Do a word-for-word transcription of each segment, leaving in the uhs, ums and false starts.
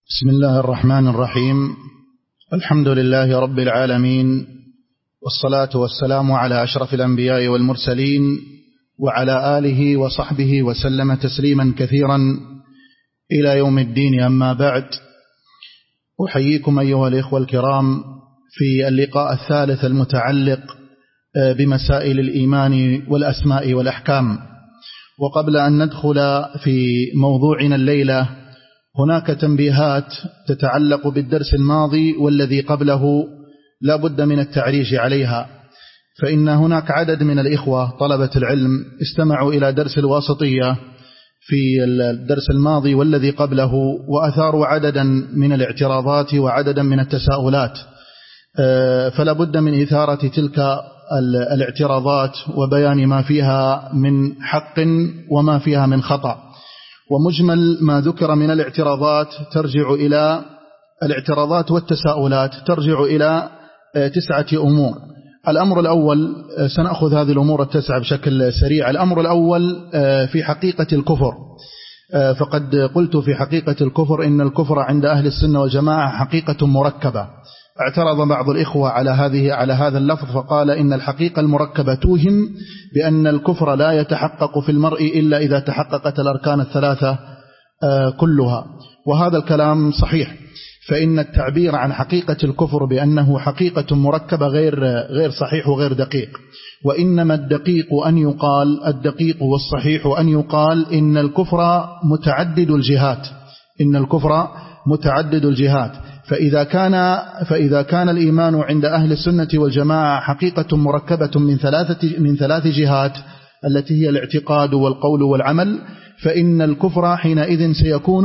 بسم الله الرحمن الرحيم. الحمد لله رب العالمين، والصلاة والسلام على أشرف الأنبياء والمرسلين وعلى آله وصحبه وسلم تسليما كثيرا إلى يوم الدين. أما بعد، أحييكم أيها الإخوة الكرام في اللقاء الثالث المتعلق بمسائل الإيمان والأسماء والأحكام. وقبل أن ندخل في موضوعنا الليلة، هناك تنبيهات تتعلق بالدرس الماضي والذي قبله لا بد من التعريج عليها، فإن هناك عدد من الإخوة طلبة العلم استمعوا إلى درس الواسطية في الدرس الماضي والذي قبله، وأثاروا عددا من الاعتراضات وعددا من التساؤلات، فلا بد من إثارة تلك الاعتراضات وبيان ما فيها من حق وما فيها من خطأ. ومجمل ما ذكر من الاعتراضات ترجع إلى الاعتراضات والتساؤلات ترجع إلى تسعة أمور. الأمر الأول، سنأخذ هذه الأمور التسعة بشكل سريع. الأمر الأول في حقيقة الكفر، فقد قلت في حقيقة الكفر إن الكفر عند أهل السنة والجماعة حقيقة مركبة. اعترض بعض الإخوة على هذه على هذا اللفظ فقال إن الحقيقة المركبة توهم بأن الكفر لا يتحقق في المرء إلا إذا تحققت الأركان الثلاثة كلها، وهذا الكلام صحيح، فإن التعبير عن حقيقة الكفر بأنه حقيقة مركبة غير غير صحيح وغير دقيق. وإنما الدقيق أن يقال الدقيق والصحيح أن يقال إن الكفر متعدد الجهات إن الكفر متعدد الجهات فإذا كان فإذا كان الإيمان عند أهل السنة والجماعة حقيقة مركبة من ثلاثة من ثلاث جهات التي هي الاعتقاد والقول والعمل، فإن الكفر حينئذ سيكون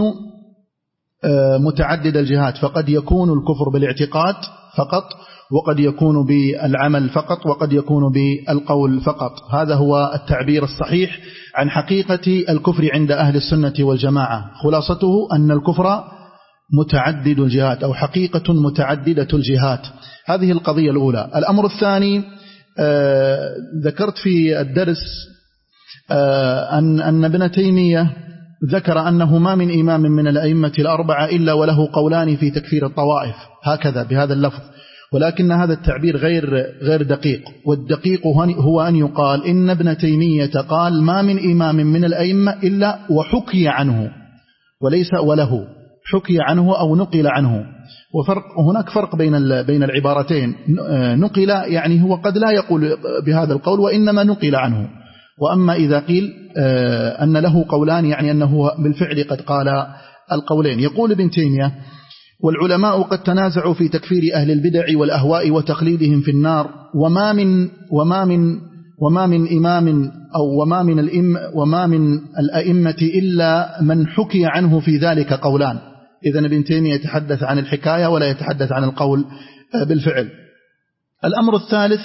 متعدد الجهات، فقد يكون الكفر بالاعتقاد فقط، وقد يكون بالعمل فقط، وقد يكون بالقول فقط. هذا هو التعبير الصحيح عن حقيقة الكفر عند أهل السنة والجماعة. خلاصته أن الكفر متعدد الجهات أو حقيقة متعددة الجهات. هذه القضية الأولى. الأمر الثاني، آه ذكرت في الدرس آه أن, أن ابن تيمية ذكر أنه ما من إمام من الأئمة الأربعة إلا وله قولان في تكفير الطوائف، هكذا بهذا اللفظ، ولكن هذا التعبير غير غير دقيق. والدقيق هو أن يقال إن ابن تيمية قال ما من إمام من الأئمة إلا وحكي عنه، وليس وله، حكي عنه أو نقل عنه. وفرق هناك فرق بين بين العبارتين. نقل يعني هو قد لا يقول بهذا القول وإنما نقل عنه، وأما إذا قيل أن له قولان يعني أنه بالفعل قد قال القولين. يقول ابن تيمية: والعلماء قد تنازعوا في تكفير أهل البدع والأهواء وتخليدهم في النار، وما من وما من وما من إمام أو وما من الإم وما من الأئمة إلا من حكي عنه في ذلك قولان. إذن ابن تيمية يتحدث عن الحكاية ولا يتحدث عن القول بالفعل. الأمر الثالث،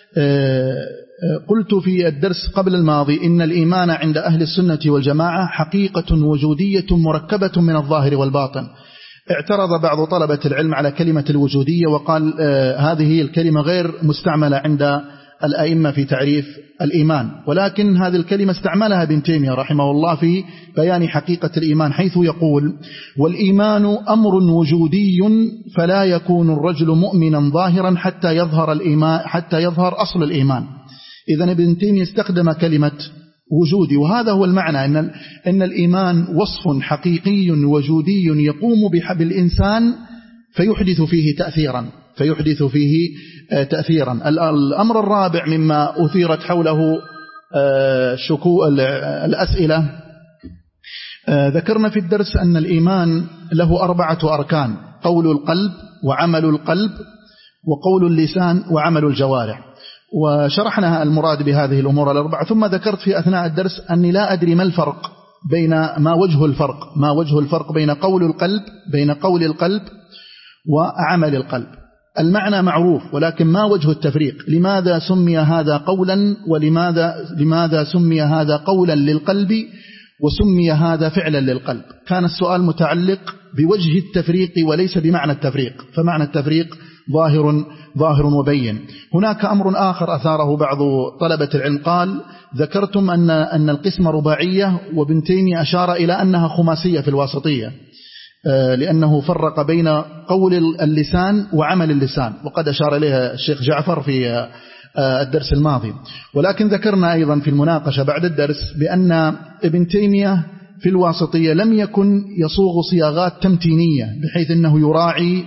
قلت في الدرس قبل الماضي إن الإيمان عند أهل السنة والجماعة حقيقة وجودية مركبة من الظاهر والباطن. اعترض بعض طلبة العلم على كلمة الوجودية وقال آه هذه الكلمة غير مستعملة عند الأئمة في تعريف الإيمان، ولكن هذه الكلمة استعملها ابن تيمية رحمه الله في بيان حقيقة الإيمان، حيث يقول: والإيمان أمر وجودي فلا يكون الرجل مؤمنا ظاهرا حتى يظهر الإيمان حتى يظهر أصل الإيمان. إذن ابن تيمية استخدم كلمة وجودي، وهذا هو المعنى، إن, إن الإيمان وصف حقيقي وجودي يقوم بحب الإنسان فيحدث فيه تأثيرا فيحدث فيه تأثيرا. الأمر الرابع مما أثيرت حوله شكو الأسئلة، ذكرنا في الدرس أن الإيمان له أربعة أركان: قول القلب وعمل القلب وقول اللسان وعمل الجوارح، وشرحنا المراد بهذه الأمور الأربعة. ثم ذكرت في أثناء الدرس أني لا أدري ما الفرق بين ما وجه الفرق ما وجه الفرق بين قول القلب بين قول القلب وعمل القلب. المعنى معروف، ولكن ما وجه التفريق؟ لماذا سمي هذا قولا ولماذا لماذا سمي هذا قولا للقلب وسمي هذا فعلا للقلب؟ كان السؤال متعلق بوجه التفريق وليس بمعنى التفريق، فمعنى التفريق ظاهر ظاهر وبين. هناك أمر آخر أثاره بعض طلبة العلم، قال: ذكرتم أن أن القسمة رباعية، وابن تيمية أشار إلى أنها خماسية في الواسطية. لأنه فرق بين قول اللسان وعمل اللسان، وقد أشار إليها الشيخ جعفر في الدرس الماضي. ولكن ذكرنا أيضا في المناقشة بعد الدرس بأن ابن تيمية في الواسطية لم يكن يصوغ صياغات تمتينية بحيث أنه يراعي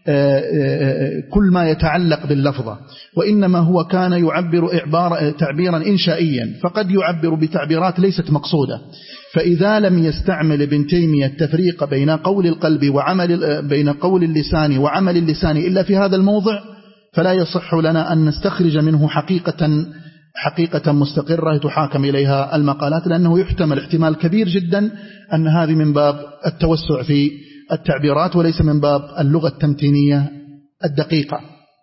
كل ما يتعلق باللفظة، وإنما هو كان يعبر إعبار تعبيرا إنشائيا، فقد يعبر بتعبيرات ليست مقصودة. فإذا لم يستعمل ابن تيمية التفريق بين قول القلب وعمل بين قول اللسان وعمل اللسان إلا في هذا الموضع، فلا يصح لنا أن نستخرج منه حقيقة حقيقة مستقرة تحاكم إليها المقالات، لأنه يحتمل احتمال كبير جدا أن هذه من باب التوسع في التعبيرات وليس من باب اللغة التمتينية الدقيقة.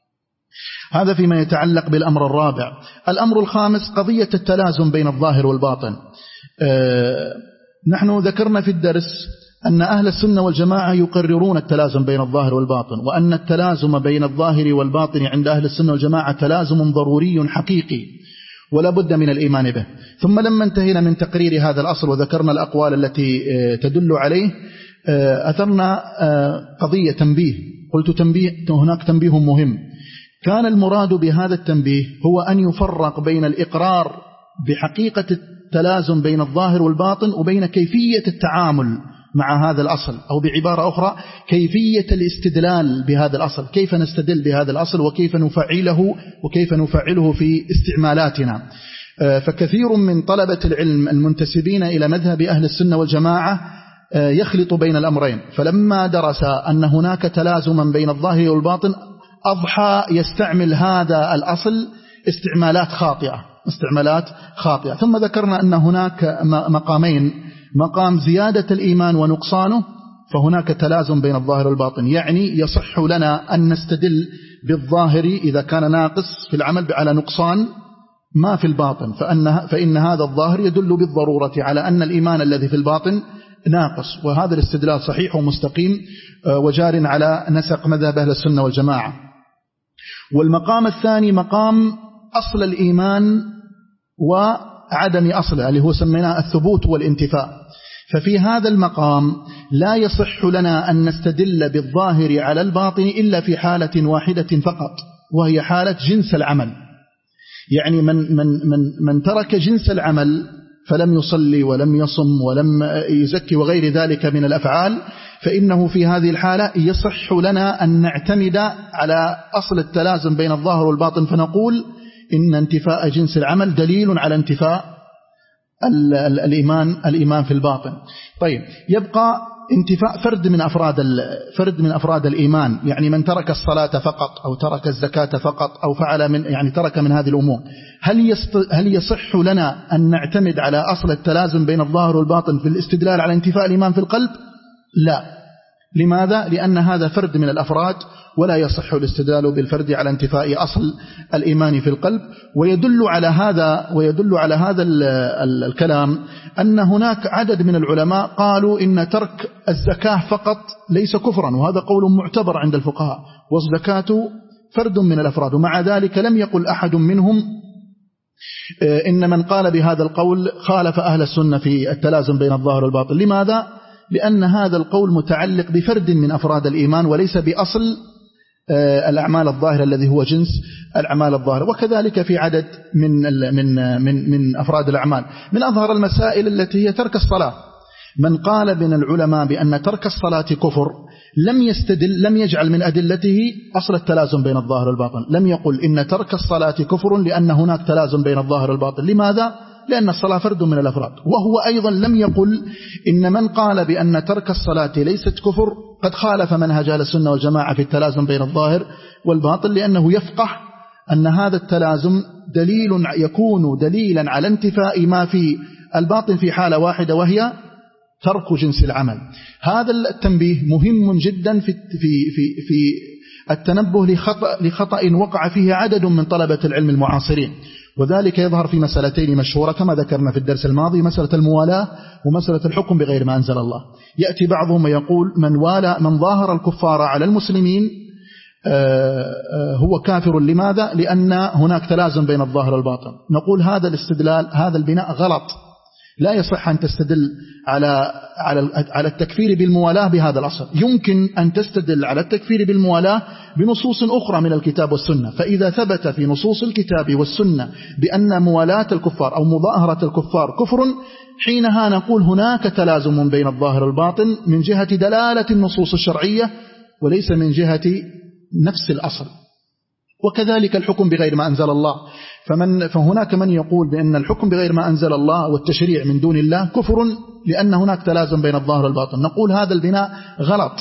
هذا فيما يتعلق بالأمر الرابع. الأمر الخامس قضية التلازم بين الظاهر والباطن. أه نحن ذكرنا في الدرس أن أهل السنة والجماعة يقررون التلازم بين الظاهر والباطن، وأن التلازم بين الظاهر والباطن عند أهل السنة والجماعة تلازم ضروري حقيقي ولا بد من الإيمان به. ثم لما انتهينا من تقرير هذا الأصل وذكرنا الأقوال التي تدل عليه، أثرنا قضية تنبيه. قلت تنبيه هناك تنبيه مهم. كان المراد بهذا التنبيه هو أن يفرق بين الإقرار بحقيقة التلازم بين الظاهر والباطن وبين كيفية التعامل مع هذا الأصل، أو بعبارة أخرى كيفية الاستدلال بهذا الأصل، كيف نستدل بهذا الأصل وكيف نفعله وكيف نفعله في استعمالاتنا. فكثير من طلبة العلم المنتسبين إلى مذهب أهل السنة والجماعة يخلط بين الأمرين، فلما درس أن هناك تلازما بين الظاهر والباطن أضحى يستعمل هذا الأصل استعمالات خاطئة استعمالات خاطئة ثم ذكرنا أن هناك مقامين: مقام زيادة الإيمان ونقصانه، فهناك تلازم بين الظاهر والباطن، يعني يصح لنا أن نستدل بالظاهر إذا كان ناقص في العمل على نقصان ما في الباطن، فأن, فإن هذا الظاهر يدل بالضرورة على أن الإيمان الذي في الباطن ناقص، وهذا الاستدلال صحيح ومستقيم وجار على نسق مذهب أهل السنة والجماعة. والمقام الثاني مقام أصل الإيمان وعدم أصله، اللي هو سميناه الثبوت والانتفاء. ففي هذا المقام لا يصح لنا أن نستدل بالظاهر على الباطن إلا في حالة واحدة فقط، وهي حالة جنس العمل. يعني من, من, من, من ترك جنس العمل فلم يصلي ولم يصم ولم يزكي وغير ذلك من الأفعال، فإنه في هذه الحالة يصح لنا أن نعتمد على أصل التلازم بين الظاهر والباطن، فنقول إن انتفاء جنس العمل دليل على انتفاء الإيمان الإيمان في الباطن. طيب، يبقى انتفاء فرد من أفراد فرد من أفراد الإيمان، يعني من ترك الصلاة فقط أو ترك الزكاة فقط أو فعل من يعني ترك من هذه الأمور، هل يست هل يصح لنا أن نعتمد على أصل التلازم بين الظاهر والباطن في الاستدلال على انتفاء الإيمان في القلب؟ لا. لماذا؟ لأن هذا فرد من الأفراد، ولا يصح الاستدلال بالفرد على انتفاء أصل الإيمان في القلب. ويدل على هذا ويدل على هذا الكلام أن هناك عدد من العلماء قالوا إن ترك الزكاة فقط ليس كفرا، وهذا قول معتبر عند الفقهاء، والزكاة فرد من الأفراد، ومع ذلك لم يقل أحد منهم إن من قال بهذا القول خالف أهل السنة في التلازم بين الظاهر والباطن. لماذا؟ لأن هذا القول متعلق بفرد من أفراد الإيمان وليس بأصل الأعمال الظاهرة الذي هو جنس الأعمال الظاهرة. وكذلك في عدد من من من من أفراد الأعمال. من أظهر المسائل التي هي ترك الصلاة، من قال من العلماء بأن ترك الصلاة كفر لم يستدل لم يجعل من أدلته أصل التلازم بين الظاهر والباطن، لم يقل إن ترك الصلاة كفر لأن هناك تلازم بين الظاهر والباطن. لماذا؟ لأن الصلاة فرد من الأفراد. وهو أيضا لم يقل إن من قال بأن ترك الصلاة ليست كفر قد خالف منهج أهل السنة والجماعة في التلازم بين الظاهر والباطن، لأنه يفقه أن هذا التلازم دليل يكون دليلا على انتفاء ما في الباطن في حالة واحدة، وهي ترك جنس العمل. هذا التنبيه مهم جدا في في في في التنبه لخطأ لخطأ وقع فيه عدد من طلبة العلم المعاصرين، وذلك يظهر في مسألتين مشهورة كما ذكرنا في الدرس الماضي: مسألة الموالاة ومسألة الحكم بغير ما أنزل الله. يأتي بعضهم ويقول من والى من ظاهر الكفار على المسلمين هو كافر. لماذا؟ لأن هناك تلازم بين الظاهر والباطن. نقول هذا الاستدلال هذا البناء غلط، لا يصح أن تستدل على على على التكفير بالموالاة بهذا الأصل. يمكن أن تستدل على التكفير بالموالاة بنصوص أخرى من الكتاب والسنة، فإذا ثبت في نصوص الكتاب والسنة بأن موالاة الكفار أو مظاهرة الكفار كفر، حينها نقول هناك تلازم بين الظاهر والباطن من جهة دلالة النصوص الشرعية وليس من جهة نفس الأصل. وكذلك الحكم بغير ما أنزل الله، فمن فهناك من يقول بأن الحكم بغير ما أنزل الله والتشريع من دون الله كفر لأن هناك تلازم بين الظاهر والباطن. نقول هذا البناء غلط،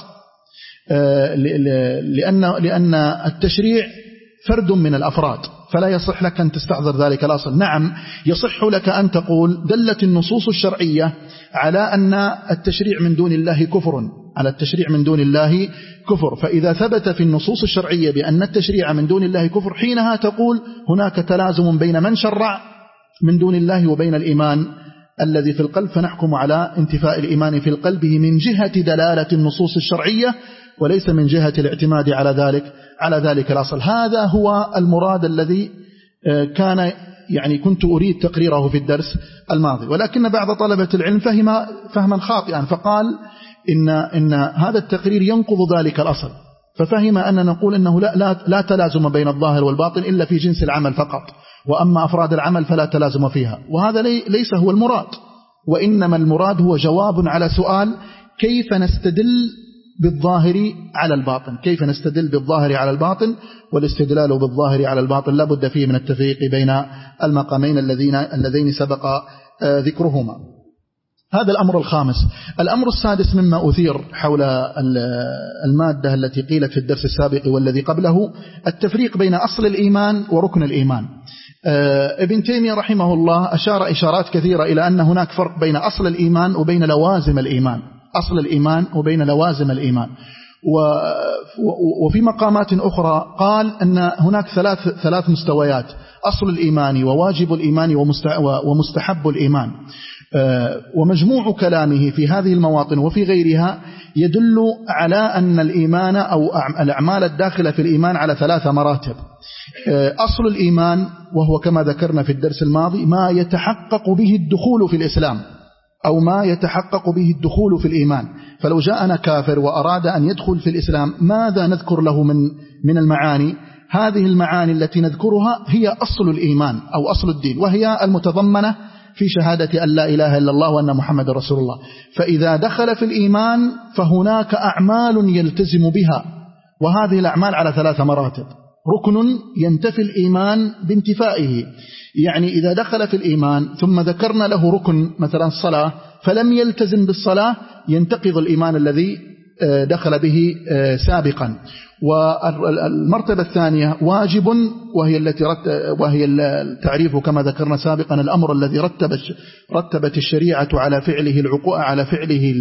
لأن لأن التشريع فرد من الأفراد، فلا يصح لك أن تستحضر ذلك الأصل. نعم يصح لك أن تقول دلت النصوص الشرعية على أن التشريع من دون الله كفر، على التشريع من دون الله كفر، فإذا ثبت في النصوص الشرعية بأن التشريع من دون الله كفر، حينها تقول هناك تلازم بين من شرع من دون الله وبين الإيمان الذي في القلب، فنحكم على انتفاء الإيمان في القلب من جهة دلالة النصوص الشرعية وليس من جهة الاعتماد على ذلك على ذلك الأصل. هذا هو المراد الذي كان يعني كنت أريد تقريره في الدرس الماضي، ولكن بعض طلبة العلم فهم فهما خاطئا، فقال إن إن هذا التقرير ينقض ذلك الأصل، ففهم أن نقول إنه لا لا لا تلازم بين الظاهر والباطن إلا في جنس العمل فقط، وأما أفراد العمل فلا تلازم فيها، وهذا ليس هو المراد، وإنما المراد هو جواب على سؤال كيف نستدل بالظاهر على الباطن، كيف نستدل بالظاهر على الباطن، والاستدلال بالظاهر على الباطن لا بد فيه من التفريق بين المقامين الذين اللذين سبق ذكرهما. هذا الأمر الخامس. الأمر السادس مما أثير حول المادة التي قيلت في الدرس السابق والذي قبله، التفريق بين أصل الإيمان وركن الإيمان. ابن تيمية رحمه الله أشار إشارات كثيرة إلى أن هناك فرق بين أصل الإيمان وبين لوازم الإيمان، أصل الإيمان وبين لوازم الإيمان. وفي مقامات أخرى قال أن هناك ثلاث ثلاث مستويات: أصل الإيمان وواجب الإيمان ومستحب الإيمان. ومجموع كلامه في هذه المواطن وفي غيرها يدل على أن الإيمان أو الأعمال الداخلة في الإيمان على ثلاث مراتب. أصل الإيمان وهو كما ذكرنا في الدرس الماضي ما يتحقق به الدخول في الإسلام أو ما يتحقق به الدخول في الإيمان، فلو جاءنا كافر وأراد أن يدخل في الإسلام ماذا نذكر له من من المعاني؟ هذه المعاني التي نذكرها هي أصل الإيمان أو أصل الدين، وهي المتضمنة في شهادة أن لا إله إلا الله وأن محمد رسول الله. فإذا دخل في الإيمان فهناك أعمال يلتزم بها، وهذه الأعمال على ثلاث مراتب. ركن ينتفي الإيمان بانتفائه، يعني إذا دخل في الإيمان ثم ذكرنا له ركن مثلا الصلاة فلم يلتزم بالصلاة ينتقض الإيمان الذي دخل به سابقا. والمرتبة الثانية واجب، وهي التي وهي التعريف كما ذكرنا سابقا الأمر الذي رتبت رتبت الشريعة على فعله العقوبة على فعله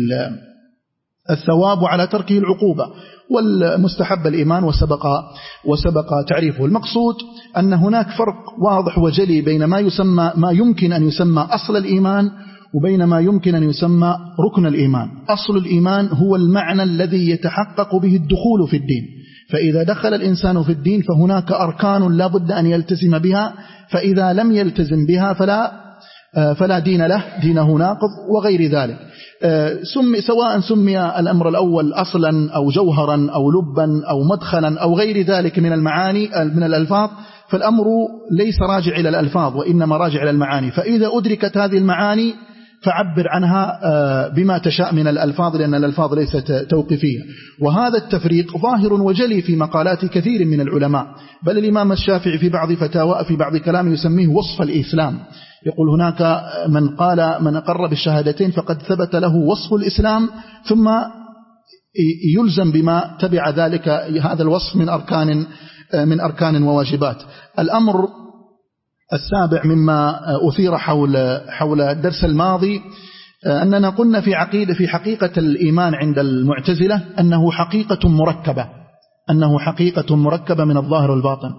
الثواب وعلى تركه العقوبة. والمستحب الإيمان وسبق وسبق تعريفه. المقصود أن هناك فرق واضح وجلي بين ما يسمى ما يمكن أن يسمى أصل الإيمان وبين ما يمكن أن يسمى ركن الإيمان. أصل الإيمان هو المعنى الذي يتحقق به الدخول في الدين، فإذا دخل الإنسان في الدين فهناك أركان لا بد أن يلتزم بها، فإذا لم يلتزم بها فلا فلا دين له، دينه ناقض وغير ذلك. سمي سواء سمي الأمر الأول أصلا أو جوهرا أو لبا أو مدخلا أو غير ذلك من المعاني من الألفاظ، فالأمر ليس راجع إلى الألفاظ وإنما راجع إلى المعاني. فإذا أدركت هذه المعاني فعبر عنها بما تشاء من الألفاظ، لأن الألفاظ ليست توقيفية. وهذا التفريق ظاهر وجلي في مقالات كثير من العلماء، بل الإمام الشافعي في بعض فتاوى في بعض كلامه يسميه وصف الإسلام، يقول هناك من قال من أقر بالشهادتين فقد ثبت له وصف الإسلام، ثم يلزم بما تبع ذلك هذا الوصف من أركان من أركان وواجبات. الأمر السابع مما أثير حول حول الدرس الماضي أننا قلنا في عقيدة في حقيقة الإيمان عند المعتزلة أنه حقيقة مركبة أنه حقيقة مركبة من الظاهر والباطن،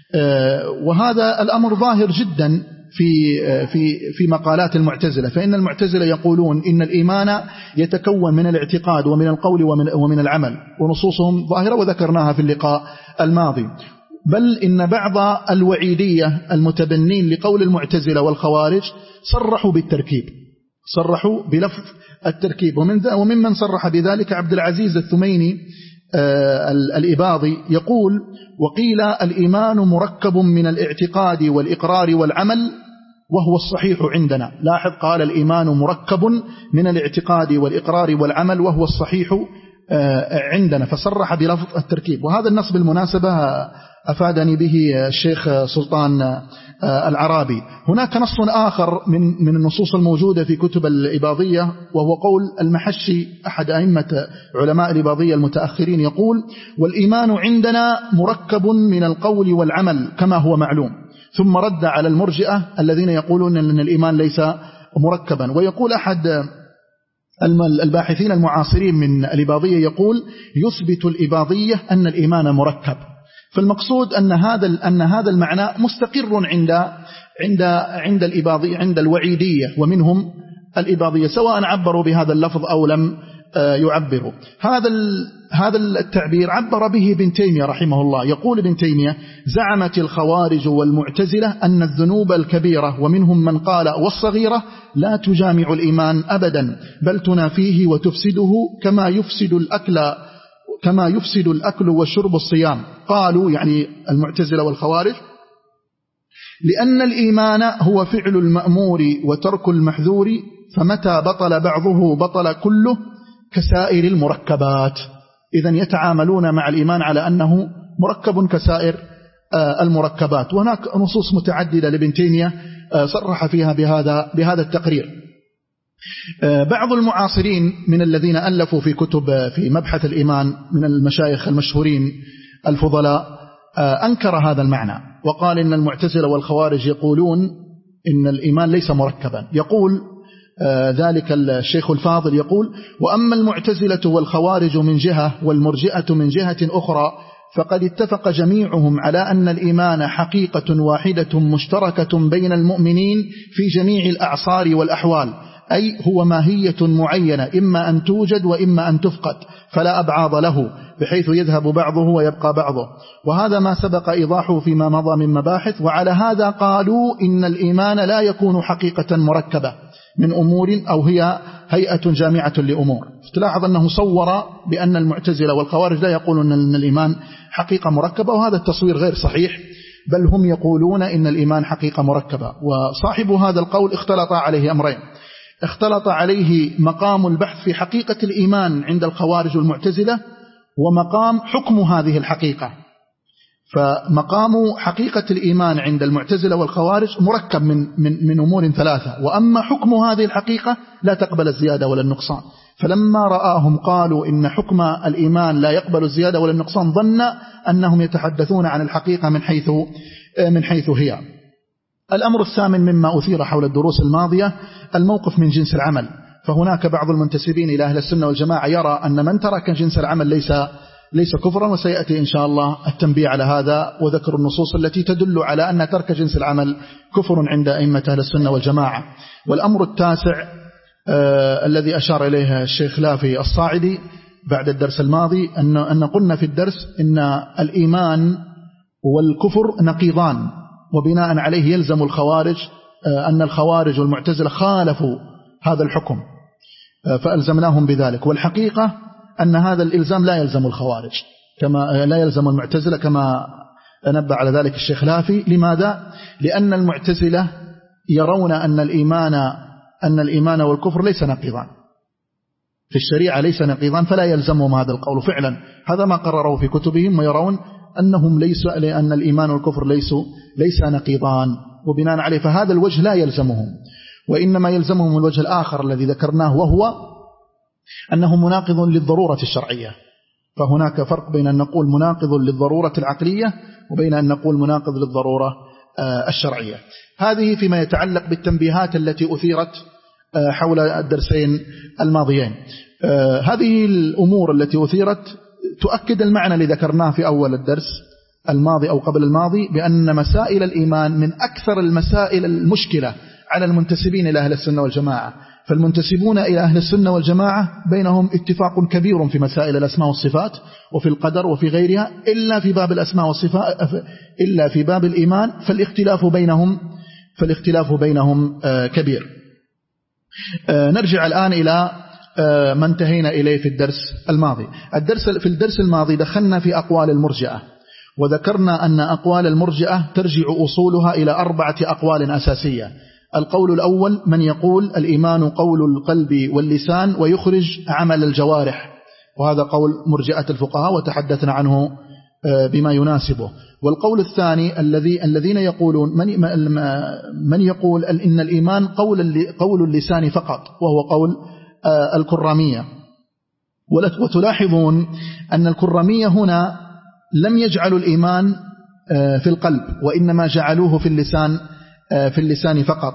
وهذا الأمر ظاهر جدا في في في مقالات المعتزلة. فإن المعتزلة يقولون إن الإيمان يتكون من الاعتقاد ومن القول ومن ومن العمل، ونصوصهم ظاهرة وذكرناها في اللقاء الماضي. بل إن بعض الوعيدية المتبنين لقول المعتزلة والخوارج صرحوا بالتركيب، صرحوا بلفظ التركيب. ومن وممن صرح بذلك عبد العزيز الثميني الإباضي يقول: وقيل الإيمان مركب من الاعتقاد والإقرار والعمل وهو الصحيح عندنا. لاحظ، قال الإيمان مركب من الاعتقاد والإقرار والعمل وهو الصحيح عندنا، فصرح بلفظ التركيب. وهذا النص بالمناسبة أفادني به الشيخ سلطان العرابي. هناك نص آخر من من النصوص الموجودة في كتب الإباضية، وهو قول المحشي أحد أئمة علماء الإباضية المتأخرين، يقول: والإيمان عندنا مركب من القول والعمل كما هو معلوم. ثم رد على المرجئة الذين يقولون أن الإيمان ليس مركبا. ويقول أحد الباحثين المعاصرين من الإباضية، يقول: يثبت الإباضية أن الإيمان مركب. فالمقصود أن هذا أن هذا المعنى مستقر عند عند عند الإباضية، عند الوعيدية، ومنهم الإباضية، سواء عبروا بهذا اللفظ أو لم يعبروا. هذا هذا التعبير عبر به ابن تيمية رحمه الله. يقول ابن تيمية: زعمت الخوارج والمعتزلة أن الذنوب الكبيرة ومنهم من قال والصغيرة لا تجامع الإيمان أبدا، بل تنافيه وتفسده كما يفسد الأكل كما يفسد الأكل والشرب الصيام. قالوا، يعني المعتزلة والخوارج، لأن الإيمان هو فعل المأمور وترك المحذور، فمتى بطل بعضه بطل كله كسائر المركبات. إذن يتعاملون مع الإيمان على أنه مركب كسائر المركبات. وهناك نصوص متعددة لابن تيمية صرح فيها بهذا بهذا التقرير. بعض المعاصرين من الذين ألفوا في كتب في مبحث الإيمان من المشايخ المشهورين الفضلاء أنكر هذا المعنى، وقال إن المعتزلة والخوارج يقولون إن الإيمان ليس مركبا. يقول ذلك الشيخ الفاضل، يقول: وأما المعتزلة والخوارج من جهة والمرجئة من جهة أخرى، فقد اتفق جميعهم على أن الإيمان حقيقة واحدة مشتركة بين المؤمنين في جميع الأعصار والأحوال، أي هو ماهية معينة، إما أن توجد وإما أن تفقد، فلا أبعاض له، بحيث يذهب بعضه ويبقى بعضه. وهذا ما سبق إيضاحه فيما مضى من مباحث. وعلى هذا قالوا إن الإيمان لا يكون حقيقة مركبة من أمور أو هي هيئة جامعة لأمور. تلاحظ أنه صور بأن المعتزلة والخوارج لا يقولون أن الإيمان حقيقة مركبة، وهذا التصوير غير صحيح، بل هم يقولون إن الإيمان حقيقة مركبة. وصاحب هذا القول اختلط عليه أمرين: اختلط عليه مقام البحث في حقيقة الإيمان عند الخوارج والمعتزلة، ومقام حكم هذه الحقيقة. فمقام حقيقة الإيمان عند المعتزلة والخوارج مركب من, من, من أمور ثلاثة، وأما حكم هذه الحقيقة لا تقبل الزيادة ولا النقصان. فلما رآهم قالوا إن حكم الإيمان لا يقبل الزيادة ولا النقصان، ظن أنهم يتحدثون عن الحقيقة من حيث من حيث هي. الأمر الثامن مما أثير حول الدروس الماضية الموقف من جنس العمل. فهناك بعض المنتسبين إلى أهل السنة والجماعة يرى أن من ترك جنس العمل ليس ليس كفرا، وسيأتي إن شاء الله التنبيه على هذا وذكر النصوص التي تدل على أن ترك جنس العمل كفر عند أئمة أهل السنة والجماعة. والأمر التاسع آه الذي أشار إليه الشيخ لافي الصاعدي بعد الدرس الماضي، أن, أن قلنا في الدرس إن الإيمان والكفر نقيضان، وبناء عليه يلزم الخوارج آه أن الخوارج والمعتزلة خالفوا هذا الحكم، آه فألزمناهم بذلك. والحقيقة أن هذا الإلزام لا يلزم الخوارج كما لا يلزم المعتزلة، كما نبه على ذلك الشيخ لافي. لماذا؟ لأن المعتزلة يرون أن الإيمان أن الإيمان والكفر ليس نقيضان في الشريعة، ليس نقيضان، فلا يلزمهم هذا القول. فعلا هذا ما قرروا في كتبهم، ويرون أنهم ليس لأن الإيمان والكفر ليسوا ليس نقيضان، وبناء عليه فهذا الوجه لا يلزمهم، وإنما يلزمهم الوجه الآخر الذي ذكرناه، وهو أنه مناقض للضرورة الشرعية. فهناك فرق بين أن نقول مناقض للضرورة العقلية وبين أن نقول مناقض للضرورة الشرعية. هذه فيما يتعلق بالتنبيهات التي أثيرت حول الدرسين الماضيين. هذه الأمور التي أثيرت تؤكد المعنى الذي ذكرناه في أول الدرس الماضي أو قبل الماضي، بأن مسائل الإيمان من أكثر المسائل المشكلة على المنتسبين إلى أهل السنة والجماعة. فالمنتسبون إلى أهل السنة والجماعة بينهم اتفاق كبير في مسائل الأسماء والصفات وفي القدر وفي غيرها، إلا في باب الأسماء والصفات، إلا في باب الإيمان فالاختلاف بينهم فالاختلاف بينهم كبير. نرجع الآن إلى ما انتهينا إليه في الدرس الماضي. الدرس في الدرس الماضي دخلنا في أقوال المرجئة، وذكرنا أن أقوال المرجئة ترجع أصولها إلى أربعة أقوال أساسية. القول الأول من يقول الإيمان قول القلب واللسان ويخرج عمل الجوارح، وهذا قول مرجئة الفقهاء وتحدثنا عنه بما يناسبه. والقول الثاني الذي الذين يقولون من من يقول إن الإيمان قول قول اللسان فقط، وهو قول الكرامية. وتلاحظون أن الكرامية هنا لم يجعلوا الإيمان في القلب، وإنما جعلوه في اللسان في اللسان فقط.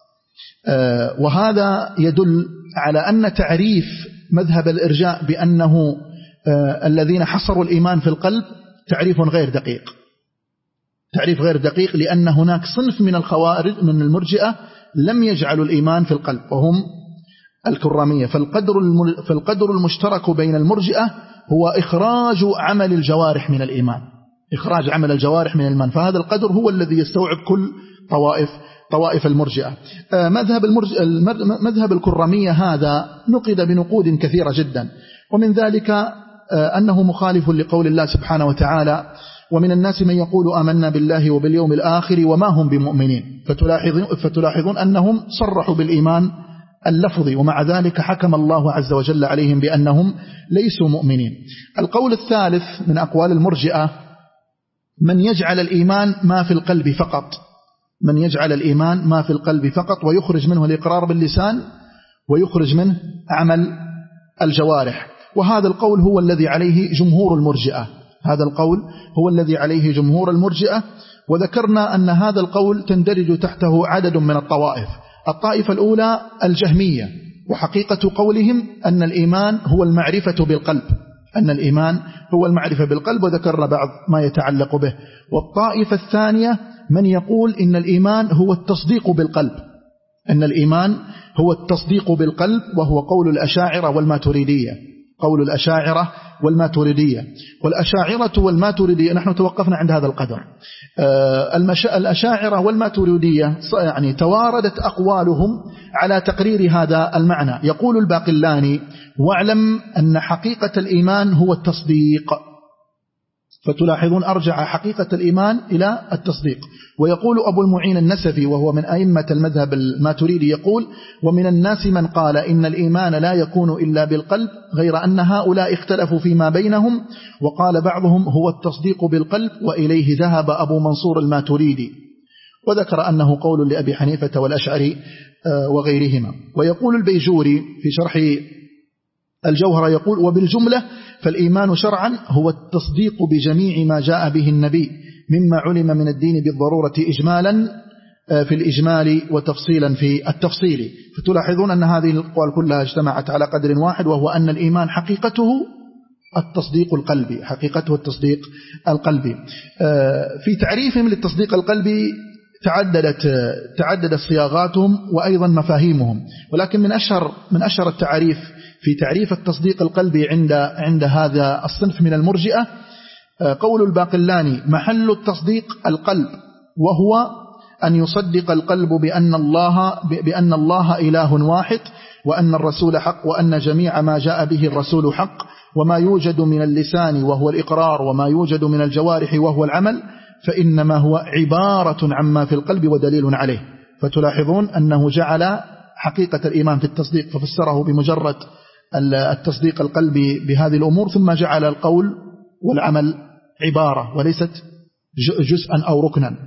وهذا يدل على أن تعريف مذهب الإرجاء بأنه الذين حصروا الإيمان في القلب تعريف غير دقيق، تعريف غير دقيق، لأن هناك صنف من الخوارج من المرجئة لم يجعلوا الإيمان في القلب، وهم الكرامية. فالقدر فالقدر المشترك بين المرجئة هو إخراج عمل الجوارح من الإيمان، إخراج عمل الجوارح من الإيمان، فهذا القدر هو الذي يستوعب كل طوائف طوائف المرجئة. مذهب المرجئة مذهب الكرامية هذا نقد بنقود كثيرة جدا، ومن ذلك أنه مخالف لقول الله سبحانه وتعالى: ومن الناس من يقول آمنا بالله وباليوم الآخر وما هم بمؤمنين. فتلاحظون, فتلاحظون أنهم صرحوا بالإيمان اللفظي، ومع ذلك حكم الله عز وجل عليهم بأنهم ليسوا مؤمنين. القول الثالث من أقوال المرجئة من يجعل الإيمان ما في القلب فقط، من يجعل الإيمان ما في القلب فقط ويخرج منه الإقرار باللسان ويخرج منه عمل الجوارح. وهذا القول هو الذي عليه جمهور المرجئة، هذا القول هو الذي عليه جمهور المرجئة. وذكرنا أن هذا القول تندرج تحته عدد من الطوائف. الطائفة الأولى الجهمية، وحقيقة قولهم أن الإيمان هو المعرفة بالقلب، أن الإيمان هو المعرفة بالقلب، وذكرنا بعض ما يتعلق به. والطائفة الثانية من يقول إن الإيمان هو التصديق بالقلب، أن الإيمان هو التصديق بالقلب، وهو قول الأشاعرة والماتريدية، قول الأشاعرة والماتريدية. والأشاعرة والماتريدية نحن توقفنا عند هذا القدر. الأشاعرة والماتريدية يعني تواردت أقوالهم على تقرير هذا المعنى. يقول الباقلاني: واعلم أن حقيقة الإيمان هو التصديق. فتلاحظون أرجع حقيقة الإيمان إلى التصديق. ويقول أبو المعين النسفي وهو من أئمة المذهب الماتريدي يقول: ومن الناس من قال إن الإيمان لا يكون إلا بالقلب، غير أن هؤلاء اختلفوا فيما بينهم، وقال بعضهم هو التصديق بالقلب، وإليه ذهب أبو منصور الماتريدي. وذكر أنه قول لأبي حنيفة والأشعري وغيرهما. ويقول البيجوري في شرح الجوهرة يقول: وبالجملة فالإيمان شرعا هو التصديق بجميع ما جاء به النبي مما علم من الدين بالضرورة إجمالا في الإجمال وتفصيلا في التفصيل. فتلاحظون أن هذه الأقوال كلها اجتمعت على قدر واحد، وهو أن الإيمان حقيقته التصديق القلبي، حقيقته التصديق القلبي. في تعريفهم للتصديق القلبي تعددت تعددت صياغاتهم وأيضا مفاهيمهم، ولكن من أشهر من أشهر التعريف في تعريف التصديق القلبي عند عند هذا الصنف من المرجئة قول الباقلاني: محل التصديق القلب، وهو أن يصدق القلب بأن الله بأن الله إله واحد، وأن الرسول حق، وأن جميع ما جاء به الرسول حق، وما يوجد من اللسان وهو الإقرار، وما يوجد من الجوارح وهو العمل، فإنما هو عبارة عما في القلب ودليل عليه. فتلاحظون أنه جعل حقيقة الإيمان في التصديق ففسره بمجرد التصديق القلبي بهذه الأمور، ثم جعل القول والعمل عبارة وليست جزءا أو ركنا.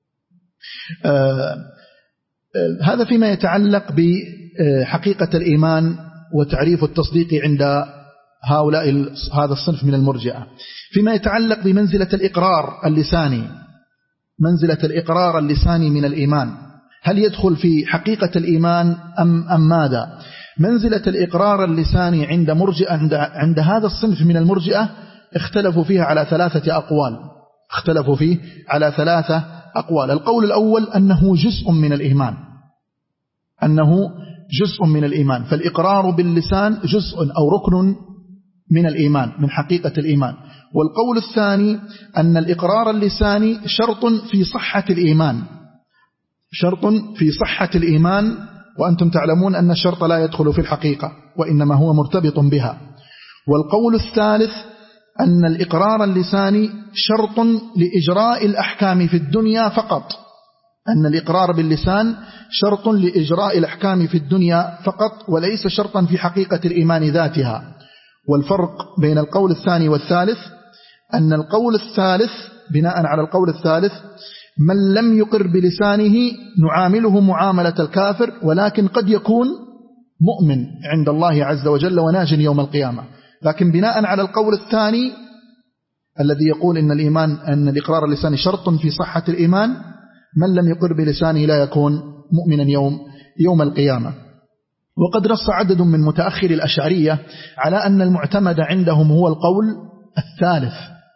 هذا فيما يتعلق بحقيقة الإيمان وتعريف التصديق عند هؤلاء هذا الصنف من المرجئة. فيما يتعلق بمنزلة الإقرار اللساني، منزلة الإقرار اللساني من الإيمان، هل يدخل في حقيقة الإيمان أم, أم ماذا؟ منزلة الإقرار اللساني عند مرجئة عند, عند هذا الصنف من المرجئة اختلفوا فيها على ثلاثة أقوال اختلفوا فيه على ثلاثة أقوال. القول الأول أنه جزء من الإيمان، أنه جزء من الإيمان، فالإقرار باللسان جزء أو ركن من الإيمان، من حقيقة الإيمان. والقول الثاني أن الإقرار اللساني شرط في صحة الإيمان، شرط في صحة الإيمان وأنتم تعلمون أن الشرط لا يدخل في الحقيقة وإنما هو مرتبط بها. والقول الثالث أن الإقرار اللساني شرط لإجراء الأحكام في الدنيا فقط، أن الإقرار باللسان شرط لإجراء الأحكام في الدنيا فقط وليس شرطا في حقيقة الإيمان ذاتها. والفرق بين القول الثاني والثالث أن القول الثالث بناء على القول الثالث من لم يقر بلسانه نعامله معاملة الكافر، ولكن قد يكون مؤمن عند الله عز وجل وناج يوم القيامة. لكن بناء على القول الثاني الذي يقول إن الإيمان أن الإقرار اللساني شرط في صحة الإيمان، من لم يقر بلسانه لا يكون مؤمنا يوم يوم القيامة. وقد نص عدد من متأخر الأشعرية على أن المعتمد عندهم هو القول الثالث،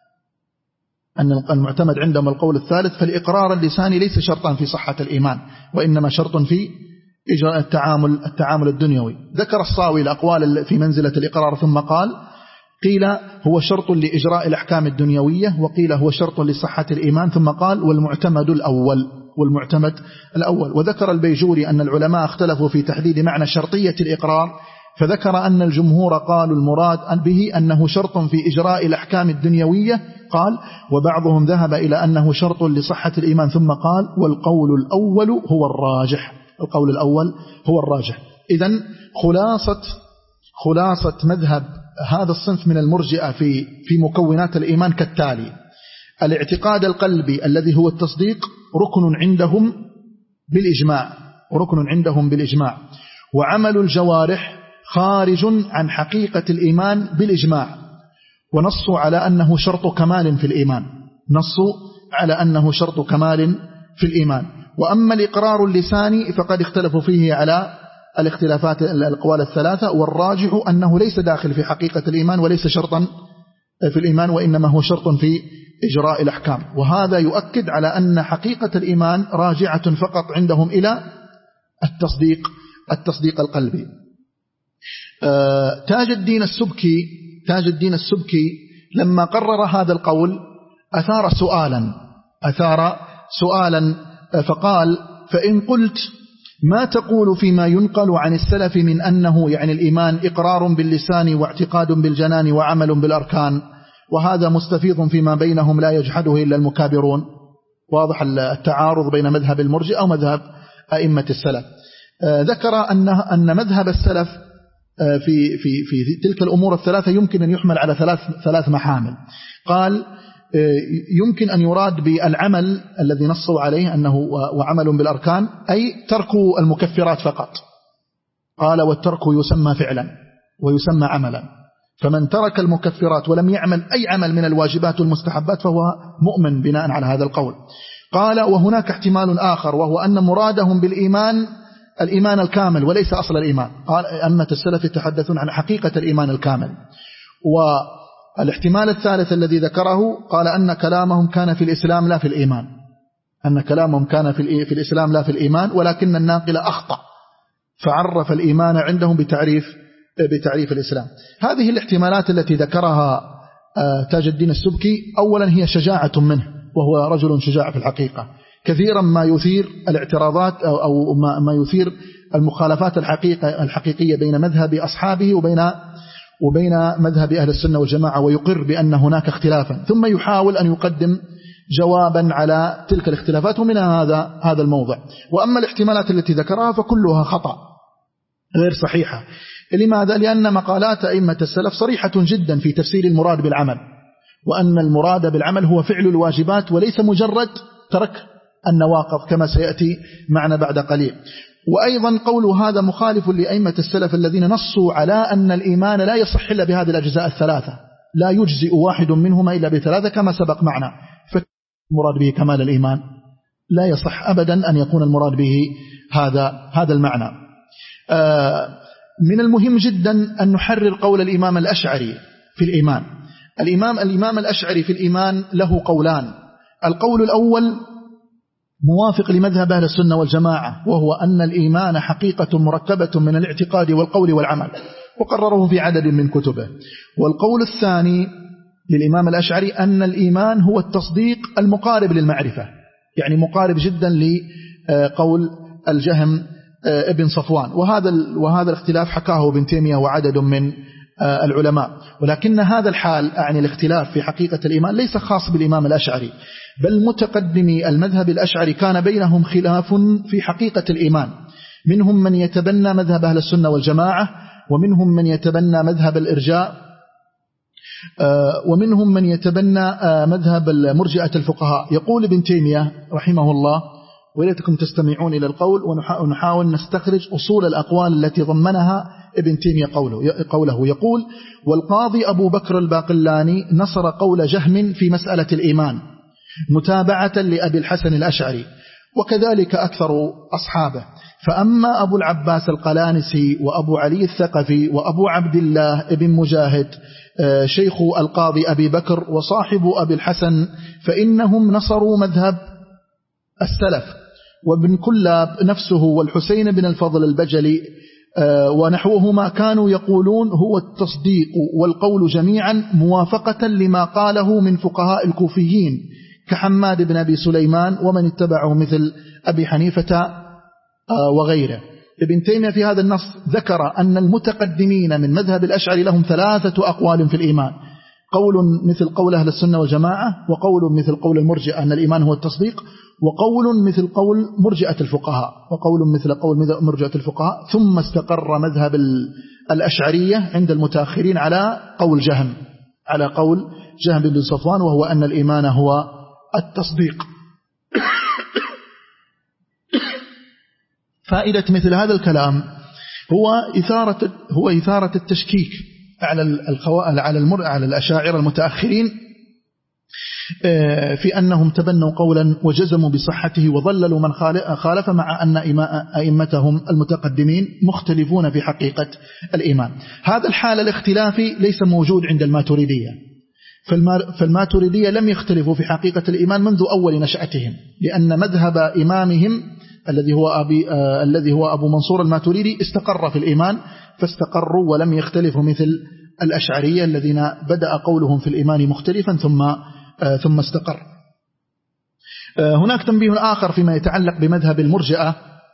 أن المعتمد عندهم القول الثالث، فالإقرار اللساني ليس شرطا في صحة الإيمان وإنما شرط في إجراء التعامل التعامل الدنيوي. ذكر الصاوي الأقوال في منزلة الإقرار ثم قال: قيل هو شرط لإجراء الأحكام الدنيوية، وقيل هو شرط لصحة الإيمان، ثم قال: والمعتمد الأول والمعتمد الأول. وذكر البيجوري أن العلماء اختلفوا في تحديد معنى شرطية الإقرار، فذكر أن الجمهور قالوا المراد به أنه شرط في إجراء الأحكام الدنيوية، قال: وبعضهم ذهب إلى أنه شرط لصحة الإيمان، ثم قال: والقول الأول هو الراجح. القول الأول هو الراجح. إذن خلاصة خلاصة مذهب هذا الصنف من المرجئة في في مكونات الإيمان كالتالي: الاعتقاد القلبي الذي هو التصديق ركن عندهم بالإجماع ركن عندهم بالإجماع وعمل الجوارح خارج عن حقيقة الإيمان بالإجماع، ونصوا على أنه شرط كمال في الإيمان نصوا على أنه شرط كمال في الإيمان. وأما الإقرار اللساني فقد اختلفوا فيه على الاختلافات الأقوال الثلاثة، والراجح أنه ليس داخل في حقيقة الإيمان وليس شرطا في الإيمان وإنما هو شرط في إجراء الأحكام. وهذا يؤكد على أن حقيقة الإيمان راجعة فقط عندهم إلى التصديق التصديق القلبي. تاج الدين السبكي تاج الدين السبكي لما قرر هذا القول أثار سؤالا أثار سؤالا فقال: فإن قلت ما تقول فيما ينقل عن السلف من أنه يعني الإيمان إقرار باللسان واعتقاد بالجنان وعمل بالأركان، وهذا مستفيض فيما بينهم لا يجحده إلا المكابرون. واضح التعارض بين مذهب المرجئة ومذهب أئمة السلف. ذكر أن أن مذهب السلف في في في تلك الأمور الثلاثة يمكن أن يحمل على ثلاث ثلاث محامل. قال: يمكن أن يراد بالعمل الذي نصوا عليه أنه وعمل بالأركان أي ترك المكفرات فقط. قال: والترك يسمى فعلا ويسمى عملا، فمن ترك المكفرات ولم يعمل أي عمل من الواجبات والمستحبات فهو مؤمن بناء على هذا القول. قال: وهناك احتمال آخر وهو أن مرادهم بالإيمان الإيمان الكامل وليس أصل الإيمان. قال: أئمة السلف يتحدثون عن حقيقة الإيمان الكامل. والاحتمال الثالث الذي ذكره قال أن كلامهم كان في الإسلام لا في الإيمان أن كلامهم كان في, في الإسلام لا في الإيمان، ولكن الناقل أخطأ فعرف الإيمان عندهم بتعريف بتعريف الإسلام. هذه الاحتمالات التي ذكرها تاج الدين السبكي أولا هي شجاعة منه، وهو رجل شجاع في الحقيقة. كثيرا ما يثير الاعتراضات أو, أو ما يثير المخالفات الحقيقة الحقيقية بين مذهب أصحابه وبين وبين مذهب أهل السنة والجماعة، ويقر بأن هناك اختلافا ثم يحاول أن يقدم جوابا على تلك الاختلافات، ومن هذا هذا الموضع. وأما الاحتمالات التي ذكرها فكلها خطأ غير صحيحة. لماذا؟ لأن مقالات أئمة السلف صريحة جدا في تفسير المراد بالعمل، وأن المراد بالعمل هو فعل الواجبات وليس مجرد ترك النواقض كما سيأتي معنا بعد قليل. وأيضا قول هذا مخالف لأئمة السلف الذين نصوا على أن الإيمان لا يصح إلا بهذه الأجزاء الثلاثة، لا يجزئ واحد منهما إلا بثلاثة كما سبق معنا. فالمراد به كمال الإيمان لا يصح أبدا أن يكون المراد به هذا هذا المعنى. من المهم جدا أن نحرر قول الإمام الأشعري في الإيمان. الإمام الإمام الأشعري في الإيمان له قولان. القول الأول موافق لمذهب أهل السنة والجماعة، وهو أن الإيمان حقيقة مركبة من الاعتقاد والقول والعمل، وقرره في عدد من كتبه. والقول الثاني للإمام الأشعري أن الإيمان هو التصديق المقارب للمعرفة، يعني مقارب جدا لقول الجهم ابن صفوان. وهذا وهذا الاختلاف حكاه ابن تيمية وعدد من العلماء. ولكن هذا الحال أعني الاختلاف في حقيقة الإيمان ليس خاص بالإمام الأشعري، بل متقدمي المذهب الأشعري كان بينهم خلاف في حقيقة الإيمان، منهم من يتبنى مذهب أهل السنة والجماعة، ومنهم من يتبنى مذهب الإرجاء، ومنهم من يتبنى مذهب المرجئة الفقهاء. يقول ابن تيمية رحمه الله، وليتكم تستمعون إلى القول ونحاول نستخرج أصول الأقوال التي ضمنها ابن تيمية قوله, قوله يقول: والقاضي أبو بكر الباقلاني نصر قول جهم في مسألة الإيمان متابعة لأبي الحسن الأشعري، وكذلك أكثر أصحابه. فأما أبو العباس القلانسي وأبو علي الثقفي وأبو عبد الله ابن مجاهد شيخ القاضي أبي بكر وصاحب أبي الحسن فإنهم نصروا مذهب السلف. وابن كلاب نفسه والحسين بن الفضل البجلي ونحوهما كانوا يقولون هو التصديق والقول جميعا موافقة لما قاله من فقهاء الكوفيين كحماد بن أبي سليمان ومن اتبعه مثل أبي حنيفة وغيره. ابن تيمية في هذا النص ذكر أن المتقدمين من مذهب الأشعري لهم ثلاثة أقوال في الإيمان: قول مثل قول أهل السنة والجماعة، وقول مثل قول المرجئة أن الإيمان هو التصديق، وقول مثل قول مرجئة الفقهاء، وقول مثل قول مرجئة الفقهاء. ثم استقر مذهب الأشعرية عند المتأخرين على قول جهم على قول جهم بن صفوان، وهو أن الإيمان هو التصديق. فائدة مثل هذا الكلام هو إثارة هو إثارة التشكيك على الخوارج على المر على الأشاعرة المتأخرين في أنهم تبنوا قولا وجزموا بصحته وضللوا من خالف، مع أن أئمتهم المتقدمين مختلفون في حقيقة الإيمان. هذا الحال الاختلافي ليس موجود عند الماتريدية، فالماتريدية لم يختلفوا في حقيقة الإيمان منذ أول نشأتهم، لأن مذهب إمامهم الذي هو أبي آه الذي هو أبو منصور الماتريدي استقر في الإيمان، فاستقروا ولم يختلفوا مثل الأشعرية الذين بدأ قولهم في الإيمان مختلفا ثم آه ثم استقر. آه هناك تنبيه آخر فيما يتعلق بمذهب المرجئة،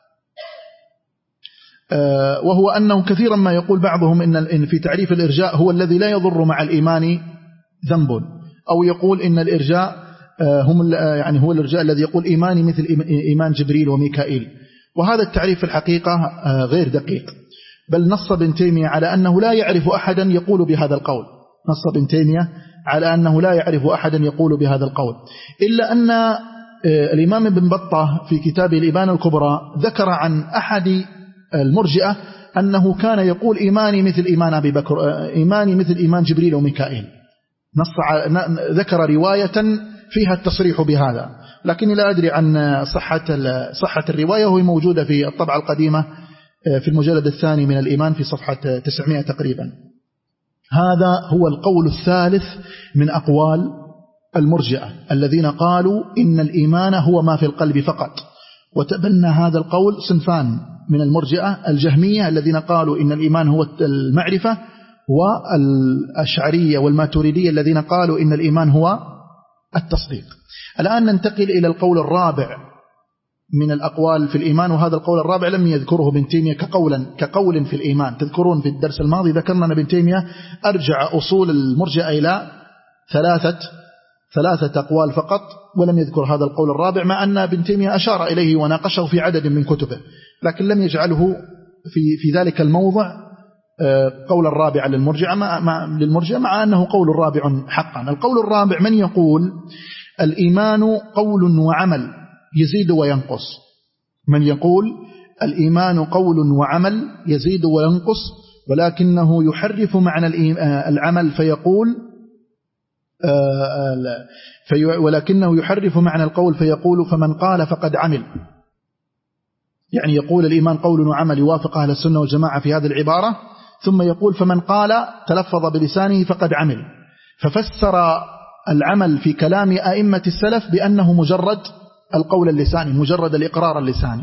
آه وهو أنه كثيرا ما يقول بعضهم إن في تعريف الإرجاء هو الذي لا يضر مع الإيمان ذنب، أو يقول إن الإرجاء هم يعني هو الإرجاء الذي يقول إيماني مثل إيمان جبريل وميكائيل. وهذا التعريف في الحقيقة غير دقيق، بل نص ابن تيمية على أنه لا يعرف أحدا يقول بهذا القول نص ابن تيمية على أنه لا يعرف أحدا يقول بهذا القول، إلا أن الإمام ابن بطة في كتابه الإبانة الكبرى ذكر عن أحد المرجئة أنه كان يقول إيماني مثل إيمان أبي بكر إيماني مثل إيمان جبريل وميكائيل. نص ذكر رواية فيها التصريح بهذا، لكني لا أدري عن صحة صحة الرواية، وهي موجودة في الطبعة القديمة في المجلد الثاني من الإيمان في صفحة تسعمائة تقريبا. هذا هو القول الثالث من أقوال المرجئة الذين قالوا إن الإيمان هو ما في القلب فقط. وتبنى هذا القول صنفان من المرجئة: الجهمية الذين قالوا إن الإيمان هو المعرفة، والأشعرية والماتريدية الذين قالوا إن الإيمان هو التصديق. الآن ننتقل إلى القول الرابع من الأقوال في الإيمان، وهذا القول الرابع لم يذكره ابن تيمية كقولا كقول في الإيمان. تذكرون في الدرس الماضي ذكرنا أن ابن تيمية أرجع أصول المرجئة إلى ثلاثة ثلاثة أقوال فقط، ولم يذكر هذا القول الرابع، مع أن ابن تيمية أشار إليه وناقشه في عدد من كتبه، لكن لم يجعله في في ذلك الموضع قول الرابع للمرجئة مع, مع, للمرجئة مع أنه قول الرابع حقا. القول الرابع من يقول الإيمان قول وعمل يزيد وينقص، من يقول الإيمان قول وعمل يزيد وينقص، ولكنه يحرف معنى العمل فيقول في ولكنه يحرف معنى القول فيقول فمن قال فقد عمل. يعني يقول الإيمان قول وعمل يوافق أهل السنة والجماعة في هذه العبارة، ثم يقول فمن قال تلفظ بلسانه فقد عمل، ففسر العمل في كلام أئمة السلف بأنه مجرد القول اللساني، مجرد الإقرار اللساني.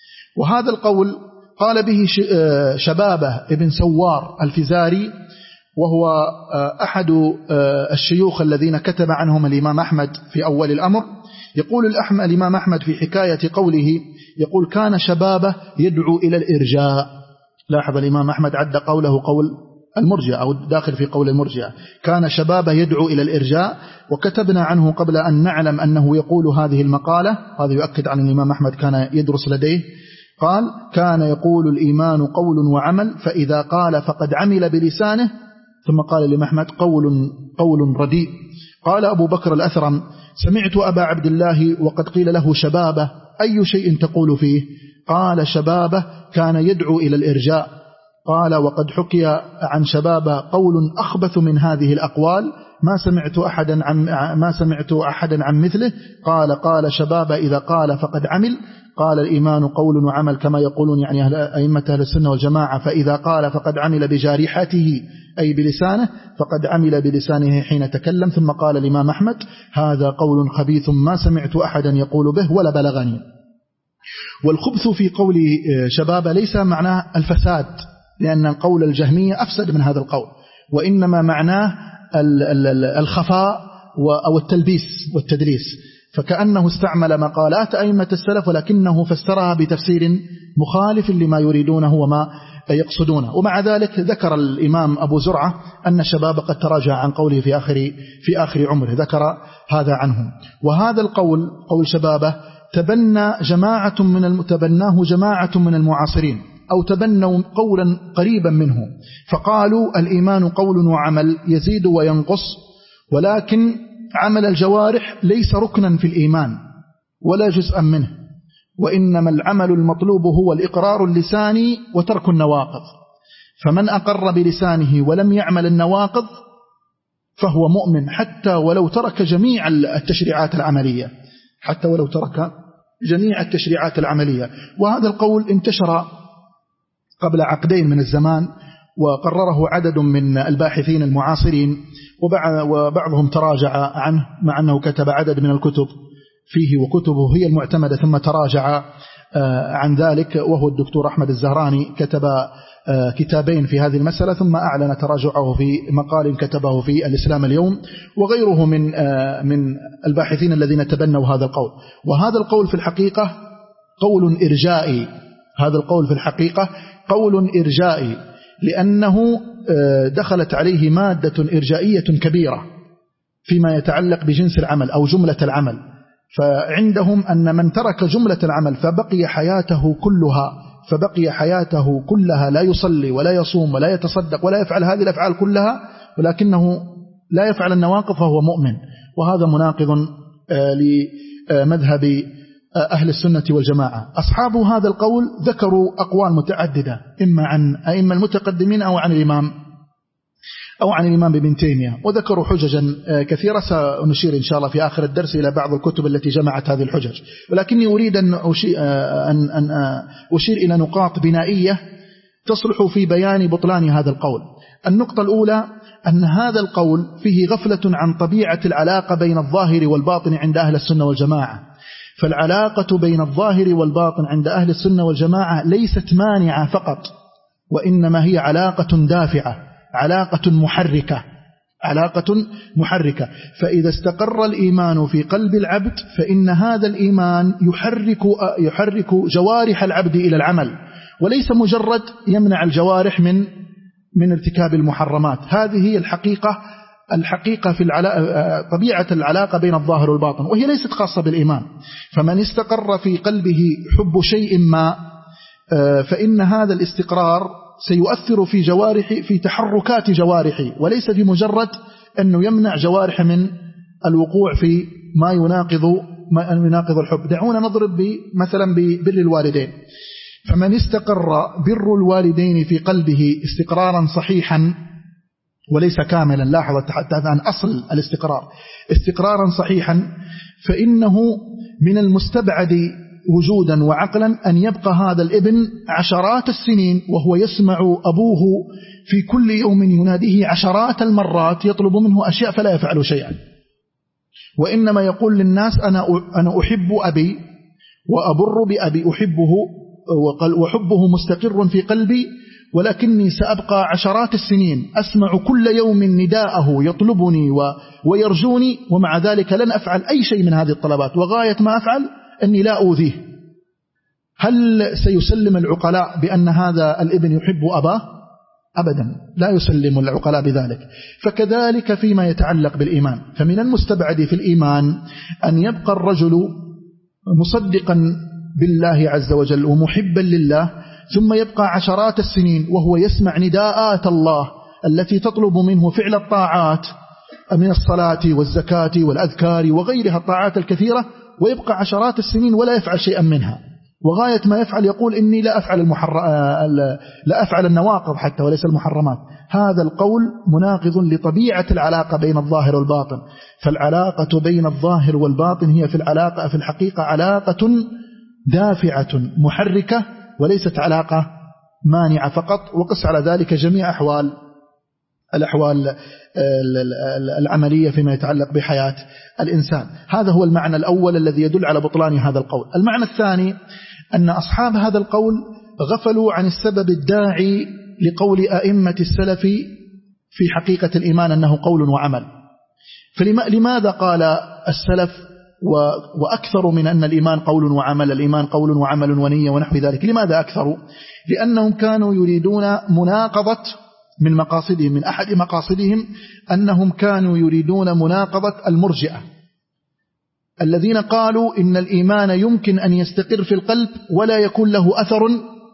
وهذا القول قال به شبابه ابن سوار الفزاري وهو أحد الشيوخ الذين كتب عنهم الإمام أحمد في أول الأمر. يقول الإمام أحمد في حكاية قوله، يقول كان شبابه يدعو إلى الإرجاء. لاحظ الإمام أحمد عد قوله قول المرجئة أو داخل في قول المرجئة، كان شبابه يدعو إلى الإرجاء. وكتبنا عنه قبل أن نعلم أنه يقول هذه المقالة، هذا يؤكد عن الإمام أحمد كان يدرس لديه. قال كان يقول الإيمان قول وعمل، فإذا قال فقد عمل بلسانه. ثم قال الإمام أحمد قول قول رديء. قال أبو بكر الأثرم سمعت أبا عبد الله وقد قيل له شبابه أي شيء تقول فيه؟ قال شبابه كان يدعو إلى الإرجاء. قال وقد حكي عن شبابه قول أخبث من هذه الأقوال ما سمعت أحدا عن ما سمعت أحدا عن مثله. قال قال شبابه إذا قال فقد عمل. قال الإيمان قول وعمل كما يقولون يعني أهل أئمة أهل السنة والجماعة، فإذا قال فقد عمل بجارحته أي بلسانه، فقد عمل بلسانه حين تكلم. ثم قال الإمام أحمد هذا قول خبيث ما سمعت أحدا يقول به ولا بلغني. والخبث في قول شبابه ليس معناه الفساد، لأن القول الجهمية أفسد من هذا القول، وإنما معناه الخفاء أو التلبيس والتدليس. فكأنه استعمل مقالات أئمة السلف ولكنه فسرها بتفسير مخالف لما يريدونه وما يقصدونه. ومع ذلك ذكر الإمام أبو زرعة أن شباب قد تراجع عن قوله في آخر في آخر عمره، ذكر هذا عنهم. وهذا القول قول شبابه تبنى جماعة من المتبناه جماعة من المعاصرين، أو تبنوا قولا قريبا منه، فقالوا الإيمان قول وعمل يزيد وينقص، ولكن عمل الجوارح ليس ركنا في الإيمان ولا جزءا منه، وإنما العمل المطلوب هو الإقرار اللساني وترك النواقض. فمن أقر بلسانه ولم يعمل النواقض فهو مؤمن حتى ولو ترك جميع التشريعات العملية، حتى ولو ترك جميع التشريعات العملية. وهذا القول انتشر قبل عقدين من الزمان، وقرره عدد من الباحثين المعاصرين، وبعضهم تراجع عنه مع أنه كتب عدد من الكتب فيه وكتبه هي المعتمدة، ثم تراجع عن ذلك، وهو الدكتور أحمد الزهراني كتب كتابين في هذه المسألة، ثم أعلن تراجعه في مقال كتبه في الإسلام اليوم، وغيره من من الباحثين الذين تبنوا هذا القول. وهذا القول في الحقيقة قول إرجائي، هذا القول في الحقيقة قول إرجائي، لأنه دخلت عليه مادة إرجائية كبيرة فيما يتعلق بجنس العمل أو جملة العمل. فعندهم أن من ترك جملة العمل فبقي حياته كلها فبقي حياته كلها لا يصلي ولا يصوم ولا يتصدق ولا يفعل هذه الأفعال كلها، ولكنه لا يفعل النواقض فهو مؤمن. وهذا مناقض لمذهب أهل السنة والجماعة. أصحاب هذا القول ذكروا أقوال متعددة، إما عن أئمة المتقدمين أو عن الإمام أو عن الإمام ابن تيمية، وذكروا حججا كثيرة سنشير إن شاء الله في آخر الدرس إلى بعض الكتب التي جمعت هذه الحجج. ولكني أريد أن أشير إلى نقاط بنائية تصلح في بيان بطلان هذا القول. النقطة الأولى أن هذا القول فيه غفلة عن طبيعة العلاقة بين الظاهر والباطن عند أهل السنة والجماعة. فالعلاقة بين الظاهر والباطن عند أهل السنة والجماعة ليست مانعة فقط، وإنما هي علاقة دافعة، علاقة محركة علاقة محركة. فإذا استقر الإيمان في قلب العبد فإن هذا الإيمان يحرك يحرك جوارح العبد إلى العمل، وليس مجرد يمنع الجوارح من من ارتكاب المحرمات. هذه هي الحقيقة الحقيقة في العلاقة، طبيعة العلاقة بين الظاهر والباطن، وهي ليست خاصة بالإيمان. فمن استقر في قلبه حب شيء ما فإن هذا الاستقرار سيؤثر في جوارح في تحركات جوارحه، وليس في مجرد أنه يمنع جوارح من الوقوع في ما يناقض ما يناقض الحب. دعونا نضرب مثلا ببر الوالدين. فمن استقر بر الوالدين في قلبه استقرارا صحيحا وليس كاملا، لاحظ التحدث عن أصل الاستقرار، استقرارا صحيحا، فإنه من المستبعد وجودا وعقلا أن يبقى هذا الابن عشرات السنين وهو يسمع أبوه في كل يوم يناديه عشرات المرات يطلب منه أشياء فلا يفعل شيئا، وإنما يقول للناس أنا أنا أحب أبي وأبر بأبي، أحبه وحبه مستقر في قلبي ولكني سأبقى عشرات السنين أسمع كل يوم نداءه يطلبني ويرجوني، ومع ذلك لن أفعل أي شيء من هذه الطلبات، وغاية ما أفعل أني لا أوذيه. هل سيسلم العقلاء بأن هذا الابن يحب أباه؟ أبدا، لا يسلم العقلاء بذلك. فكذلك فيما يتعلق بالإيمان، فمن المستبعد في الإيمان أن يبقى الرجل مصدقا بالله عز وجل ومحبا لله، ثم يبقى عشرات السنين وهو يسمع نداءات الله التي تطلب منه فعل الطاعات من الصلاة والزكاة والأذكار وغيرها الطاعات الكثيرة، ويبقى عشرات السنين ولا يفعل شيئا منها، وغاية ما يفعل يقول إني لا أفعل المحر... لا أفعل النواقض حتى وليس المحرمات. هذا القول مناقض لطبيعة العلاقة بين الظاهر والباطن. فالعلاقة بين الظاهر والباطن هي في العلاقة في الحقيقة علاقة دافعة محركة، وليست علاقة مانعة فقط. وقس على ذلك جميع أحوال الأحوال العملية فيما يتعلق بحياة الإنسان. هذا هو المعنى الأول الذي يدل على بطلان هذا القول. المعنى الثاني أن أصحاب هذا القول غفلوا عن السبب الداعي لقول أئمة السلف في حقيقة الإيمان أنه قول وعمل. فلماذا قال السلف وأكثر من أن الإيمان قول وعمل، الإيمان قول وعمل ونية ونحو ذلك؟ لماذا أكثروا؟ لأنهم كانوا يريدون مناقضة من مقاصدهم، من أحد مقاصدهم أنهم كانوا يريدون مناقضة المرجئة الذين قالوا إن الإيمان يمكن أن يستقر في القلب ولا يكون له أثر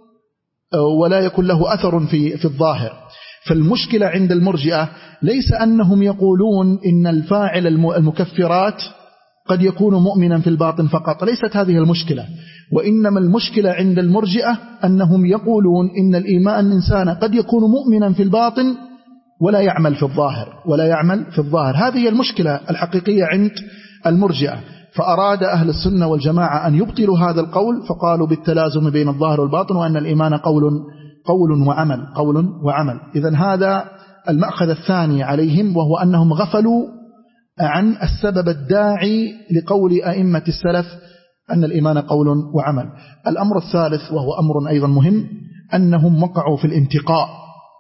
ولا يكون له أثر في في الظاهر. فالمشكلة عند المرجئة ليس أنهم يقولون إن الفاعل المكفرات قد يكون مؤمنا في الباطن فقط، ليست هذه المشكلة، وإنما المشكلة عند المرجئة أنهم يقولون إن الإيمان الإنسان قد يكون مؤمنا في الباطن ولا يعمل في الظاهر ولا يعمل في الظاهر. هذه المشكلة الحقيقية عند المرجئة. فأراد أهل السنة والجماعة أن يبطلوا هذا القول، فقالوا بالتلازم بين الظاهر والباطن، وأن الإيمان قول قول وعمل قول وعمل. إذن هذا المأخذ الثاني عليهم، وهو أنهم غفلوا عن السبب الداعي لقول أئمة السلف أن الإيمان قول وعمل. الأمر الثالث وهو أمر أيضا مهم، أنهم وقعوا في الانتقاء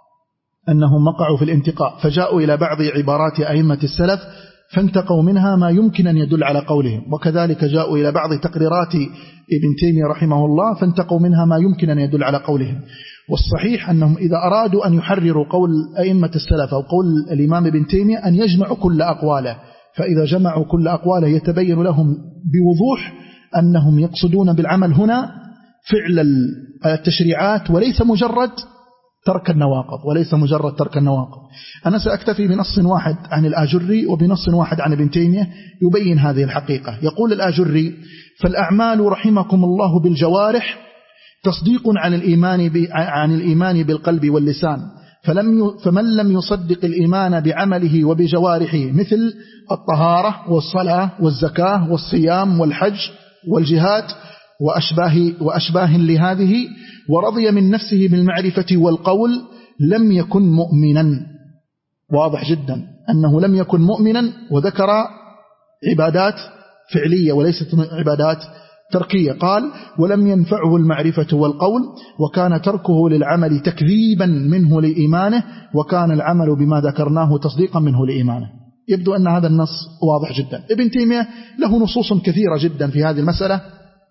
أنهم وقعوا في الانتقاء فجاءوا إلى بعض عبارات أئمة السلف فانتقوا منها ما يمكن أن يدل على قولهم، وكذلك جاءوا إلى بعض تقريرات ابن تيمية رحمه الله فانتقوا منها ما يمكن أن يدل على قولهم. والصحيح أنهم إذا أرادوا أن يحرروا قول أئمة السلف أو قول الإمام ابن تيمية أن يجمعوا كل أقواله، فإذا جمعوا كل أقواله يتبين لهم بوضوح أنهم يقصدون بالعمل هنا فعل التشريعات وليس مجرد ترك النواقض وليس مجرد ترك النواقض. أنا سأكتفي بنص واحد عن الآجري وبنص واحد عن ابن تيمية يبين هذه الحقيقة. يقول الآجري: فالأعمال رحمكم الله بالجوارح تصديق عن الإيمان عن الإيمان بالقلب واللسان، فلم فمن لم يصدق الإيمان بعمله وبجوارحه مثل الطهارة والصلاة والزكاة والصيام والحج والجهاد وأشباه, وأشباه لهذه، ورضي من نفسه بالمعرفة والقول، لم يكن مؤمنا. واضح جدا أنه لم يكن مؤمنا، وذكر عبادات فعلية وليست عبادات تركية. قال: ولم ينفعه المعرفة والقول، وكان تركه للعمل تكذيبا منه لإيمانه، وكان العمل بما ذكرناه تصديقا منه لإيمانه. يبدو أن هذا النص واضح جدا. ابن تيمية له نصوص كثيرة جدا في هذه المسألة،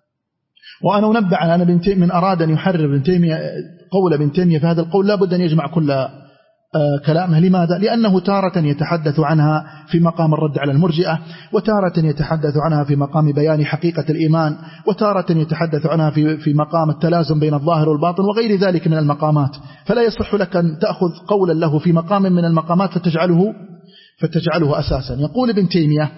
وأنا أنبه على أن ابن تيمية من أراد أن يحرر ابن تيمية قول ابن تيمية في هذا القول لابد أن يجمع كل كلامه. لماذا؟ لأنه تارة يتحدث عنها في مقام الرد على المرجئة، وتارة يتحدث عنها في مقام بيان حقيقة الإيمان، وتارة يتحدث عنها في في مقام التلازم بين الظاهر والباطن وغير ذلك من المقامات. فلا يصح لك أن تأخذ قولا له في مقام من المقامات فتجعله فتجعله أساسا. يقول ابن تيمية: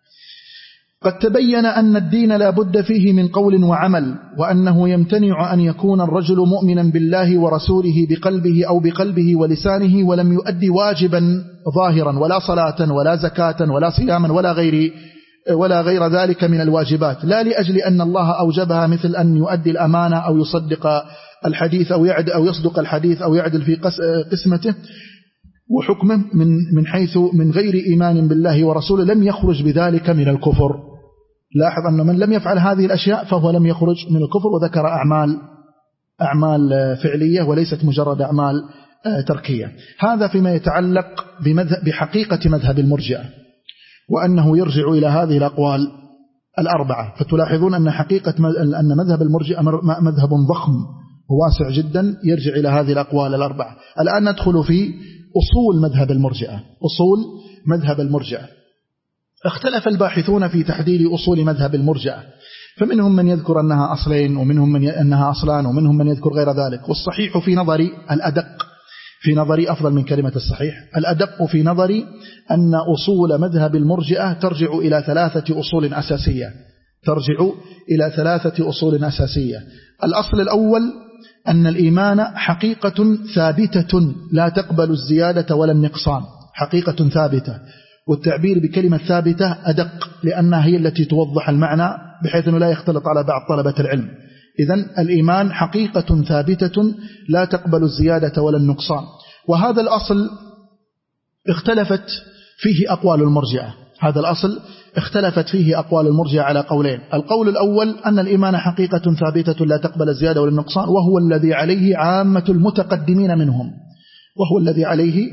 قد تبين أن الدين لا بد فيه من قول وعمل، وأنه يمتنع أن يكون الرجل مؤمنا بالله ورسوله بقلبه أو بقلبه ولسانه ولم يؤدي واجبا ظاهرا ولا صلاة ولا زكاة ولا صياما ولا غير ولا غير ذلك من الواجبات، لا لأجل أن الله أوجبها مثل أن يؤدي الأمانة أو يصدق الحديث أو يعد أو يصدق الحديث أو يعدل في قسمته وحكمه من من حيث من غير إيمان بالله ورسوله، لم يخرج بذلك من الكفر. لاحظ أن من لم يفعل هذه الأشياء فهو لم يخرج من الكفر، وذكر أعمال أعمال فعلية وليست مجرد أعمال تركية. هذا فيما يتعلق بحقيقة مذهب المرجئة، وأنه يرجع إلى هذه الأقوال الأربعة. فتلاحظون أن حقيقة أن مذهب المرجئة مذهب ضخم وواسع جدا يرجع إلى هذه الأقوال الأربعة. الآن ندخل في أصول مذهب المرجئة. أصول مذهب المرجئة، اختلف الباحثون في تحديد أصول مذهب المرجئة، فمنهم من يذكر أنها أصلين، ومنهم من أنها أصلان، ومنهم من يذكر غير ذلك. والصحيح في نظري الأدق، في نظري أفضل من كلمة الصحيح، الأدق في نظري أن أصول مذهب المرجئة ترجع إلى ثلاثة أصول أساسية ترجع إلى ثلاثة أصول أساسية. الأصل الأول أن الإيمان حقيقة ثابتة لا تقبل الزيادة ولا النقصان، حقيقة ثابتة. والتعبير بكلمة ثابتة أدق، لأنها هي التي توضح المعنى بحيث أنه لا يختلط على بعض طلبة العلم. إذن الإيمان حقيقة ثابتة لا تقبل الزيادة ولا النقصان. وهذا الأصل اختلفت فيه أقوال المرجئة، هذا الأصل اختلفت فيه أقوال المرجئة على قولين. القول الأول أن الإيمان حقيقة ثابتة لا تقبل الزيادة ولا النقصان، وهو الذي عليه عامة المتقدمين منهم وهو الذي عليه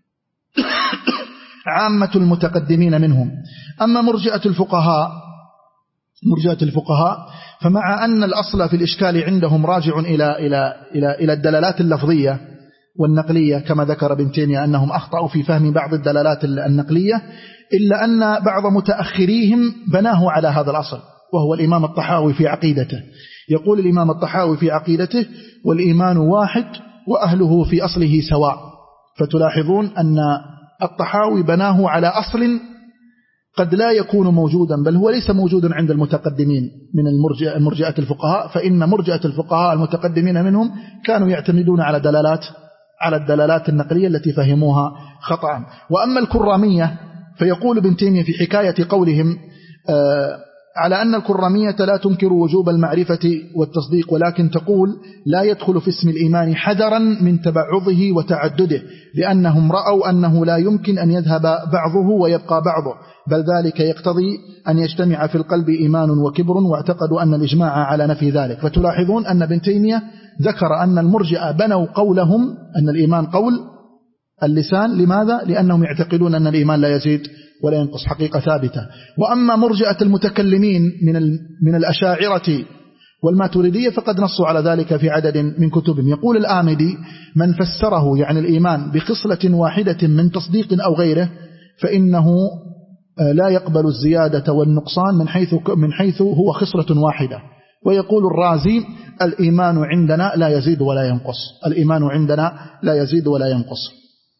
عامة المتقدمين منهم. أما مرجئة الفقهاء مرجئة الفقهاء فمع أن الأصل في الإشكال عندهم راجع إلى إلى إلى إلى الدلالات اللفظية والنقلية، كما ذكر ابن تيمية أنهم أخطأوا في فهم بعض الدلالات النقلية، إلا أن بعض متأخريهم بناه على هذا الأصل، وهو الإمام الطحاوي في عقيدته. يقول الإمام الطحاوي في عقيدته: والإيمان واحد وأهله في أصله سواء. فتلاحظون أن الطحاوي بناه على أصل قد لا يكون موجودا، بل هو ليس موجودا عند المتقدمين من المرجئة المرجئة الفقهاء، فإن مرجئة الفقهاء المتقدمين منهم كانوا يعتمدون على دلالات على الدلالات النقلية التي فهموها خطأ. وأما الكرامية فيقول ابن تيمية في حكاية قولهم آه على أن الكرامية لا تنكر وجوب المعرفة والتصديق، ولكن تقول لا يدخل في اسم الإيمان حذرا من تبعضه وتعدده، لأنهم رأوا أنه لا يمكن أن يذهب بعضه ويبقى بعضه، بل ذلك يقتضي أن يجتمع في القلب إيمان وكبر، واعتقدوا أن الإجماع على نفي ذلك. فتلاحظون أن ابن تيمية ذكر أن المرجئة بنوا قولهم أن الإيمان قول اللسان. لماذا؟ لأنهم يعتقدون أن الإيمان لا يزيد ولا ينقص، حقيقة ثابتة. وأما مرجئة المتكلمين من من الأشاعرة والماتريدية فقد نصوا على ذلك في عدد من كتبهم. يقول الآمدي: من فسره يعني الإيمان بخصلة واحدة من تصديق أو غيره فإنه لا يقبل الزيادة والنقصان من حيث من حيث هو خصلة واحدة. ويقول الرازي: الإيمان عندنا لا يزيد ولا ينقص، الإيمان عندنا لا يزيد ولا ينقص.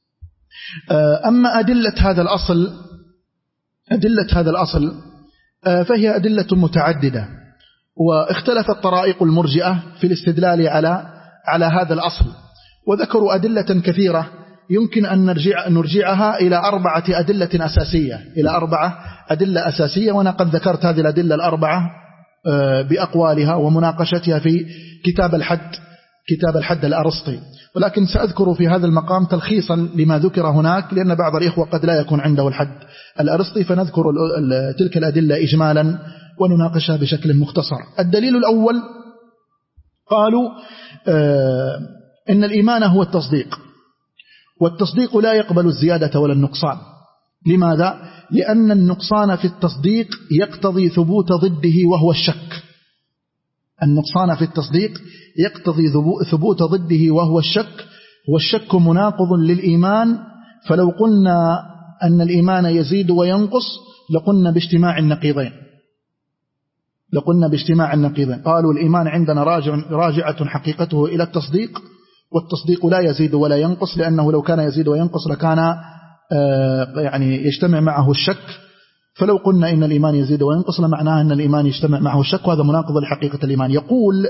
أما أدلة هذا الأصل أدلة هذا الأصل فهي أدلة متعددة، واختلفت طرائق المرجئة في الاستدلال على على هذا الأصل، وذكروا أدلة كثيرة يمكن أن نرجع نرجعها إلى أربعة أدلة أساسية إلى أربعة أدلة أساسية وأنا قد ذكرت هذه الأدلة الأربعة بأقوالها ومناقشتها في كتاب الحد كتاب الحد الأرسطي، ولكن سأذكر في هذا المقام تلخيصا لما ذكر هناك، لأن بعض الإخوة قد لا يكون عنده الحد الأرسطي، فنذكر تلك الأدلة إجمالا ونناقشها بشكل مختصر. الدليل الأول قالوا آه إن الإيمان هو التصديق، والتصديق لا يقبل الزيادة ولا النقصان. لماذا؟ لأن النقصان في التصديق يقتضي ثبوت ضده وهو الشك. النقصان في التصديق يقتضي ثبوت ضده وهو الشك، والشك مناقض للإيمان. فلو قلنا أن الإيمان يزيد وينقص لقلنا باجتماع النقيضين لقلنا باجتماع النقيضين قالوا الإيمان عندنا راجع راجعة حقيقته إلى التصديق، والتصديق لا يزيد ولا ينقص، لأنه لو كان يزيد وينقص لكان يعني يجتمع معه الشك. فلو قلنا إن الإيمان يزيد وينقص لمعناه أن الإيمان يجتمع معه الشك، وهذا مناقض لحقيقة الإيمان. يقول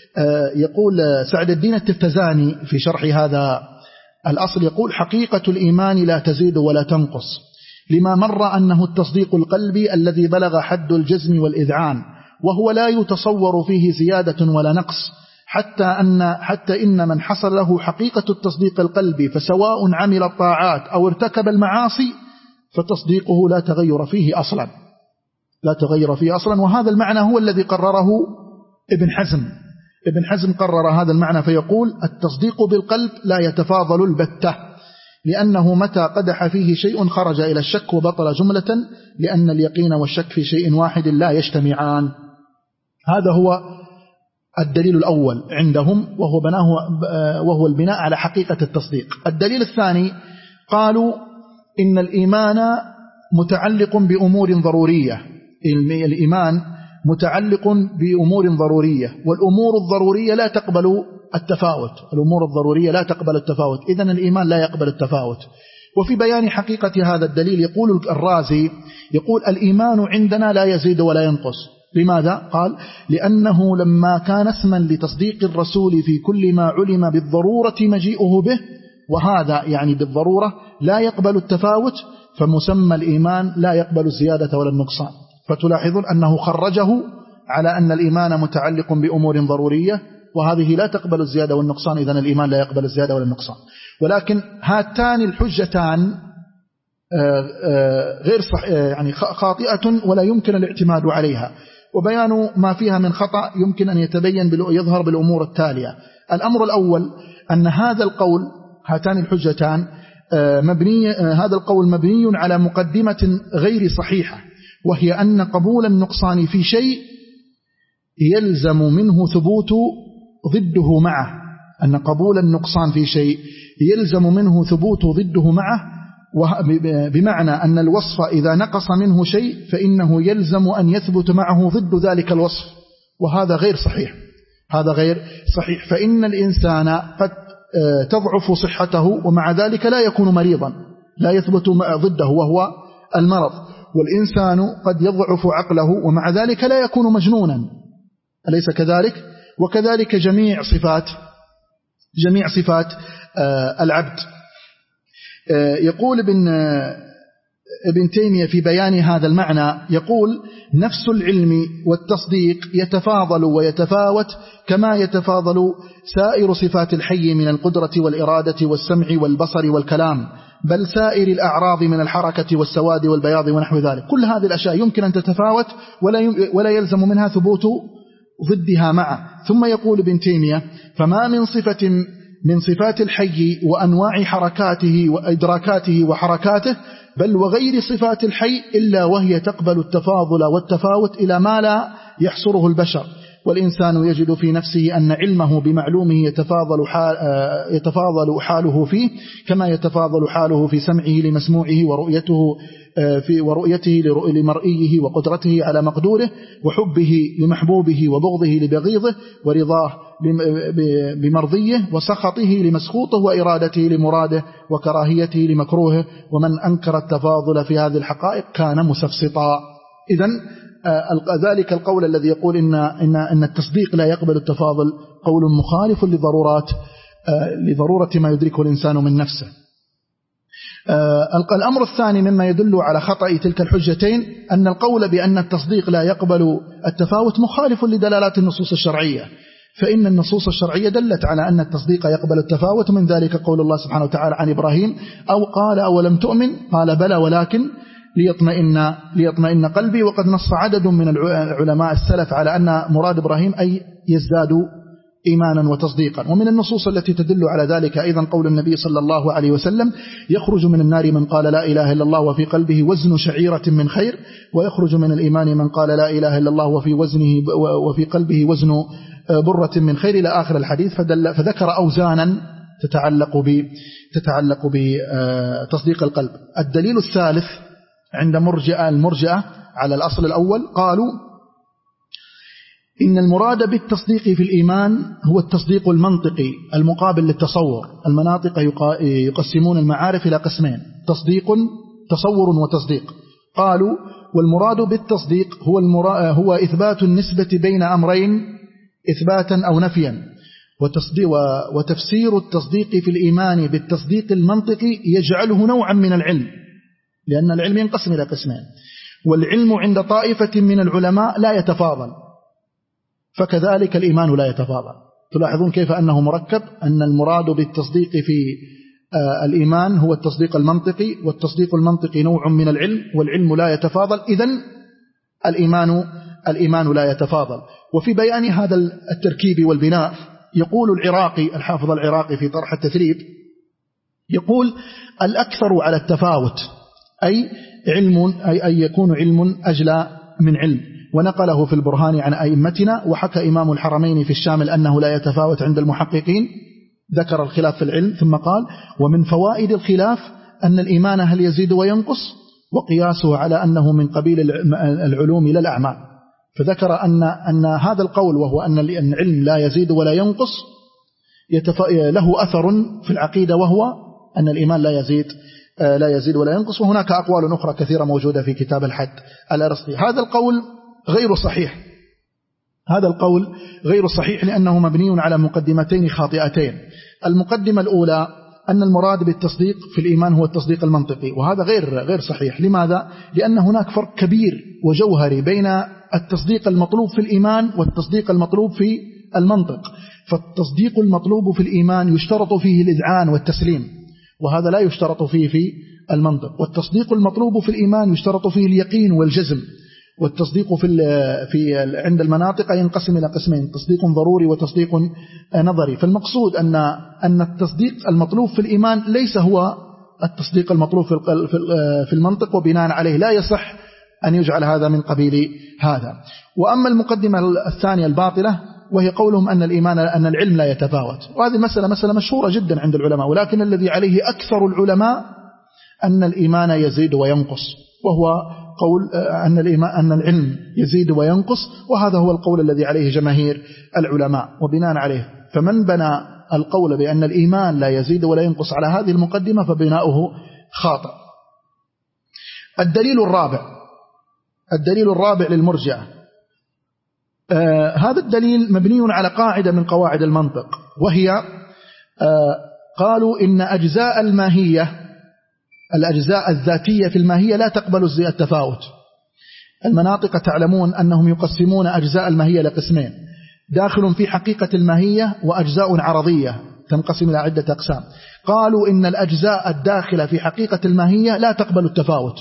يقول سعد الدين التفتزاني في شرح هذا الأصل، يقول: حقيقة الإيمان لا تزيد ولا تنقص، لما مر أنه التصديق القلبي الذي بلغ حد الجزم والإذعان، وهو لا يتصور فيه زيادة ولا نقص، حتى أن حتى إن من حصل له حقيقة التصديق القلبي فسواء عمل الطاعات أو ارتكب المعاصي فتصديقه لا تغير فيه أصلا لا تغير فيه أصلا وهذا المعنى هو الذي قرره ابن حزم ابن حزم قرر هذا المعنى فيقول التصديق بالقلب لا يتفاضل البتة، لأنه متى قدح فيه شيء خرج إلى الشك وبطل جملة، لأن اليقين والشك في شيء واحد لا يجتمعان. هذا هو الدليل الأول عندهم، وهو بناه وهو البناء على حقيقة التصديق. الدليل الثاني قالوا إن الإيمان متعلق بأمور ضرورية، الإيمان متعلق بأمور ضرورية، والأمور الضرورية لا تقبل التفاوت، الأمور الضرورية لا تقبل التفاوت، إذن الإيمان لا يقبل التفاوت. وفي بيان حقيقة هذا الدليل يقول الرازي، يقول الإيمان عندنا لا يزيد ولا ينقص. لماذا؟ قال لأنه لما كان اسما لتصديق الرسول في كل ما علم بالضرورة مجيئه به، وهذا يعني بالضرورة لا يقبل التفاوت، فمسمى الإيمان لا يقبل الزيادة ولا النقصان. فتلاحظون أنه خرجه على أن الإيمان متعلق بأمور ضرورية، وهذه لا تقبل الزيادة والنقصان، إذن الإيمان لا يقبل الزيادة ولا النقصان. ولكن هاتان الحجتان غير صح يعني خاطئة ولا يمكن الاعتماد عليها، وبيان ما فيها من خطأ يمكن أن يتبين يظهر بالأمور التالية. الأمر الأول أن هذا القول، هاتان الحجتان مبني هذا القول مبني على مقدمة غير صحيحة، وهي أن قبول النقصان في شيء يلزم منه ثبوت ضده معه، أن قبول النقصان في شيء يلزم منه ثبوت ضده معه، بمعنى أن الوصف إذا نقص منه شيء فإنه يلزم أن يثبت معه ضد ذلك الوصف، وهذا غير صحيح، هذا غير صحيح. فإن الإنسان قد تضعف صحته ومع ذلك لا يكون مريضا، لا يثبت ضده وهو المرض، والإنسان قد يضعف عقله ومع ذلك لا يكون مجنونا، أليس كذلك؟ وكذلك جميع صفات جميع صفات العبد. يقول ابن ابن تيمية في بيان هذا المعنى، يقول نفس العلم والتصديق يتفاضل ويتفاوت كما يتفاضل سائر صفات الحي من القدرة والإرادة والسمع والبصر والكلام، بل سائر الأعراض من الحركة والسواد والبياض ونحو ذلك. كل هذه الأشياء يمكن أن تتفاوت ولا يلزم منها ثبوت ضدها معه. ثم يقول ابن تيمية فما من صفة من صفات الحي وأنواع حركاته وإدراكاته وحركاته بل وغير صفات الحي إلا وهي تقبل التفاضل والتفاوت إلى ما لا يحصره البشر، والإنسان يجد في نفسه أن علمه بمعلومه يتفاضل, حال يتفاضل حاله فيه كما يتفاضل حاله في سمعه لمسموعه ورؤيته في ورؤيته لمرئيه وقدرته على مقدوره وحبه لمحبوبه وبغضه لبغيضه ورضاه بمرضيه وسخطه لمسخوطه وإرادته لمراده وكراهيته لمكروهه. ومن أنكر التفاضل في هذه الحقائق كان مسفسطا. إذن ذلك القول الذي يقول إن, إن, إن التصديق لا يقبل التفاضل قول مخالف لضرورات لضرورة ما يدركه الإنسان من نفسه. الأمر الثاني مما يدل على خطأ تلك الحجتين أن القول بأن التصديق لا يقبل التفاوت مخالف لدلالات النصوص الشرعية، فإن النصوص الشرعية دلت على أن التصديق يقبل التفاوت، من ذلك قول الله سبحانه وتعالى عن إبراهيم أو قال أولم تؤمن قال بلى ولكن ليطمئن, ليطمئن قلبي. وقد نص عدد من العلماء السلف على أن مراد إبراهيم أي يزداد إيمانا وتصديقا. ومن النصوص التي تدل على ذلك أيضا قول النبي صلى الله عليه وسلم يخرج من النار من قال لا إله إلا الله وفي قلبه وزن شعيرة من خير، ويخرج من الإيمان من قال لا إله إلا الله وفي وزنه وفي قلبه وزن برة من خير إلى آخر الحديث. فدل فذكر أوزانا تتعلق ب تتعلق بتصديق القلب. الدليل الثالث عند مرجئة المرجئة على الأصل الأول قالوا إن المراد بالتصديق في الإيمان هو التصديق المنطقي المقابل للتصور. المناطق يقسمون المعارف إلى قسمين: تصديق تصور وتصديق. قالوا والمراد بالتصديق هو, هو إثبات النسبة بين أمرين إثباتا أو نفيا، وتفسير التصديق في الإيمان بالتصديق المنطقي يجعله نوعا من العلم، لأن العلم ينقسم إلى قسمين، والعلم عند طائفة من العلماء لا يتفاضل، فكذلك الإيمان لا يتفاضل. تلاحظون كيف أنه مركب، أن المراد بالتصديق في الإيمان هو التصديق المنطقي، والتصديق المنطقي نوع من العلم، والعلم لا يتفاضل. إذن الإيمان الإيمان لا يتفاضل. وفي بيان هذا التركيب والبناء يقول العراقي الحافظ العراقي في طرح التثريب، يقول الأكثر على التفاوت أي علم أي, أي يكون علم أجلى من علم، ونقله في البرهان عن أئمتنا. وحكى إمام الحرمين في الشامل أنه لا يتفاوت عند المحققين، ذكر الخلاف في العلم ثم قال ومن فوائد الخلاف أن الإيمان هل يزيد وينقص، وقياسه على أنه من قبيل العلوم لا الأعمال. فذكر أن, أن هذا القول وهو أن العلم لا يزيد ولا ينقص له أثر في العقيدة، وهو أن الإيمان لا يزيد لا يزيد ولا ينقص. وهناك أقوال أخرى كثيرة موجودة في كتاب الحد الأرسطي. هذا القول غير صحيح، هذا القول غير صحيح لأنه مبني على مقدمتين خاطئتين. المقدمة الأولى أن المراد بالتصديق في الإيمان هو التصديق المنطقي، وهذا غير غير صحيح. لماذا؟ لأن هناك فرق كبير وجوهري بين التصديق المطلوب في الإيمان والتصديق المطلوب في المنطق. فالتصديق المطلوب في الإيمان يشترط فيه الإذعان والتسليم، وهذا لا يشترط فيه في المنطق. والتصديق المطلوب في الإيمان يشترط فيه اليقين والجزم. والتصديق في في عند المناطق ينقسم إلى قسمين، تصديق ضروري وتصديق نظري. فالمقصود أن أن التصديق المطلوب في الإيمان ليس هو التصديق المطلوب في في المنطق، وبناء عليه لا يصح أن يجعل هذا من قبيل هذا. وأما المقدمة الثانية الباطلة وهي قولهم أن الإيمان أن العلم لا يتفاوت، وهذه مسألة مسألة مشهورة جدا عند العلماء، ولكن الذي عليه أكثر العلماء أن الإيمان يزيد وينقص، وهو قول أن الإيمان أن العلم يزيد وينقص، وهذا هو القول الذي عليه جماهير العلماء. وبناء عليه فمن بنى القول بأن الإيمان لا يزيد ولا ينقص على هذه المقدمة فبناؤه خاطئ. الدليل الرابع الدليل الرابع للمرجئة، آه هذا الدليل مبني على قاعدة من قواعد المنطق، وهي آه قالوا إن أجزاء الماهية الأجزاء الذاتية في الماهية لا تقبل التفاوت. المناطق تعلمون أنهم يقسمون أجزاء الماهية لقسمين، داخل في حقيقة الماهية وأجزاء عرضية تنقسم إلى عدة أقسام. قالوا إن الأجزاء الداخلة في حقيقة الماهية لا تقبل التفاوت،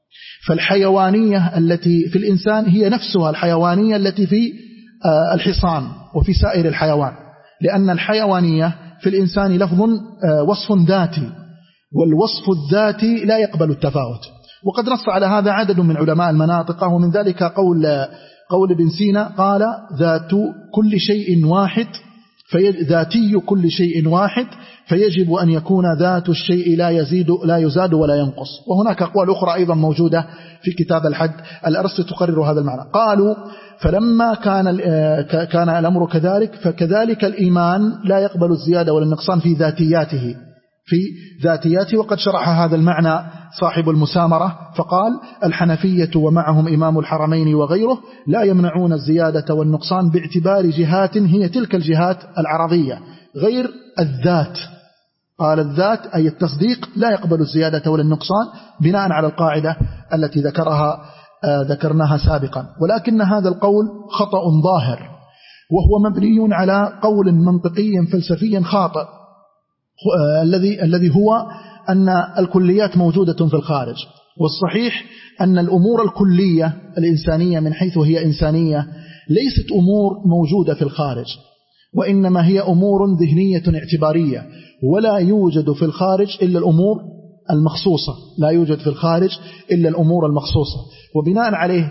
فالحيوانية التي في الإنسان هي نفسها الحيوانية التي في الحصان وفي سائر الحيوان، لأن الحيوانية في الإنسان لفظ وصف ذاتي، والوصف الذاتي لا يقبل التفاوت. وقد نص على هذا عدد من علماء المناطق، ومن ذلك قول قول ابن سينا قال ذات كل شيء واحد في ذاتي كل شيء واحد فيجب أن يكون ذات الشيء لا يزيد لا يزاد ولا ينقص. وهناك أقوال أخرى أيضا موجودة في كتاب الحد الأرسطي تقرر هذا المعنى. قالوا فلما كان كان الأمر كذلك فكذلك الإيمان لا يقبل الزيادة ولا النقصان في ذاتياته في ذاتياته. وقد شرح هذا المعنى صاحب المسامرة فقال الحنفية ومعهم إمام الحرمين وغيره لا يمنعون الزيادة والنقصان باعتبار جهات هي تلك الجهات العرضية غير الذات. قال الذات أي التصديق لا يقبل الزيادة ولا النقصان بناء على القاعدة التي ذكرها آه ذكرناها سابقا. ولكن هذا القول خطأ ظاهر، وهو مبني على قول منطقي فلسفي خاطئ الذي الذي هو أن الكليات موجودة في الخارج. والصحيح أن الأمور الكلية الإنسانية من حيث هي إنسانية ليست أمور موجودة في الخارج، وإنما هي أمور ذهنية اعتبارية، ولا يوجد في الخارج إلا الأمور المخصوصة، لا يوجد في الخارج إلا الأمور المخصوصة. وبناء عليه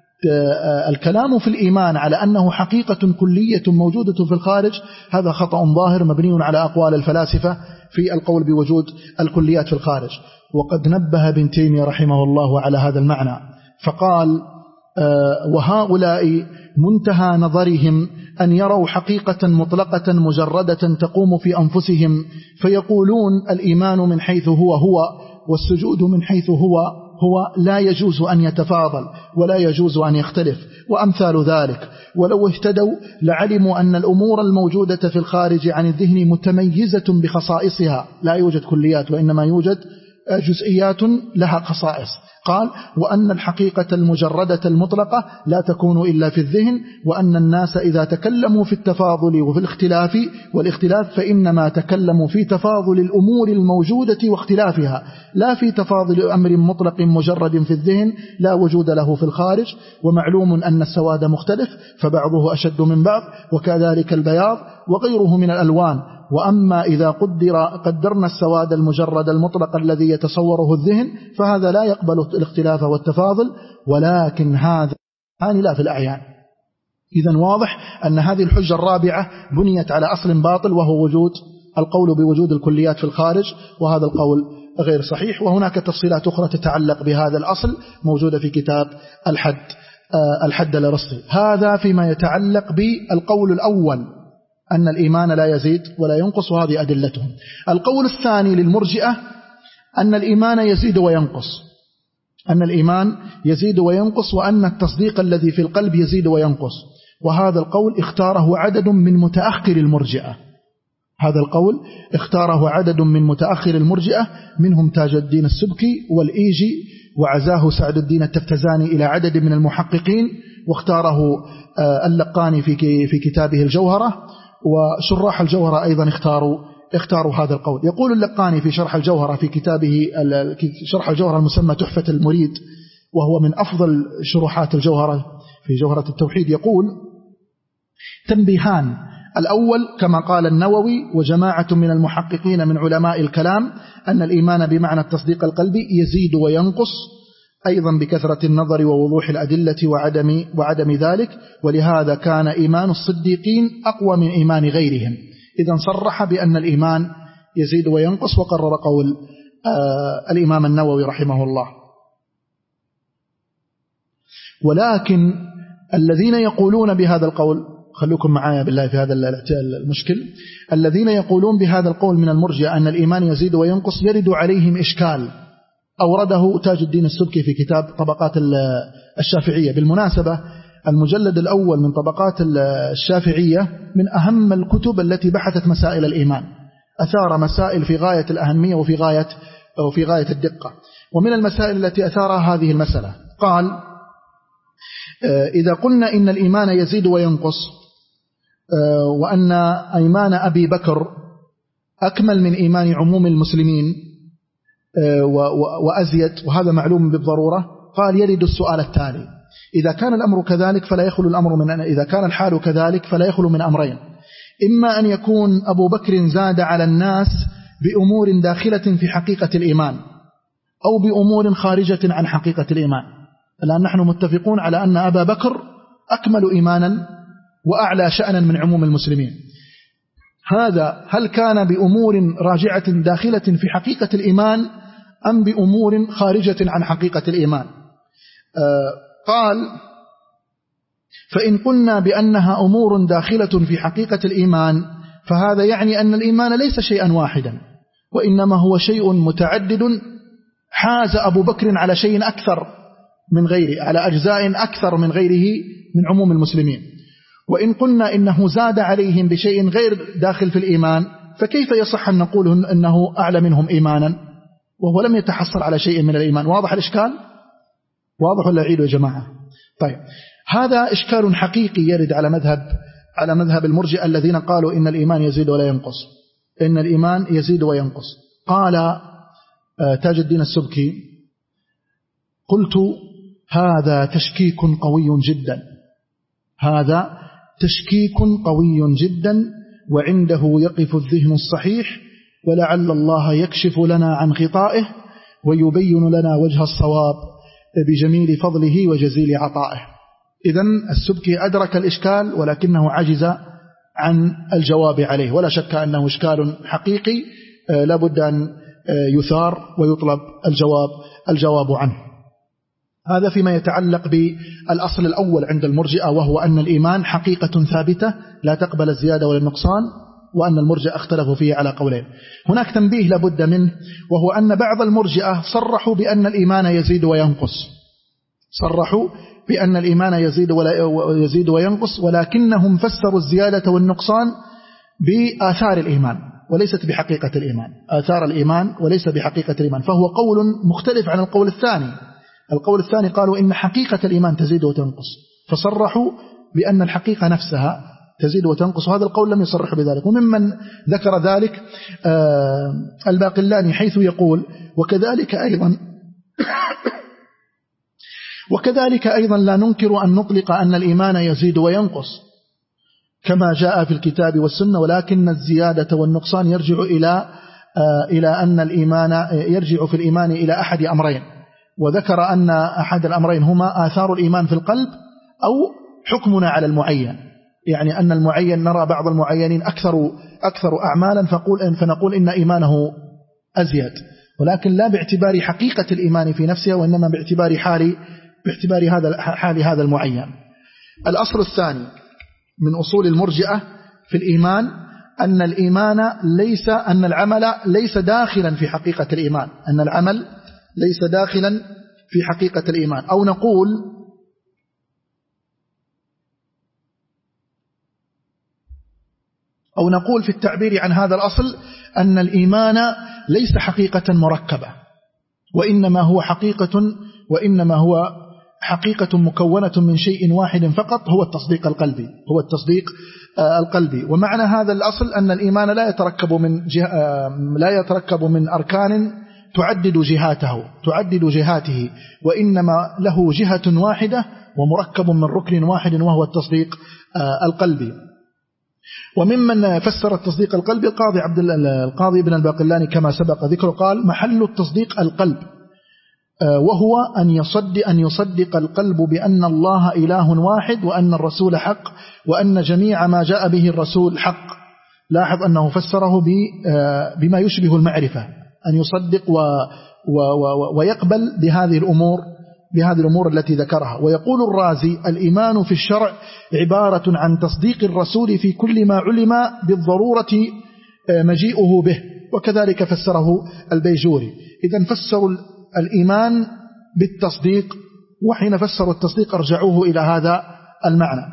الكلام في الإيمان على أنه حقيقة كلية موجودة في الخارج هذا خطأ ظاهر مبني على أقوال الفلاسفة في القول بوجود الكليات في الخارج. وقد نبه ابن تيمية رحمه الله على هذا المعنى فقال وهؤلاء منتهى نظرهم أن يروا حقيقة مطلقة مجردة تقوم في أنفسهم فيقولون الإيمان من حيث هو هو والسجود من حيث هو هو لا يجوز أن يتفاضل ولا يجوز أن يختلف وأمثال ذلك. ولو اهتدوا لعلموا أن الأمور الموجودة في الخارج عن الذهن متميزة بخصائصها، لا يوجد كليات وإنما يوجد جزئيات لها خصائص. قال وأن الحقيقة المجردة المطلقة لا تكون إلا في الذهن، وأن الناس إذا تكلموا في التفاضل وفي الاختلاف والاختلاف فإنما تكلموا في تفاضل الأمور الموجودة واختلافها، لا في تفاضل أمر مطلق مجرد في الذهن لا وجود له في الخارج. ومعلوم أن السواد مختلف فبعضه أشد من بعض، وكذلك البياض وغيره من الألوان. وأما إذا قدر قدرنا السواد المجرد المطلق الذي يتصوره الذهن فهذا لا يقبل الاختلاف والتفاضل، ولكن هذا لا في الأعيان. إذن واضح أن هذه الحجة الرابعة بنيت على أصل باطل، وهو وجود القول بوجود الكليات في الخارج، وهذا القول غير صحيح. وهناك تفصيلات أخرى تتعلق بهذا الأصل موجودة في كتاب الحد الحد الأرسطي. هذا فيما يتعلق بالقول الأول أن الإيمان لا يزيد ولا ينقص، وهذه أدلتهم. القول الثاني للمرجئة أن الإيمان يزيد وينقص، أن الإيمان يزيد وينقص، وأن التصديق الذي في القلب يزيد وينقص. وهذا القول اختاره عدد من متأخر المرجئة، هذا القول اختاره عدد من متأخر المرجئة، منهم تاج الدين السبكي والإيجي، وعزاه سعد الدين التفتزاني إلى عدد من المحققين، واختاره اللقاني في كتابه الجوهرة، وشراح الجوهرة أيضا اختاروا اختاروا هذا القول. يقول اللقاني في شرح الجوهرة في كتابه شرح الجوهرة المسمى تحفة المريد، وهو من أفضل شروحات الجوهرة في جوهرة التوحيد، يقول تنبيهان: الأول كما قال النووي وجماعة من المحققين من علماء الكلام أن الإيمان بمعنى التصديق القلبي يزيد وينقص أيضا بكثرة النظر ووضوح الأدلة وعدم, وعدم ذلك، ولهذا كان إيمان الصديقين أقوى من إيمان غيرهم. إذن صرح بأن الإيمان يزيد وينقص، وقرر قول آه الإمام النووي رحمه الله. ولكن الذين يقولون بهذا القول، خلوكم معايا بالله في هذا المشكل، الذين يقولون بهذا القول من المرجئة أن الإيمان يزيد وينقص يرد عليهم إشكال أورده تاج الدين السبكي في كتاب طبقات الشافعية. بالمناسبة المجلد الأول من طبقات الشافعية من أهم الكتب التي بحثت مسائل الإيمان، أثار مسائل في غاية الأهمية وفي غاية, وفي غاية الدقة. ومن المسائل التي أثارها هذه المسألة، قال إذا قلنا إن الإيمان يزيد وينقص، وأن إيمان أبي بكر أكمل من إيمان عموم المسلمين وأزيد، وهذا معلوم بالضرورة، قال يرد السؤال التالي: إذا كان الأمر كذلك فلا يخلو الأمر من إذا كان الحال كذلك فلا يخلو من أمرين: إما أن يكون أبو بكر زاد على الناس بأمور داخلة في حقيقة الإيمان، أو بأمور خارجة عن حقيقة الإيمان. الآن نحن متفقون على أن أبا بكر أكمل إيمانا وأعلى شأنا من عموم المسلمين. هذا هل كان بأمور راجعة داخلة في حقيقة الإيمان أم بأمور خارجة عن حقيقة الإيمان؟ آه قال: فإن قلنا بأنها أمور داخلة في حقيقة الإيمان فهذا يعني أن الإيمان ليس شيئا واحدا، وإنما هو شيء متعدد حاز أبو بكر على شيء أكثر من غيره، على أجزاء أكثر من غيره من عموم المسلمين. وإن قلنا إنه زاد عليهم بشيء غير داخل في الإيمان فكيف يصح أن نقول أنه أعلى منهم إيمانا وهو لم يتحصل على شيء من الإيمان؟ واضح الإشكال؟ واضح ولا أعيد يا جماعة؟ طيب، هذا إشكال حقيقي يرد على مذهب على مذهب المرجئة الذين قالوا إن الإيمان يزيد ولا ينقص، إن الإيمان يزيد وينقص. قال تاج الدين السبكي: قلت هذا تشكيك قوي جدا، هذا تشكيك قوي جدا، وعنده يقف الذهن الصحيح، ولعل الله يكشف لنا عن غطائه ويبين لنا وجه الصواب بجميل فضله وجزيل عطائه. إذن السبكي أدرك الإشكال ولكنه عجز عن الجواب عليه، ولا شك أنه إشكال حقيقي لابد أن يثار ويطلب الجواب الجواب عنه. هذا فيما يتعلق بالأصل الأول عند المرجئة، وهو أن الإيمان حقيقة ثابتة لا تقبل الزيادة ولا النقصان، وأن المرجئة اختلفوا فيه على قولين. هناك تنبيه لابد منه، وهو أن بعض المرجئة صرحوا بأن الإيمان يزيد وينقص، صرحوا بأن الإيمان يزيد ويزيد وينقص، ولكنهم فسروا الزيادة والنقصان بآثار الإيمان وليست بحقيقة الإيمان، آثار الإيمان وليس بحقيقة الإيمان، فهو قول مختلف عن القول الثاني. القول الثاني قالوا إن حقيقة الإيمان تزيد وتنقص، فصرحوا بأن الحقيقة نفسها تزيد وتنقص، وهذا القول لم يصرح بذلك. وممن ذكر ذلك الباقلاني حيث يقول وكذلك أيضا وكذلك أيضا لا ننكر أن نطلق أن الإيمان يزيد وينقص كما جاء في الكتاب والسنة، ولكن الزيادة والنقصان يرجع إلى إلى أن الإيمان يرجع في الإيمان إلى أحد أمرين، وذكر أن أحد الأمرين هما آثار الإيمان في القلب أو حكمنا على المعين، يعني أن المعين نرى بعض المعينين أكثر أكثر أعمالا فقول فنقول إن إيمانه أزيد، ولكن لا باعتبار حقيقة الإيمان في نفسها، وإنما باعتبار حال باعتبار هذا حال هذا المعين. الأصل الثاني من أصول المرجئة في الإيمان أن الإيمان ليس أن العمل ليس داخلا في حقيقة الإيمان، أن العمل ليس داخلا في حقيقة الإيمان. أو نقول أو نقول في التعبير عن هذا الأصل أن الإيمان ليس حقيقة مركبة، وإنما هو حقيقة وإنما هو حقيقة مكونة من شيء واحد فقط، هو التصديق القلبي هو التصديق القلبي. ومعنى هذا الأصل أن الإيمان لا يتركب من جه... لا يتركب من أركان تعدد جهاته تعدد جهاته وإنما له جهة واحدة ومركب من ركن واحد وهو التصديق القلبي. وممن فسر التصديق القلبي القاضي عبد القاضي ابن الباقلاني كما سبق ذكره، قال محل التصديق القلب، وهو أن يصدق أن يصدق القلب بأن الله إله واحد، وأن الرسول حق، وأن جميع ما جاء به الرسول حق. لاحظ أنه فسره بما يشبه المعرفة، أن يصدق و و ويقبل بهذه الأمور بهذه الأمور التي ذكرها. ويقول الرازي الإيمان في الشرع عبارة عن تصديق الرسول في كل ما علم بالضرورة مجيئه به، وكذلك فسره البيجوري. إذن فسروا الإيمان بالتصديق، وحين فسروا التصديق أرجعوه إلى هذا المعنى.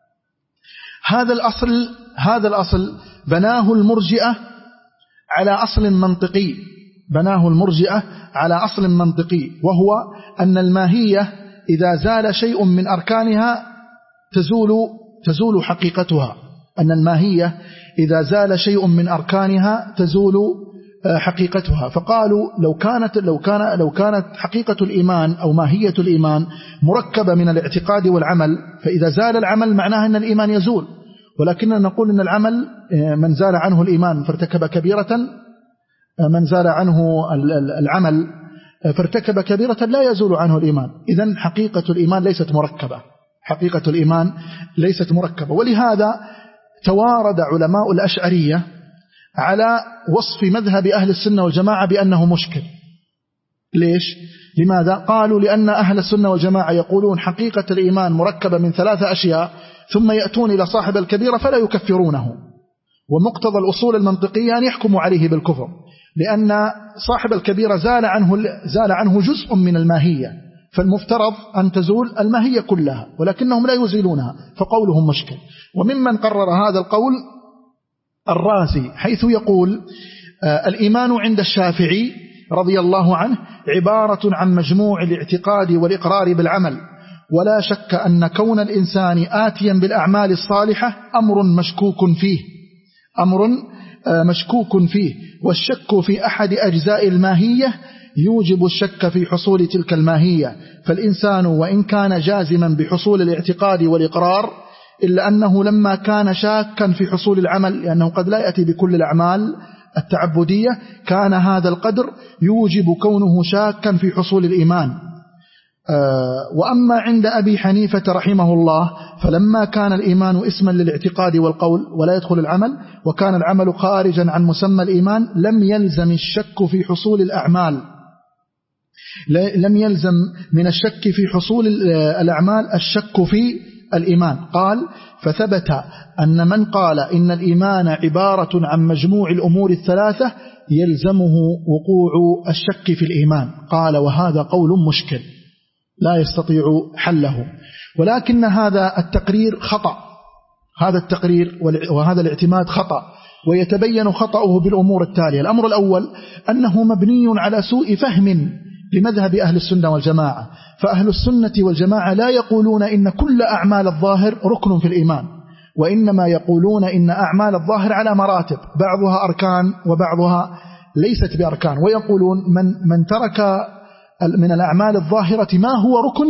هذا الأصل هذا الأصل بناه المرجئة على أصل منطقي بناه المرجئة على أصل منطقي وهو أن الماهية إذا زال شيء من أركانها تزول تزول حقيقتها أن الماهية إذا زال شيء من أركانها تزول حقيقتها. فقالوا لو كانت لو كان لو كانت حقيقة الإيمان أو ماهية الإيمان مركبة من الاعتقاد والعمل، فإذا زال العمل معناه أن الإيمان يزول، ولكننا نقول أن العمل من زال عنه الإيمان فارتكب كبيرة من زال عنه العمل فارتكب كبيرة لا يزول عنه الإيمان. إذن حقيقة الإيمان ليست مركبة حقيقة الإيمان ليست مركبة. ولهذا توارد علماء الأشعرية على وصف مذهب أهل السنة والجماعة بأنه مشكل. ليش؟ لماذا؟ قالوا لأن أهل السنة والجماعة يقولون حقيقة الإيمان مركبة من ثلاثة أشياء، ثم يأتون إلى صاحب الكبيرة فلا يكفرونه، ومقتضى الأصول المنطقية أن يحكموا عليه بالكفر، لأن صاحب الكبيرة زال عنه زال عنه جزء من الماهية، فالمفترض أن تزول الماهية كلها، ولكنهم لا يزيلونها، فقولهم مشكل. وممن قرر هذا القول الرازي حيث يقول آه الإيمان عند الشافعي رضي الله عنه عبارة عن مجموع الاعتقاد والإقرار بالعمل، ولا شك أن كون الإنسان آتيا بالأعمال الصالحة أمر مشكوك فيه أمر آه مشكوك فيه والشك في أحد أجزاء الماهية يوجب الشك في حصول تلك الماهية. فالإنسان وإن كان جازما بحصول الاعتقاد والإقرار إلا أنه لما كان شاكا في حصول العمل، لأنه قد لا يأتي بكل الأعمال التعبدية، كان هذا القدر يوجب كونه شاكا في حصول الإيمان. وأما عند أبي حنيفة رحمه الله فلما كان الإيمان اسما للاعتقاد والقول ولا يدخل العمل، وكان العمل خارجا عن مسمى الإيمان، لم يلزم الشك في حصول الأعمال لم يلزم من الشك في حصول الأعمال الشك في الإيمان. قال فثبت أن من قال إن الإيمان عبارة عن مجموع الأمور الثلاثة يلزمه وقوع الشك في الإيمان. قال وهذا قول مشكل لا يستطيع حله، ولكن هذا التقرير خطأ هذا التقرير وهذا الاعتماد خطأ، ويتبين خطأه بالأمور التالية. الأمر الأول أنه مبني على سوء فهم لمذهب أهل السنة والجماعة. فأهل السنة والجماعة لا يقولون إن كل أعمال الظاهر ركن في الإيمان، وإنما يقولون إن أعمال الظاهر على مراتب، بعضها أركان وبعضها ليست بأركان. ويقولون من, من ترك من الأعمال الظاهرة ما هو ركن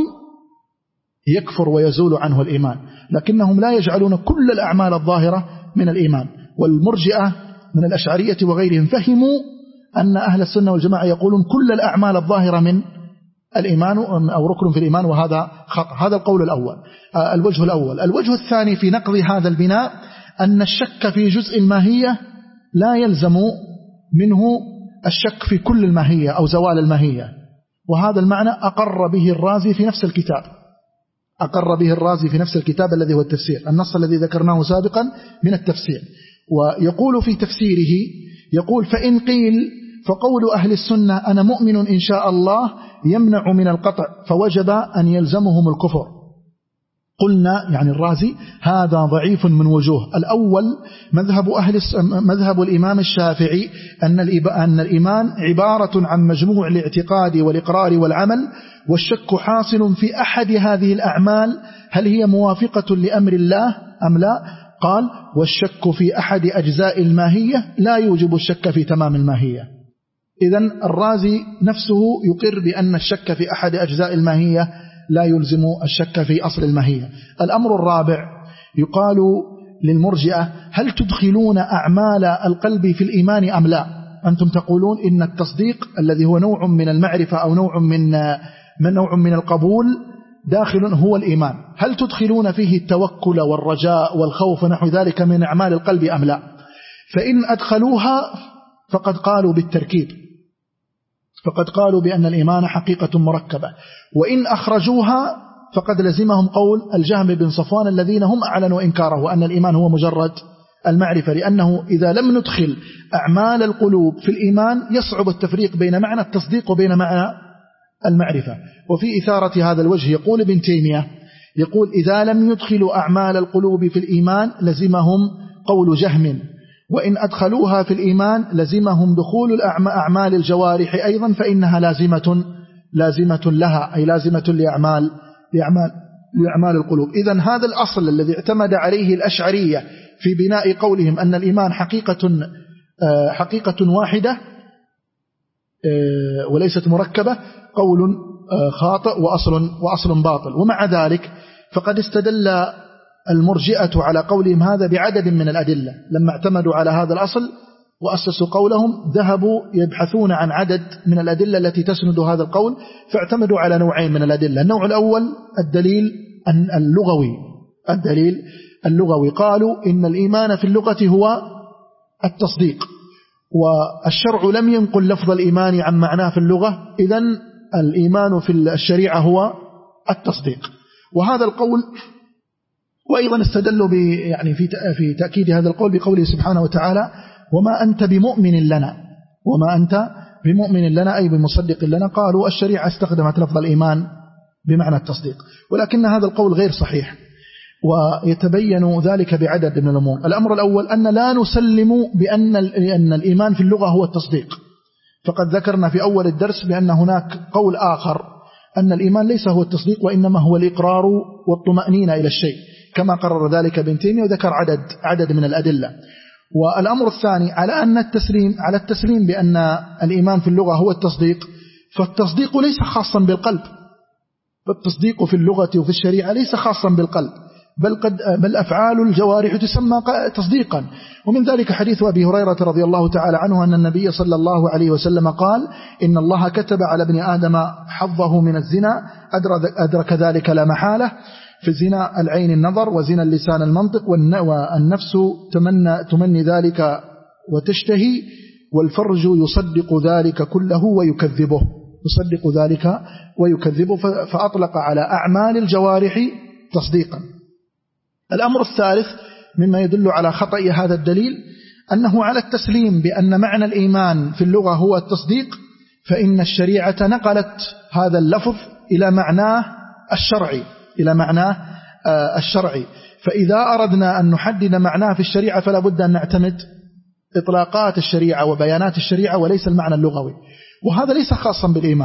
يكفر ويزول عنه الإيمان، لكنهم لا يجعلون كل الأعمال الظاهرة من الإيمان. والمرجئة من الأشعرية وغيرهم فهموا أن أهل السنة والجماعة يقولون كل الأعمال الظاهرة من الإيمان أو ركن في الإيمان، وهذا خطأ. هذا القول الأول، الوجه الأول. الوجه الثاني في نقض هذا البناء أن الشك في جزء الماهية لا يلزم منه الشك في كل الماهية أو زوال الماهية، وهذا المعنى أقر به الرازي في نفس الكتاب أقر به الرازي في نفس الكتاب الذي هو التفسير، النص الذي ذكرناه سابقا من التفسير. ويقول في تفسيره، يقول: فإن قيل فقول أهل السنة أنا مؤمن إن شاء الله يمنع من القطع، فوجب أن يلزمهم الكفر. قلنا يعني الرازي هذا ضعيف من وجوه. الأول مذهب أهل مذهب الإمام الشافعي أن أن الإيمان عبارة عن مجموع الاعتقاد والإقرار والعمل، والشك حاصل في أحد هذه الأعمال هل هي موافقة لأمر الله أم لا. قال: والشك في أحد أجزاء الماهية لا يوجب الشك في تمام الماهية. إذن الرازي نفسه يقر بأن الشك في أحد أجزاء الماهية لا يلزم الشك في أصل الماهية. الأمر الرابع يقال للمرجئة: هل تدخلون أعمال القلب في الإيمان أم لا؟ أنتم تقولون إن التصديق الذي هو نوع من المعرفة أو نوع من من نوع من القبول داخل هو الإيمان، هل تدخلون فيه التوكل والرجاء والخوف ونحو ذلك من أعمال القلب أم لا؟ فإن أدخلوها فقد قالوا بالتركيب، فقد قالوا بأن الإيمان حقيقة مركبة. وإن أخرجوها فقد لزمهم قول الجهم بن صفوان الذين هم أعلنوا إنكاره وأن الإيمان هو مجرد المعرفة، لأنه إذا لم ندخل أعمال القلوب في الإيمان يصعب التفريق بين معنى التصديق وبين معنى المعرفة. وفي إثارة هذا الوجه يقول ابن تيمية، يقول: إذا لم يدخلوا أعمال القلوب في الإيمان لزمهم قول جهم، وإن أدخلوها في الإيمان لزمهم دخول أعمال الجوارح أيضا، فإنها لازمة لازمة لها، أي لازمة لأعمال لأعمال لأعمال القلوب. إذن هذا الأصل الذي اعتمد عليه الأشعرية في بناء قولهم أن الإيمان حقيقة حقيقة واحدة وليست مركبة قول خاطئ وأصل وأصل باطل. ومع ذلك فقد استدل المرجئة على قولهم هذا بعدد من الأدلة. لما اعتمدوا على هذا الأصل وأسسوا قولهم ذهبوا يبحثون عن عدد من الأدلة التي تسند هذا القول، فاعتمدوا على نوعين من الأدلة. النوع الأول الدليل اللغوي الدليل اللغوي قالوا إن الإيمان في اللغة هو التصديق، والشرع لم ينقل لفظ الإيمان عن معناه في اللغة، إذن الإيمان في الشريعة هو التصديق. وهذا القول وأيضا استدلوا يعني في في تأكيد هذا القول بقوله سبحانه وتعالى: وما أنت بمؤمن لنا وما أنت بمؤمن لنا أي بمصدق لنا. قالوا الشريعة استخدمت لفظ الإيمان بمعنى التصديق، ولكن هذا القول غير صحيح، ويتبين ذلك بعدد من الأمور. الأمر الأول أن لا نسلم بأن أن الإيمان في اللغة هو التصديق، فقد ذكرنا في أول الدرس بأن هناك قول آخر أن الإيمان ليس هو التصديق وإنما هو الإقرار والطمأنينة إلى الشيء، كما قرر ذلك ابن تيمية وذكر عدد عدد من الأدلة. والأمر الثاني على أن التسليم على التسليم بأن الإيمان في اللغة هو التصديق، فالتصديق ليس خاصا بالقلب، فالتصديق في اللغة وفي الشريعة ليس خاصا بالقلب، بل قد بل أفعال الجوارح تسمى تصديقا. ومن ذلك حديث أبي هريرة رضي الله تعالى عنه أن النبي صلى الله عليه وسلم قال: إن الله كتب على ابن آدم حظه من الزنا، أدرك ذلك لا محالة. في الزنا العين النظر، وزنا اللسان المنطق، والنفس تمنى, تمني ذلك وتشتهي، والفرج يصدق ذلك كله ويكذبه يصدق ذلك ويكذبه فأطلق على أعمال الجوارح تصديقا. الأمر الثالث مما يدل على خطأ هذا الدليل أنه على التسليم بأن معنى الإيمان في اللغة هو التصديق، فإن الشريعة نقلت هذا اللفظ إلى معناه الشرعي إلى معناه الشرعي فإذا أردنا أن نحدد معناه في الشريعة فلا بد أن نعتمد إطلاقات الشريعة وبيانات الشريعة وليس المعنى اللغوي. وهذا ليس خاصا بالإيمان،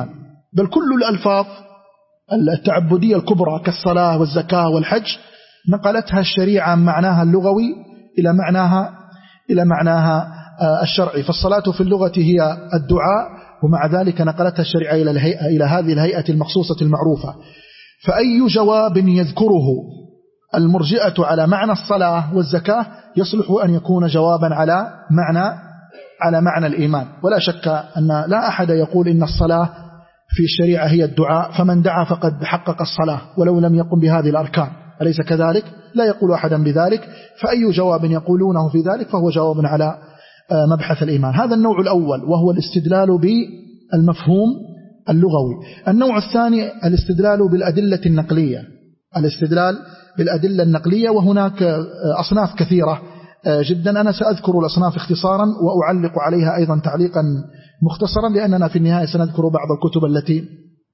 بل كل الألفاظ التعبدية الكبرى كالصلاة والزكاة والحج نقلتها الشريعة عن معناها اللغوي إلى معناها إلى معناها الشرعي. فالصلاة في اللغة هي الدعاء، ومع ذلك نقلتها الشريعة إلى الهيئة إلى هذه الهيئة المخصوصة المعروفة. فأي جواب يذكره المرجئة على معنى الصلاة والزكاة يصلح أن يكون جوابا على معنى على معنى الإيمان. ولا شك أن لا أحد يقول إن الصلاة في الشريعة هي الدعاء، فمن دعا فقد حقق الصلاة ولو لم يقم بهذه الأركان، أليس كذلك؟ لا يقول أحدا بذلك، فأي جواب يقولونه في ذلك فهو جواب على مبحث الإيمان. هذا النوع الأول، وهو الاستدلال بالمفهوم اللغوي. النوع الثاني الاستدلال بالأدلة النقلية، الاستدلال بالأدلة النقلية، وهناك أصناف كثيرة جدا. أنا سأذكر الأصناف اختصارا وأعلق عليها أيضا تعليقا مختصرا، لأننا في النهاية سنذكر بعض الكتب التي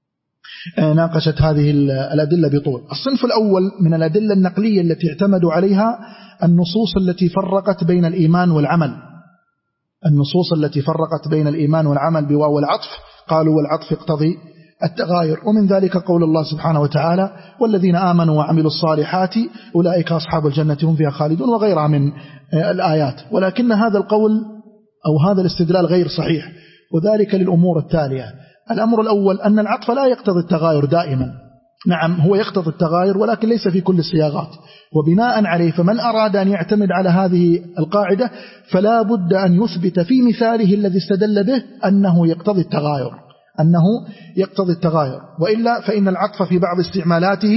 ناقشت هذه الأدلة بطول. الصنف الأول من الأدلة النقلية التي اعتمدوا عليها النصوص التي فرقت بين الإيمان والعمل، النصوص التي فرقت بين الإيمان والعمل بواو العطف، قالوا والعطف يقتضي التغاير، ومن ذلك قول الله سبحانه وتعالى والذين آمنوا وعملوا الصالحات أولئك أصحاب الجنة هم فيها خالدون، وغيرها من الآيات. ولكن هذا القول أو هذا الاستدلال غير صحيح، وذلك للأمور التالية. الأمر الأول أن العطف لا يقتضي التغاير دائما، نعم هو يقتضي التغاير ولكن ليس في كل الصياغات، وبناء عليه فمن أراد أن يعتمد على هذه القاعدة فلا بد أن يثبت في مثاله الذي استدل به أنه يقتضي التغاير أنه يقتضي التغاير وإلا فإن العطف في بعض استعمالاته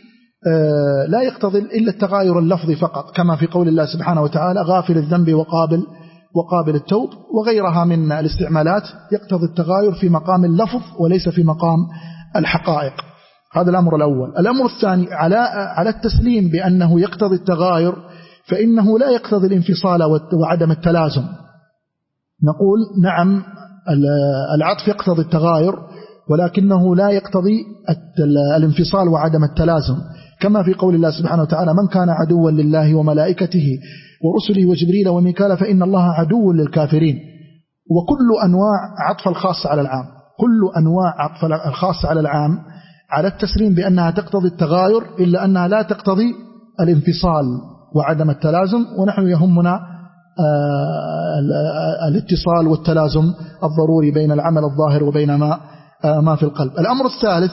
لا يقتضي إلا التغاير اللفظي فقط، كما في قول الله سبحانه وتعالى غافل الذنب وقابل وقابل التوب، وغيرها من الاستعمالات يقتضي التغاير في مقام اللفظ وليس في مقام الحقائق. هذا الأمر الأول. الأمر الثاني على على التسليم بأنه يقتضي التغاير، فإنه لا يقتضي الانفصال وعدم التلازم. نقول نعم العطف يقتضي التغاير ولكنه لا يقتضي الانفصال وعدم التلازم، كما في قول الله سبحانه وتعالى من كان عدوا لله وملائكته ورسله وجبريل وميكال فإن الله عدو للكافرين. وكل أنواع عطف الخاص على العام، كل أنواع عطف الخاص على العام على التسليم بأنها تقتضي التغاير، إلا أنها لا تقتضي الانفصال وعدم التلازم، ونحن يهمنا الاتصال والتلازم الضروري بين العمل الظاهر وبين ما ما في القلب. الأمر الثالث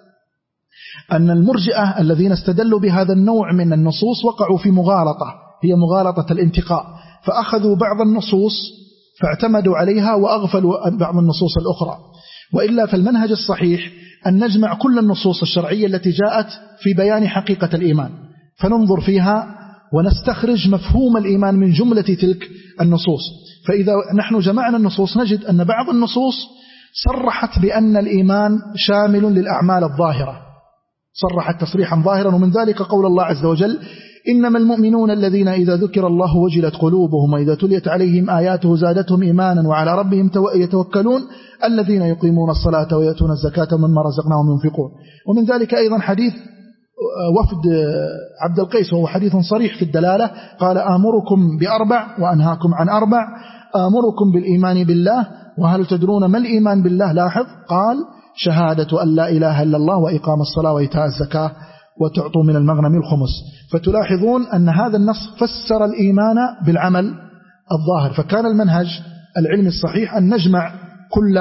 أن المرجئة الذين استدلوا بهذا النوع من النصوص وقعوا في مغالطة، هي مغالطة الانتقاء، فأخذوا بعض النصوص فاعتمدوا عليها وأغفلوا بعض النصوص الأخرى. وإلا فالمنهج الصحيح أن نجمع كل النصوص الشرعية التي جاءت في بيان حقيقة الإيمان، فننظر فيها ونستخرج مفهوم الإيمان من جملة تلك النصوص. فإذا نحن جمعنا النصوص نجد أن بعض النصوص صرحت بأن الإيمان شامل للأعمال الظاهرة، صرحت تصريحا ظاهرا، ومن ذلك قول الله عز وجل إنما المؤمنون الذين إذا ذكر الله وجلت قلوبهم وإذا تليت عليهم آياته زادتهم إيمانا وعلى ربهم يتوكلون الذين يقيمون الصلاة ويأتون الزكاة مما رزقناهم ينفقون. ومن ذلك أيضا حديث وفد عبد القيس، وهو حديث صريح في الدلالة، قال آمركم بأربع وأنهاكم عن أربع، آمركم بالإيمان بالله وهل تدرون ما الإيمان بالله؟ لاحظ قال شهادة أن لا إله إلا الله وإقام الصلاة وإيتاء الزكاة وتعطوا من المغنم الخمس. فتلاحظون أن هذا النص فسر الإيمان بالعمل الظاهر. فكان المنهج العلمي الصحيح أن نجمع كل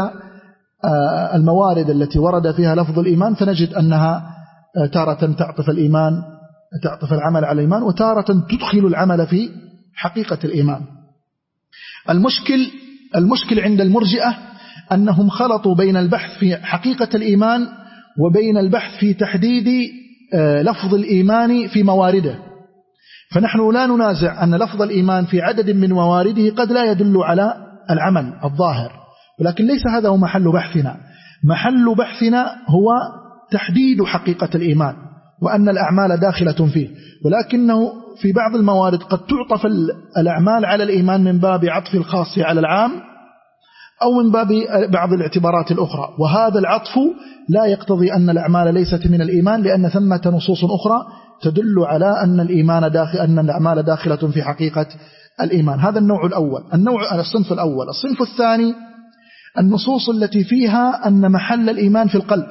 الموارد التي ورد فيها لفظ الإيمان، فنجد أنها تارة تعطف الإيمان تعطف العمل على الإيمان، وتارة تدخل العمل في حقيقة الإيمان. المشكل المشكل عند المرجئة أنهم خلطوا بين البحث في حقيقة الإيمان وبين البحث في تحديد لفظ الإيمان في موارده. فنحن لا ننازع أن لفظ الإيمان في عدد من موارده قد لا يدل على العمل الظاهر، ولكن ليس هذا هو محل بحثنا. محل بحثنا هو تحديد حقيقة الإيمان وأن الأعمال داخلة فيه، ولكنه في بعض الموارد قد تعطف الأعمال على الإيمان من باب عطف الخاص على العام أو من باب بعض الاعتبارات الأخرى، وهذا العطف لا يقتضي أن الأعمال ليست من الإيمان، لأن ثمة نصوص أخرى تدل على أن الإيمان داخل أن الأعمال داخلة في حقيقة الإيمان. هذا النوع الأول، النوع الصنف الأول. الصنف الثاني النصوص التي فيها أن محل الإيمان في القلب،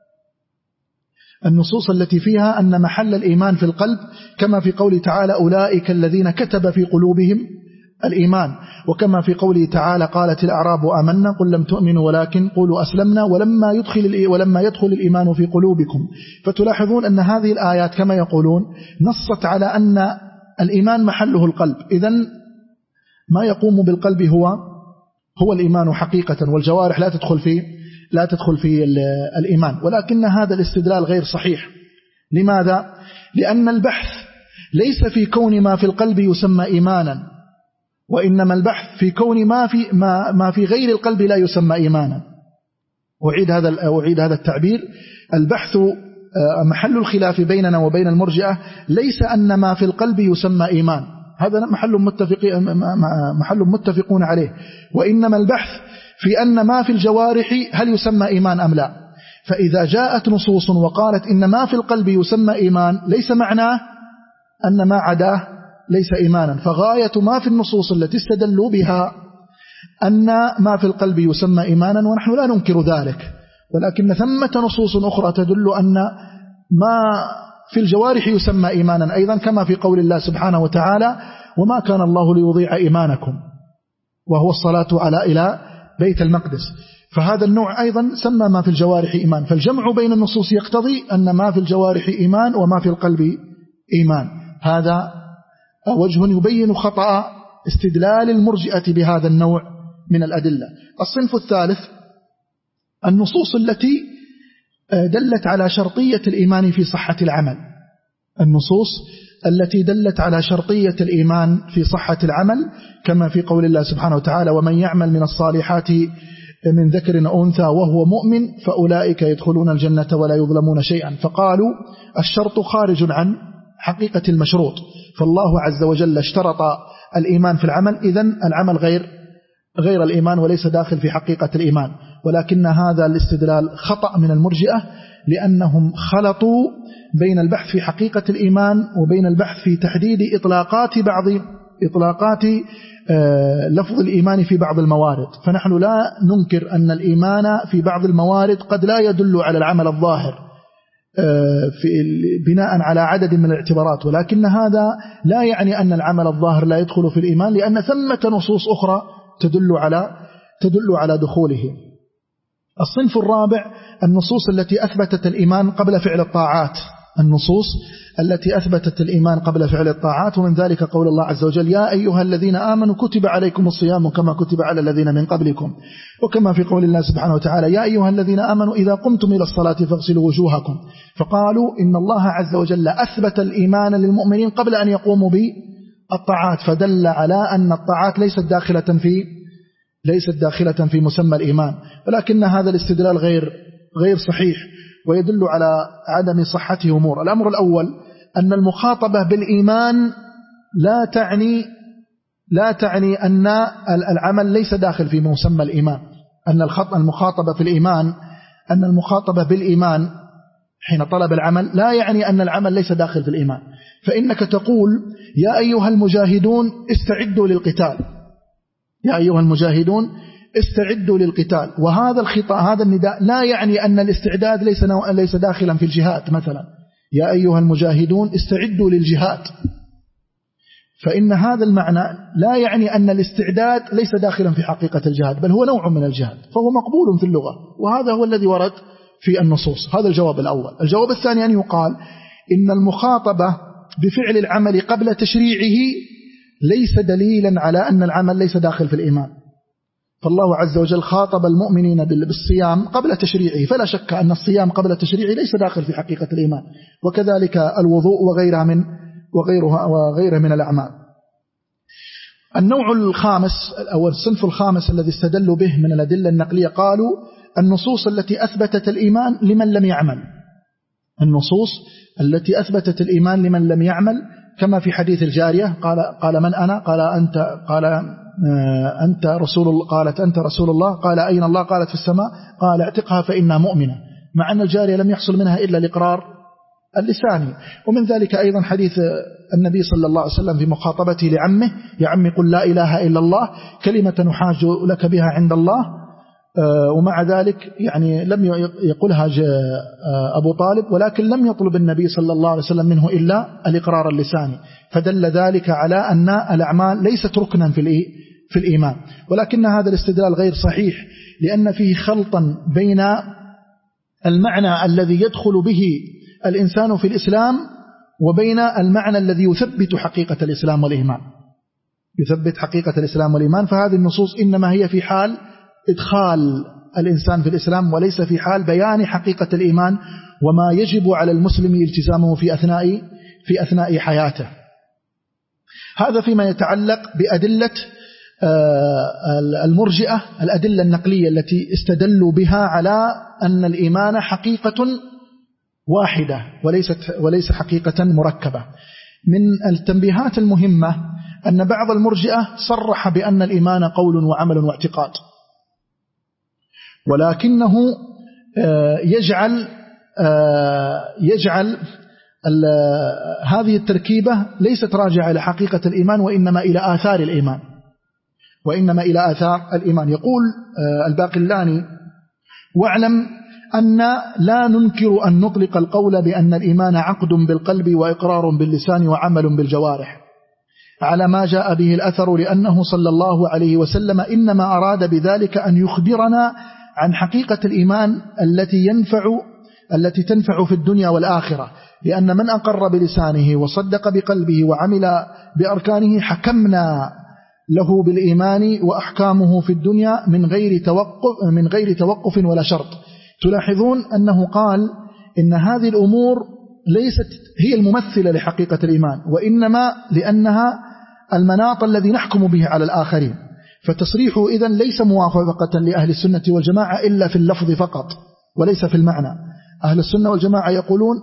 النصوص التي فيها أن محل الإيمان في القلب، كما في قوله تعالى أولئك الذين كتب في قلوبهم الإيمان، وكما في قوله تعالى قالت الأعراب آمنا قل لم تؤمنوا ولكن قولوا أسلمنا ولما يدخل ولما يدخل الإيمان في قلوبكم. فتلاحظون أن هذه الآيات كما يقولون نصت على أن الإيمان محله القلب، إذن ما يقوم بالقلب هو هو الإيمان حقيقة، والجوارح لا تدخل فيه لا تدخل في الإيمان. ولكن هذا الاستدلال غير صحيح. لماذا؟ لأن البحث ليس في كون ما في القلب يسمى إيمانا، وإنما البحث في كون ما في ما ما في غير القلب لا يسمى إيمانا. أعيد هذا أعيد هذا التعبير. البحث محل الخلاف بيننا وبين المرجئة ليس أن ما في القلب يسمى إيمان، هذا محل متفق محل متفقون عليه، وإنما البحث في أن ما في الجوارح هل يسمى إيمان أم لا. فإذا جاءت نصوص وقالت إن ما في القلب يسمى إيمان ليس معناه أن ما عداه ليس إيمانا، فغاية ما في النصوص التي استدلوا بها أن ما في القلب يسمى إيمانا، ونحن لا ننكر ذلك، ولكن ثمة نصوص أخرى تدل أن ما في الجوارح يسمى إيمانا أيضا، كما في قول الله سبحانه وتعالى وما كان الله ليضيع إيمانكم، وهو الصلاة على إلى بيت المقدس. فهذا النوع أيضا سمى ما في الجوارح إيمان. فالجمع بين النصوص يقتضي أن ما في الجوارح إيمان وما في القلب إيمان. هذا وجه يبين خطأ استدلال المرجئة بهذا النوع من الأدلة. الصنف الثالث النصوص التي دلت على شرطية الإيمان في صحة العمل، النصوص التي دلت على شرطية الإيمان في صحة العمل، كما في قول الله سبحانه وتعالى ومن يعمل من الصالحات من ذكر أو أنثى وهو مؤمن فأولئك يدخلون الجنة ولا يظلمون شيئا. فقالوا الشرط خارج عن حقيقة المشروط، فالله عز وجل اشترط الإيمان في العمل، إذن العمل غير غير الإيمان وليس داخل في حقيقة الإيمان. ولكن هذا الاستدلال خطأ من المرجئة، لأنهم خلطوا بين البحث في حقيقة الإيمان وبين البحث في تحديد إطلاقات بعض إطلاقات لفظ الإيمان في بعض الموارد. فنحن لا ننكر أن الإيمان في بعض الموارد قد لا يدل على العمل الظاهر في بناء على عدد من الاعتبارات، ولكن هذا لا يعني أن العمل الظاهر لا يدخل في الإيمان، لأن ثمة نصوص أخرى تدل على تدل على دخوله. الصنف الرابع النصوص التي أثبتت الإيمان قبل فعل الطاعات، النصوص التي أثبتت الإيمان قبل فعل الطاعات، ومن ذلك قول الله عز وجل يا أيها الذين آمنوا كتب عليكم الصيام كما كتب على الذين من قبلكم، وكما في قول الله سبحانه وتعالى يا أيها الذين آمنوا إذا قمتم إلى الصلاة فاغسلوا وجوهكم. فقالوا إن الله عز وجل أثبت الإيمان للمؤمنين قبل أن يقوموا بالطاعات، فدل على أن الطاعات ليست داخلة في ليست داخلة في مسمى الإيمان. ولكن هذا الاستدلال غير غير صحيح ويدل على عدم صحته أمور. الأمر الأول أن المخاطبة بالإيمان لا تعني لا تعني أن العمل ليس داخل في مسمى الإيمان، أن المخاطبة في الإيمان أن المخاطبة بالإيمان حين طلب العمل لا يعني أن العمل ليس داخل في الإيمان. فإنك تقول يا أيها المجاهدون استعدوا للقتال، يا أيها المجاهدون استعدوا للقتال، وهذا الخطاب هذا النداء لا يعني أن الاستعداد ليس ليس داخلا في الجهاد. مثلا يا أيها المجاهدون استعدوا للجهاد، فإن هذا المعنى لا يعني أن الاستعداد ليس داخلا في حقيقة الجهاد، بل هو نوع من الجهاد، فهو مقبول في اللغة، وهذا هو الذي ورد في النصوص. هذا الجواب الأول. الجواب الثاني أن يقال إن المخاطبة بفعل العمل قبل تشريعه ليس دليلا على أن العمل ليس داخل في الإيمان، فالله عز وجل خاطب المؤمنين بالصيام قبل تشريعه، فلا شك أن الصيام قبل تشريعه ليس داخل في حقيقة الإيمان، وكذلك الوضوء وغيرها من وغيرها وغيرها من الأعمال. النوع الخامس أو الصنف الخامس الذي استدلوا به من الأدلة النقلية قالوا النصوص التي أثبتت الإيمان لمن لم يعمل، النصوص التي أثبتت الإيمان لمن لم يعمل، كما في حديث الجارية قال قال من أنا؟ قال أنت قال أنت رسول الله، قالت أنت رسول الله، قال أين الله؟ قالت في السماء، قال اعتقها فإنها مؤمنة، مع أن الجارية لم يحصل منها إلا الإقرار اللساني. ومن ذلك أيضا حديث النبي صلى الله عليه وسلم في مخاطبته لعمه يا عمي قل لا إله إلا الله كلمة نحاج لك بها عند الله ومع ذلك يعني لم يقولها أبو طالب، ولكن لم يطلب النبي صلى الله عليه وسلم منه إلا الإقرار اللساني، فدل ذلك على أن الأعمال ليست ركنا في في الإيمان. ولكن هذا الاستدلال غير صحيح، لأن فيه خلطا بين المعنى الذي يدخل به الإنسان في الإسلام وبين المعنى الذي يثبت حقيقة الإسلام والإيمان، يثبت حقيقة الإسلام والإيمان. فهذه النصوص إنما هي في حال إدخال الإنسان في الإسلام، وليس في حال بيان حقيقة الإيمان وما يجب على المسلم التزامه في أثناء في أثناء حياته. هذا فيما يتعلق بأدلة المرجئة، الأدلة النقلية التي استدلوا بها على أن الإيمان حقيقة واحدة وليست وليس حقيقة مركبة. من التنبيهات المهمة أن بعض المرجئة صرح بأن الإيمان قول وعمل واعتقاد، ولكنه يجعل يجعل هذه التركيبة ليست راجعة إلى حقيقة الإيمان، وإنما إلى آثار الإيمان وإنما إلى آثار الإيمان. يقول الباقلاني: واعلم أن لا ننكر أن نطلق القول بأن الإيمان عقد بالقلب وإقرار باللسان وعمل بالجوارح على ما جاء به الأثر، لأنه صلى الله عليه وسلم إنما أراد بذلك أن يخبرنا عن حقيقة الإيمان التي ينفع التي تنفع في الدنيا والآخرة، لأن من أقر بلسانه وصدق بقلبه وعمل بأركانه حكمنا له بالإيمان وأحكامه في الدنيا من غير توقف من غير توقف ولا شرط. تلاحظون أنه قال إن هذه الأمور ليست هي الممثلة لحقيقة الإيمان، وإنما لأنها المناط الذي نحكم به على الآخرين. فتصريحه إذن ليس موافقة لأهل السنة والجماعة إلا في اللفظ فقط وليس في المعنى. أهل السنة والجماعة يقولون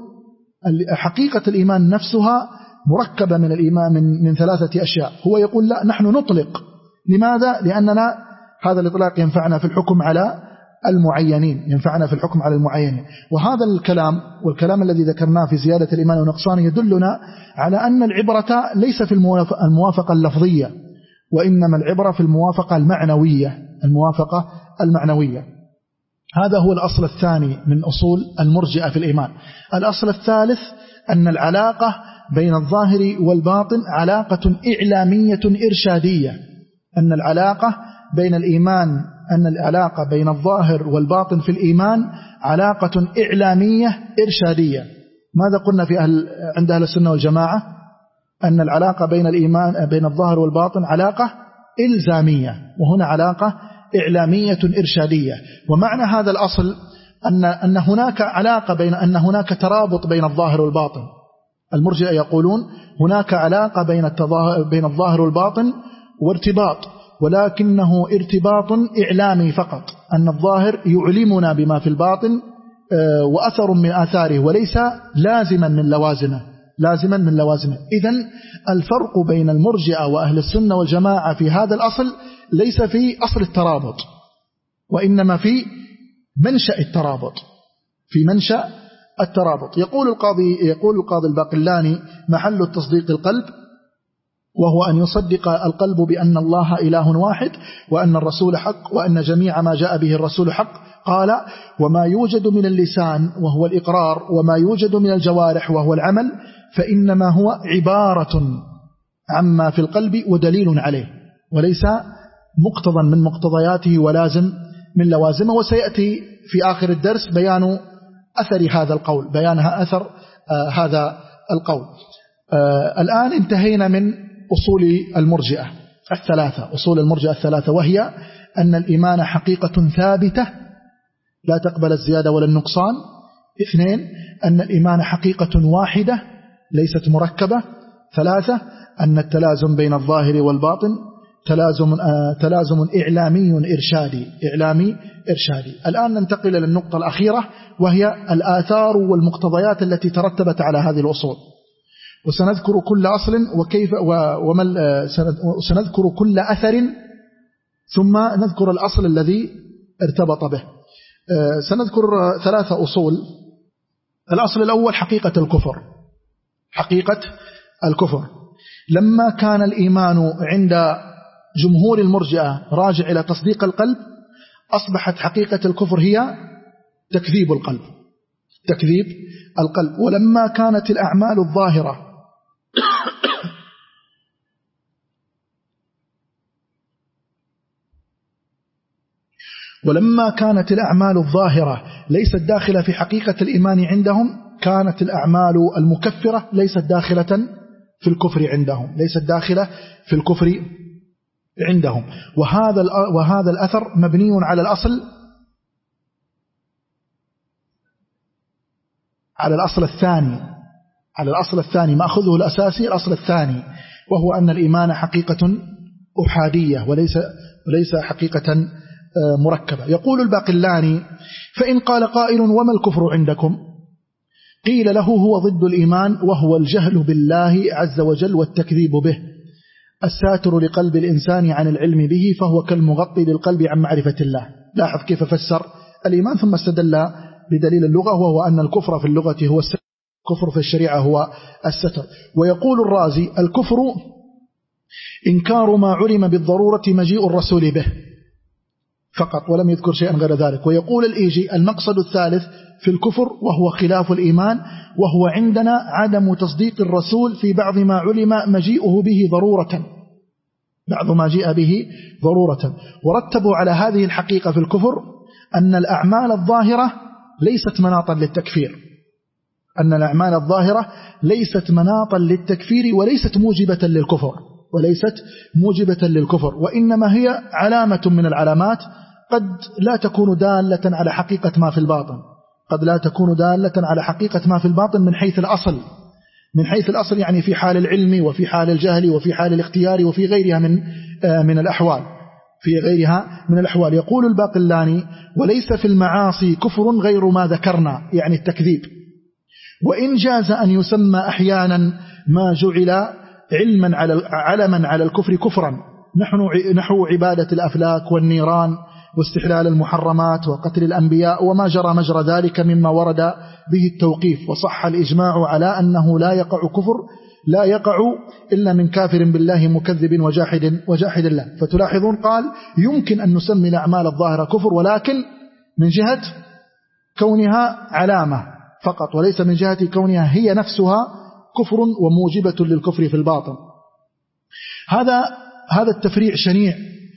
حقيقة الإيمان نفسها مركبة من الإيمان من, من ثلاثة أشياء. هو يقول لا، نحن نطلق. لماذا؟ لأننا هذا الإطلاق ينفعنا في الحكم على المعينين ينفعنا في الحكم على المعينين. وهذا الكلام والكلام الذي ذكرناه في زيادة الإيمان ونقصانه يدلنا على أن العبرة ليس في الموافقة اللفظية، وإنما العبرة في الموافقة المعنوية الموافقة المعنوية. هذا هو الأصل الثاني من أصول المرجئة في الإيمان. الأصل الثالث أن العلاقة بين الظاهر والباطن علاقة إعلامية إرشادية. أن العلاقة بين الإيمان أن العلاقة بين الظاهر والباطن في الإيمان علاقة إعلامية إرشادية. ماذا قلنا في أهل عند أهل السنة والجماعة؟ أن العلاقة بين الإيمان بين الظاهر والباطن علاقة إلزامية، وهنا علاقة إعلامية إرشادية. ومعنى هذا الأصل أن أن هناك علاقة بين أن هناك ترابط بين الظاهر والباطن. المرجئة يقولون هناك علاقة بين التظاهر بين الظاهر والباطن وارتباط، ولكنه ارتباط إعلامي فقط، أن الظاهر يعلمنا بما في الباطن وأثر من آثاره وليس لازما من لوازمه لازما من لوازمه. إذن الفرق بين المرجئة وأهل السنة والجماعة في هذا الأصل ليس في أصل الترابط، وإنما في منشأ الترابط في منشأ الترابط. يقول القاضي يقول القاضي الباقلاني: محل التصديق القلب، وهو أن يصدق القلب بأن الله إله واحد، وأن الرسول حق، وأن جميع ما جاء به الرسول حق. قال: وما يوجد من اللسان وهو الإقرار، وما يوجد من الجوارح وهو العمل، فإنما هو عبارة عما في القلب ودليل عليه، وليس مقتضى من مقتضياته ولازم من لوازمه. وسيأتي في آخر الدرس بيان أثر هذا القول بيانها أثر آه هذا القول. آه الآن انتهينا من أصول المرجئة الثلاثة أصول المرجئة الثلاثة وهي أن الإيمان حقيقة ثابتة لا تقبل الزيادة ولا النقصان. اثنين، أن الإيمان حقيقة واحدة ليست مركبة. ثلاثة، أن التلازم بين الظاهر والباطن تلازم آه تلازم إعلامي إرشادي إعلامي إرشادي. الآن ننتقل إلى النقطة الأخيرة وهي الآثار والمقتضيات التي ترتبت على هذه الأصول، وسنذكر كل أصل وكيف وما سنذكر كل أثر ثم نذكر الأصل الذي ارتبط به. سنذكر ثلاثة أصول. الأصل الأول حقيقة الكفر حقيقة الكفر لما كان الإيمان عند جمهور المرجئة راجع إلى تصديق القلب، أصبحت حقيقة الكفر هي تكذيب القلب، تكذيب القلب. ولما كانت الأعمال الظاهرة ولما كانت الأعمال الظاهرة ليست داخلة في حقيقة الإيمان عندهم، كانت الأعمال المكفرة ليست داخلة في الكفر عندهم، ليست داخلة في الكفر عندهم. وهذا وهذا الأثر مبني على الأصل على الأصل الثاني على الأصل الثاني مأخذه الأساسي الأصل الثاني، وهو أن الإيمان حقيقة أحادية وليس وليس حقيقة مركبة. يقول الباقلاني: فإن قال قائل وما الكفر عندكم؟ قيل له: هو ضد الإيمان، وهو الجهل بالله عز وجل والتكذيب به، الساتر لقلب الإنسان عن العلم به، فهو كالمغطي للقلب عن معرفة الله. لاحظ كيف فسر الإيمان ثم استدل بدليل اللغة، وهو أن الكفر في اللغة هو الستر، الكفر في الشريعة هو الستر. ويقول الرازي: الكفر إنكار ما علم بالضرورة مجيء الرسول به فقط، ولم يذكر شيئا غير ذلك. ويقول الإيجي: المقصد الثالث في الكفر وهو خلاف الإيمان، وهو عندنا عدم تصديق الرسول في بعض ما علم مجيئه به ضرورة، بعض ما جاء به ضرورة. ورتبوا على هذه الحقيقة في الكفر أن الأعمال الظاهرة ليست مناطا للتكفير، أن الأعمال الظاهرة ليست مناطا للتكفير وليست موجبة للكفر وليست موجبة للكفر وإنما هي علامة من العلامات، قد لا تكون دالة على حقيقة ما في الباطن، قد لا تكون دالة على حقيقة ما في الباطن من حيث الأصل، من حيث الأصل يعني في حال العلم وفي حال الجهل وفي حال الاختيار وفي غيرها من من الأحوال في غيرها من الأحوال. يقول الباقلاني: وليس في المعاصي كفر غير ما ذكرنا، يعني التكذيب، وإن جاز أن يسمى أحيانا ما جعل علما على علما على الكفر كفرا، نحن نحو عبادة الأفلاك والنيران واستحلال المحرمات وقتل الأنبياء وما جرى مجرى ذلك مما ورد به التوقيف. وصح الإجماع على أنه لا يقع كفر لا يقع إلا من كافر بالله مكذب وجاحد وجاحد الله. فتلاحظون قال يمكن أن نسمي الأعمال الظاهرة كفر، ولكن من جهة كونها علامة فقط، وليس من جهة كونها هي نفسها كفر وموجبة للكفر في الباطن. هذا هذا التفريع شنيع،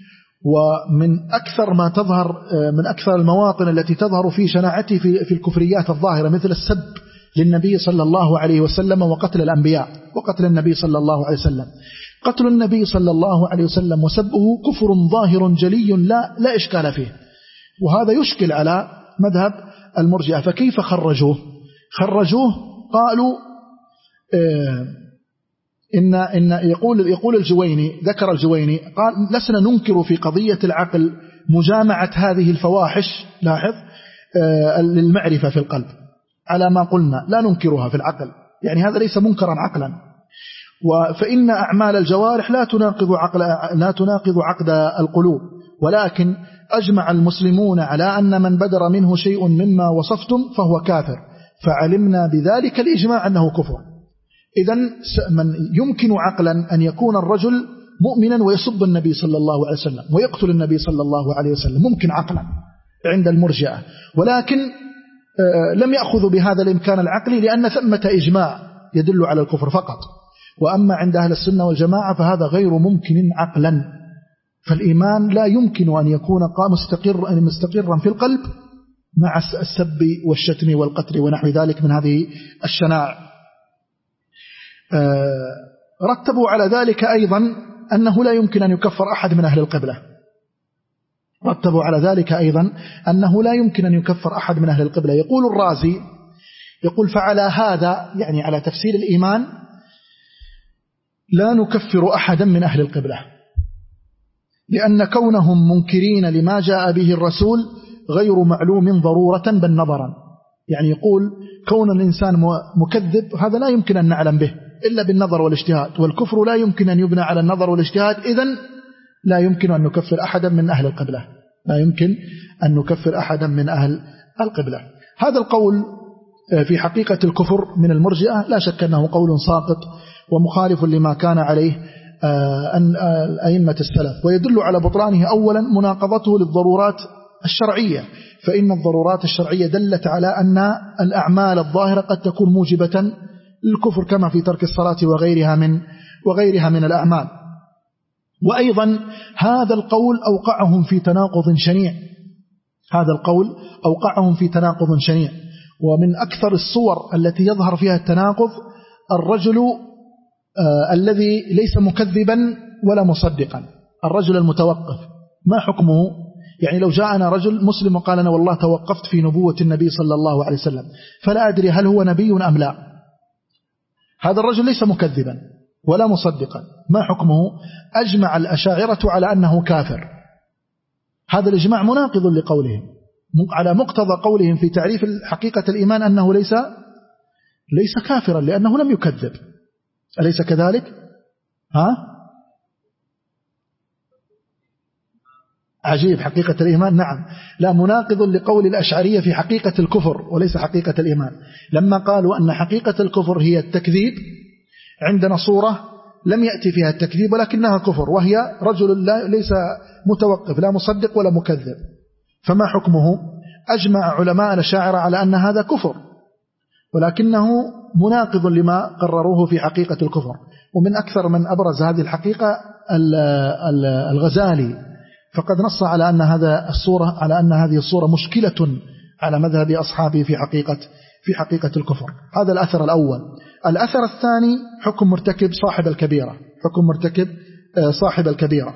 ومن أكثر ما تظهر من أكثر المواطن التي تظهر في شناعته في في الكفريات الظاهرة، مثل السب للنبي صلى الله عليه وسلم وقتل الأنبياء وقتل النبي صلى الله عليه وسلم. قتل النبي صلى الله عليه وسلم وسبه كفر ظاهر جلي لا لا إشكال فيه، وهذا يشكل على مذهب المرجئة. فكيف خرجوه؟ خرجوه قالوا آه إن إن يقول يقول الجويني، ذكر الجويني قال: لسنا ننكر في قضية العقل مجامعة هذه الفواحش، لاحظ آه للمعرفة في القلب، على ما قلنا لا ننكرها في العقل، يعني هذا ليس منكرا عقلا. فإن أعمال الجوارح لا تناقض عقل لا تناقض عقد القلوب، ولكن أجمع المسلمون على أن من بدر منه شيء مما وصفتم فهو كافر، فعلمنا بذلك الإجماع أنه كفر. إذن من يمكن عقلا أن يكون الرجل مؤمنا ويسب النبي صلى الله عليه وسلم ويقتل النبي صلى الله عليه وسلم، ممكن عقلا عند المرجئة، ولكن لم يأخذوا بهذا الإمكان العقلي لأن ثمة إجماع يدل على الكفر فقط. وأما عند أهل السنة والجماعة فهذا غير ممكن عقلا، فالإيمان لا يمكن أن يكون مستقر مستقرا في القلب مع السب والشتم والقتل ونحو ذلك من هذه الشناع. رتبوا على ذلك أيضا أنه لا يمكن أن يكفر أحد من أهل القبلة، رتبوا على ذلك أيضا أنه لا يمكن أن يكفر أحد من أهل القبلة. يقول الرازي يقول: فعلى هذا يعني على تفسير الإيمان لا نكفر أحدا من أهل القبلة، لأن كونهم منكرين لما جاء به الرسول غير معلوم ضرورة بل نظرا. يعني يقول كون الإنسان مكذب هذا لا يمكن أن نعلم به إلا بالنظر والاجتهاد، والكفر لا يمكن أن يبنى على النظر والاجتهاد، إذن لا يمكن أن نكفر أحدا من أهل القبلة، لا يمكن أن نكفر أحدا من أهل القبلة. هذا القول في حقيقة الكفر من المرجئة لا شك أنه قول ساقط ومخالف لما كان عليه أن أئمة السلف، ويدل على بطلانه أولا مناقضته للضرورات الشرعية، فإن الضرورات الشرعية دلت على أن الأعمال الظاهرة قد تكون موجبة للكفر كما في ترك الصلاة وغيرها من وغيرها من الأعمال. وأيضا هذا القول أوقعهم في تناقض شنيع، هذا القول أوقعهم في تناقض شنيع. ومن أكثر الصور التي يظهر فيها التناقض الرجل آه الذي ليس مكذبا ولا مصدقا، الرجل المتوقف ما حكمه؟ يعني لو جاءنا رجل مسلم وقال أنا والله توقفت في نبوة النبي صلى الله عليه وسلم فلا أدري هل هو نبي أم لا، هذا الرجل ليس مكذبا ولا مصدقا، ما حكمه؟ أجمع الأشاعرة على أنه كافر. هذا الإجماع مناقض لقولهم، على مقتضى قولهم في تعريف حقيقة الإيمان أنه ليس ليس كافرا لأنه لم يكذب، أليس كذلك؟ ها؟ عجيب، حقيقة الإيمان نعم، لا، مناقض لقول الأشعرية في حقيقة الكفر وليس حقيقة الإيمان. لما قالوا أن حقيقة الكفر هي التكذيب، عندنا صورة لم يأتي فيها التكذيب ولكنها كفر، وهي رجل لا ليس متوقف لا مصدق ولا مكذب، فما حكمه؟ أجمع علماء الأشاعرة على أن هذا كفر ولكنه مناقض لما قرروه في حقيقة الكفر. ومن أكثر من أبرز هذه الحقيقة الغزالي، فقد نص على أن هذا الصورة على أن هذه الصورة مشكلة على مذهب أصحابه في حقيقة في حقيقة الكفر. هذا الأثر الأول. الأثر الثاني حكم مرتكب صاحب الكبيرة، حكم مرتكب صاحب الكبيرة.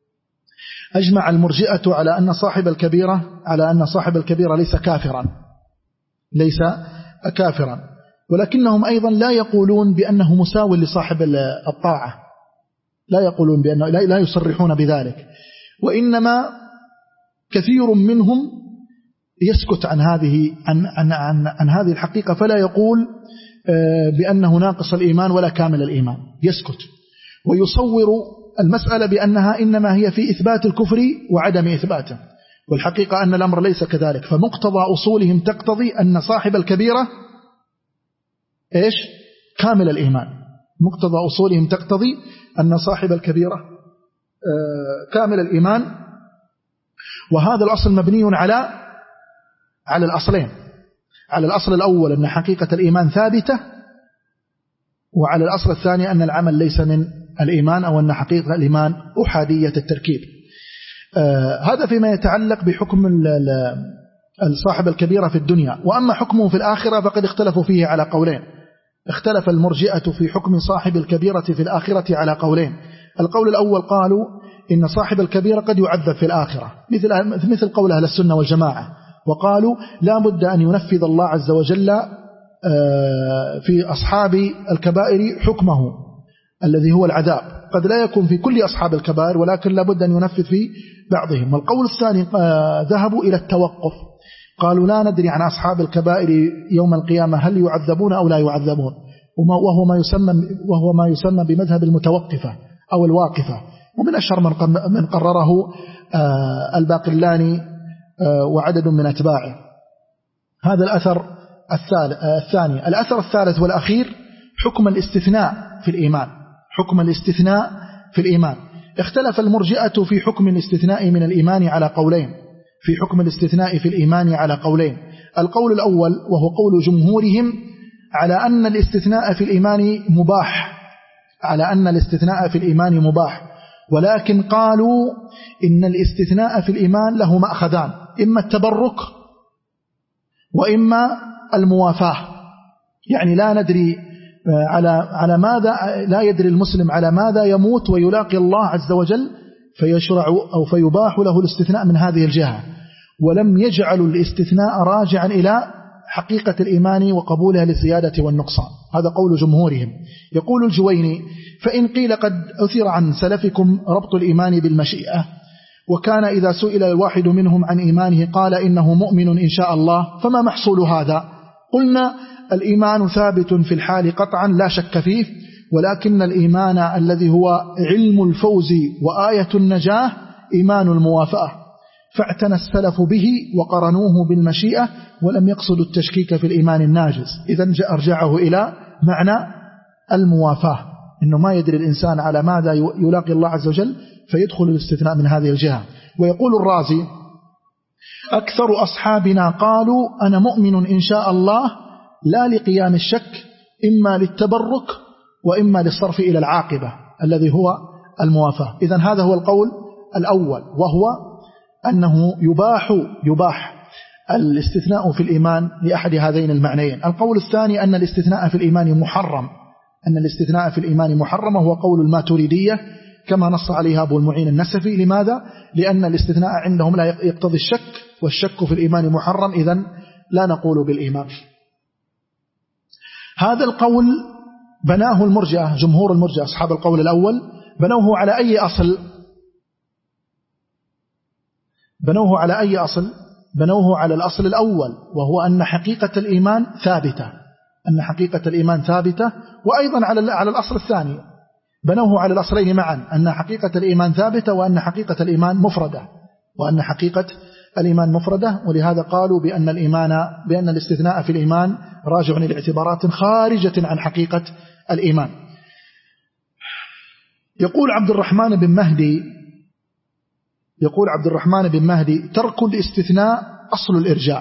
أجمع المرجئة على أن صاحب الكبيرة على أن صاحب الكبيرة ليس كافرا ليس كافرا ولكنهم أيضا لا يقولون بأنه مساو لصاحب الطاعة، لا يقولون بأنه لا يصرحون بذلك، وإنما كثير منهم يسكت عن هذه عن عن عن, عن هذه الحقيقة، فلا يقول بأنه ناقص الإيمان ولا كامل الإيمان، يسكت ويصور المسألة بأنها إنما هي في إثبات الكفر وعدم إثباته، والحقيقة أن الأمر ليس كذلك. فمقتضى أصولهم تقتضي أن صاحب الكبيرة إيش؟ كامل الإيمان. مقتضى أصولهم تقتضي أن صاحب الكبيرة كامل الإيمان، وهذا الأصل مبني على على الأصلين، على الأصل الأول أن حقيقة الإيمان ثابتة، وعلى الأصل الثاني أن العمل ليس من الإيمان، أو أن حقيقة الإيمان أحادية التركيب. آه هذا فيما يتعلق بحكم صاحب الكبيرة في الدنيا. وأما حكمه في الآخرة فقد اختلفوا فيه على قولين. اختلف المرجئة في حكم صاحب الكبيرة في الآخرة على قولين. القول الأول قالوا إن صاحب الكبيرة قد يعذب في الآخرة، مثل مثل قول أهل السنة والجماعة، وقالوا لا بد أن ينفذ الله عز وجل في أصحاب الكبائر حكمه الذي هو العذاب، قد لا يكون في كل أصحاب الكبائر ولكن لا بد أن ينفذ في بعضهم. والقول الثاني ذهبوا إلى التوقف، قالوا لا ندري عن أصحاب الكبائر يوم القيامة هل يعذبون أو لا يعذبون، وهو ما يسمى وهو ما يسمى بمذهب المتوقفة أو الواقفة، ومن أشهر من قرره الباقلاني وعدد من أتباعه. هذا الأثر الثاني. الأثر الثالث والأخير حكم الاستثناء في الإيمان، حكم الاستثناء في الإيمان. اختلف المرجئة في حكم الاستثناء من الإيمان على قولين، في حكم الاستثناء في الإيمان على قولين. القول الأول وهو قول جمهورهم على أن الاستثناء في الإيمان مباح، على أن الاستثناء في الإيمان مباح، ولكن قالوا إن الاستثناء في الإيمان له مأخذان، إما التبرك وإما الموافاة. يعني لا ندري على على ماذا لا يدري المسلم على ماذا يموت ويلاقي الله عز وجل فيشرع أو فيباح له الاستثناء من هذه الجهة، ولم يجعلوا الاستثناء راجعا إلى حقيقة الإيمان وقبولها للزيادة والنقصان. هذا قول جمهورهم. يقول الجويني فإن قيل قد أثر عن سلفكم ربط الإيمان بالمشيئة، وكان إذا سئل الواحد منهم عن إيمانه قال إنه مؤمن إن شاء الله، فما محصول هذا؟ قلنا الإيمان ثابت في الحال قطعا لا شك فيه، ولكن الإيمان الذي هو علم الفوز وآية النجاة إيمان الموافأة، فاعتنى السلف به وقرنوه بالمشيئة ولم يقصدوا التشكيك في الإيمان الناجز. إذن أرجعه إلى معنى الموافاة، إنه ما يدري الإنسان على ماذا يلاقي الله عز وجل فيدخل الاستثناء من هذه الجهة. ويقول الرازي أكثر أصحابنا قالوا أنا مؤمن إن شاء الله لا لقيام الشك، إما للتبرك وإما للصرف إلى العاقبة الذي هو الموافاة. إذن هذا هو القول الأول، وهو أنه يباح يباح الاستثناء في الإيمان لأحد هذين المعنيين. القول الثاني أن الاستثناء في الإيمان محرم، أن الاستثناء في الإيمان محرم، وهو قول الماتريدية كما نص عليها أبو المعين النسفي. لماذا؟ لأن الاستثناء عندهم لا يقتضي الشك، والشك في الإيمان محرم، إذن لا نقول بالإيمان. هذا القول بناه المرجئة، جمهور المرجئة أصحاب القول الأول، بنوه على أي أصل؟ بنوه على أي أصل؟ بنوه على الأصل الأول، وهو أن حقيقة الإيمان ثابتة، أن حقيقة الإيمان ثابتة، وأيضا على على الأصل الثاني بنوه على الأصلين معا، أن حقيقة الإيمان ثابتة، وأن حقيقة الإيمان مفردة، وأن حقيقة الإيمان مفردة. ولهذا قالوا بأن الإيمان بأن الاستثناء في الإيمان راجع لاعتبارات خارجة عن حقيقة الإيمان. يقول عبد الرحمن بن مهدي يقول عبد الرحمن بن مهدي ترك الاستثناء أصل الإرجاء،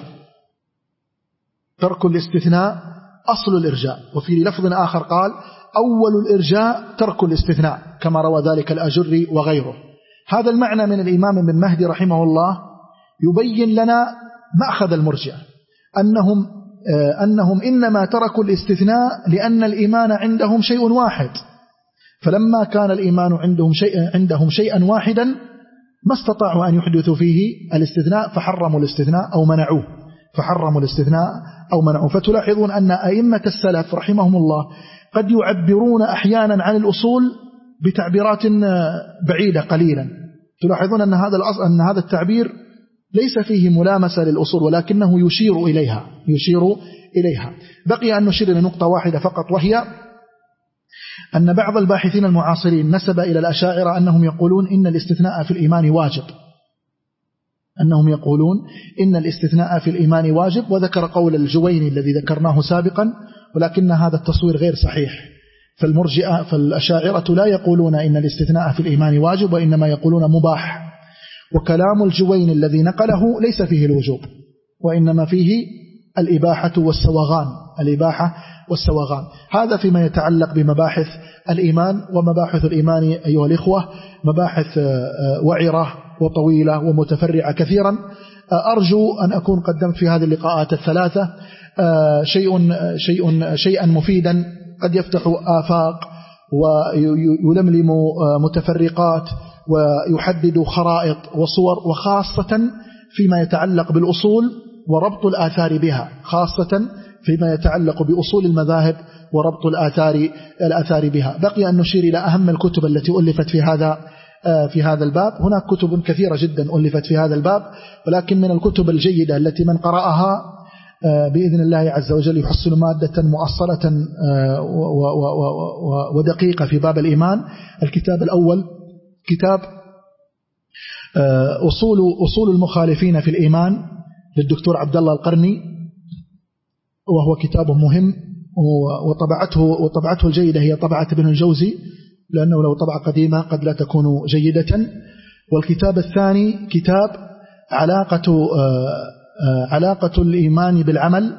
ترك الاستثناء أصل الإرجاء. وفي لفظ آخر قال أول الإرجاء ترك الاستثناء، كما روى ذلك الأجري وغيره. هذا المعنى من الإمام ابن مهدي رحمه الله يبين لنا مأخذ المرجئة، أنهم أنهم إنما تركوا الاستثناء لأن الإيمان عندهم شيء واحد، فلما كان الإيمان عندهم شيء عندهم شيئا واحدا ما استطاعوا أن يحدثوا فيه الاستثناء، فحرموا الاستثناء أو منعوه فحرموا الاستثناء أو منعوه. فتلاحظون أن أئمة السلف رحمهم الله قد يعبرون أحيانا عن الأصول بتعبيرات بعيدة قليلا. تلاحظون أن هذا أن هذا التعبير ليس فيه ملامسة للأصول، ولكنه يشير إليها يشير إليها. بقي أن نشير إلى نقطة واحدة فقط، وهي أن بعض الباحثين المعاصرين نسب إلى الأشاعرة أنهم يقولون إن الاستثناء في الإيمان واجب أنهم يقولون إن الاستثناء في الإيمان واجب، وذكر قول الجويني الذي ذكرناه سابقا، ولكن هذا التصوير غير صحيح. فالمرجئة فالأشاعرة لا يقولون إن الاستثناء في الإيمان واجب، وإنما يقولون مباح. وكلام الجويني الذي نقله ليس فيه الوجوب، وإنما فيه الإباحة والسوغان الإباحة والسوغان. هذا فيما يتعلق بمباحث الإيمان. ومباحث الإيمان أيها الإخوة مباحث وعرة وطويلة ومتفرعة كثيرا. أرجو أن أكون قدمت في هذه اللقاءات الثلاثة شيء شيء شيئا مفيدا قد يفتح آفاق ويلملم متفرقات ويحدد خرائط وصور، وخاصة فيما يتعلق بالأصول وربط الآثار بها، خاصة فيما يتعلق بأصول المذاهب وربط الآثار الآثار بها. بقي أن نشير إلى أهم الكتب التي ألفت في هذا في هذا الباب. هناك كتب كثيرة جدا ألفت في هذا الباب، ولكن من الكتب الجيدة التي من قرأها بإذن الله عز وجل يحصل مادة مؤصلة ودقيقة في باب الإيمان. الكتاب الأول كتاب أصول أصول المخالفين في الإيمان للدكتور عبد الله القرني، وهو كتاب مهم، وطبعته وطبعته الجيدة هي طبعة ابن الجوزي، لأنه لو طبعة قديمة قد لا تكون جيدة. والكتاب الثاني كتاب علاقة علاقة الإيمان بالعمل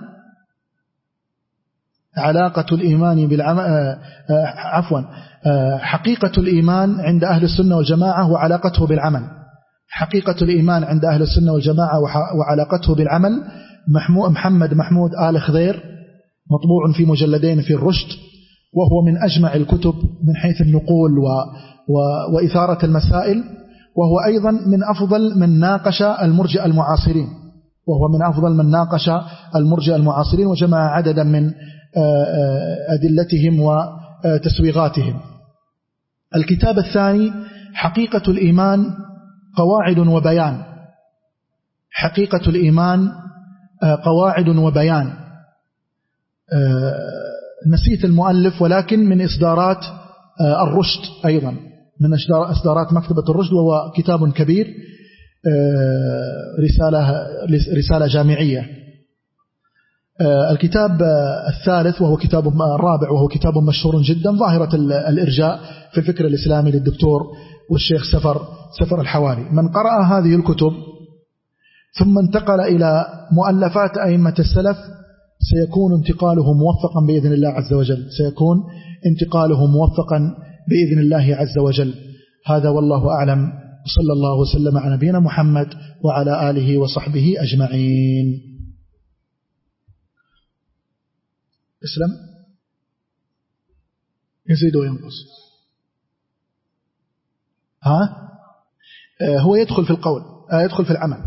علاقة الإيمان بالعمل عفوا حقيقة الإيمان عند أهل السنة والجماعة وعلاقته بالعمل. حقيقة الإيمان عند أهل السنة والجماعة وعلاقته بالعمل، محمد محمود آل خضير، مطبوع في مجلدين في الرشد، وهو من أجمع الكتب من حيث النقول و و وإثارة المسائل، وهو أيضا من أفضل من ناقش المرجئة المعاصرين وهو من أفضل من ناقش المرجئة المعاصرين وجمع عددا من أدلتهم وتسويغاتهم. الكتاب الثاني حقيقة الإيمان قواعد وبيان حقيقة الإيمان قواعد وبيان. نسيت المؤلف، ولكن من إصدارات الرشد، أيضا من إصدارات مكتبة الرشد، وهو كتاب كبير، رسالة رسالة جامعية. الكتاب الثالث وهو كتاب الرابع وهو كتاب مشهور جدا، ظاهرة الإرجاء في الفكر الإسلامي للدكتور والشيخ سفر سفر الحوالي. من قرأ هذه الكتب ثم انتقل إلى مؤلفات أئمة السلف، سيكون انتقاله موفقا بإذن الله عز وجل، سيكون انتقاله موفقا بإذن الله عز وجل. هذا والله أعلم، صلى الله وسلم على نبينا محمد وعلى آله وصحبه أجمعين. اسلم يزيد وينقص. ها هو يدخل في القول، يدخل في العمل.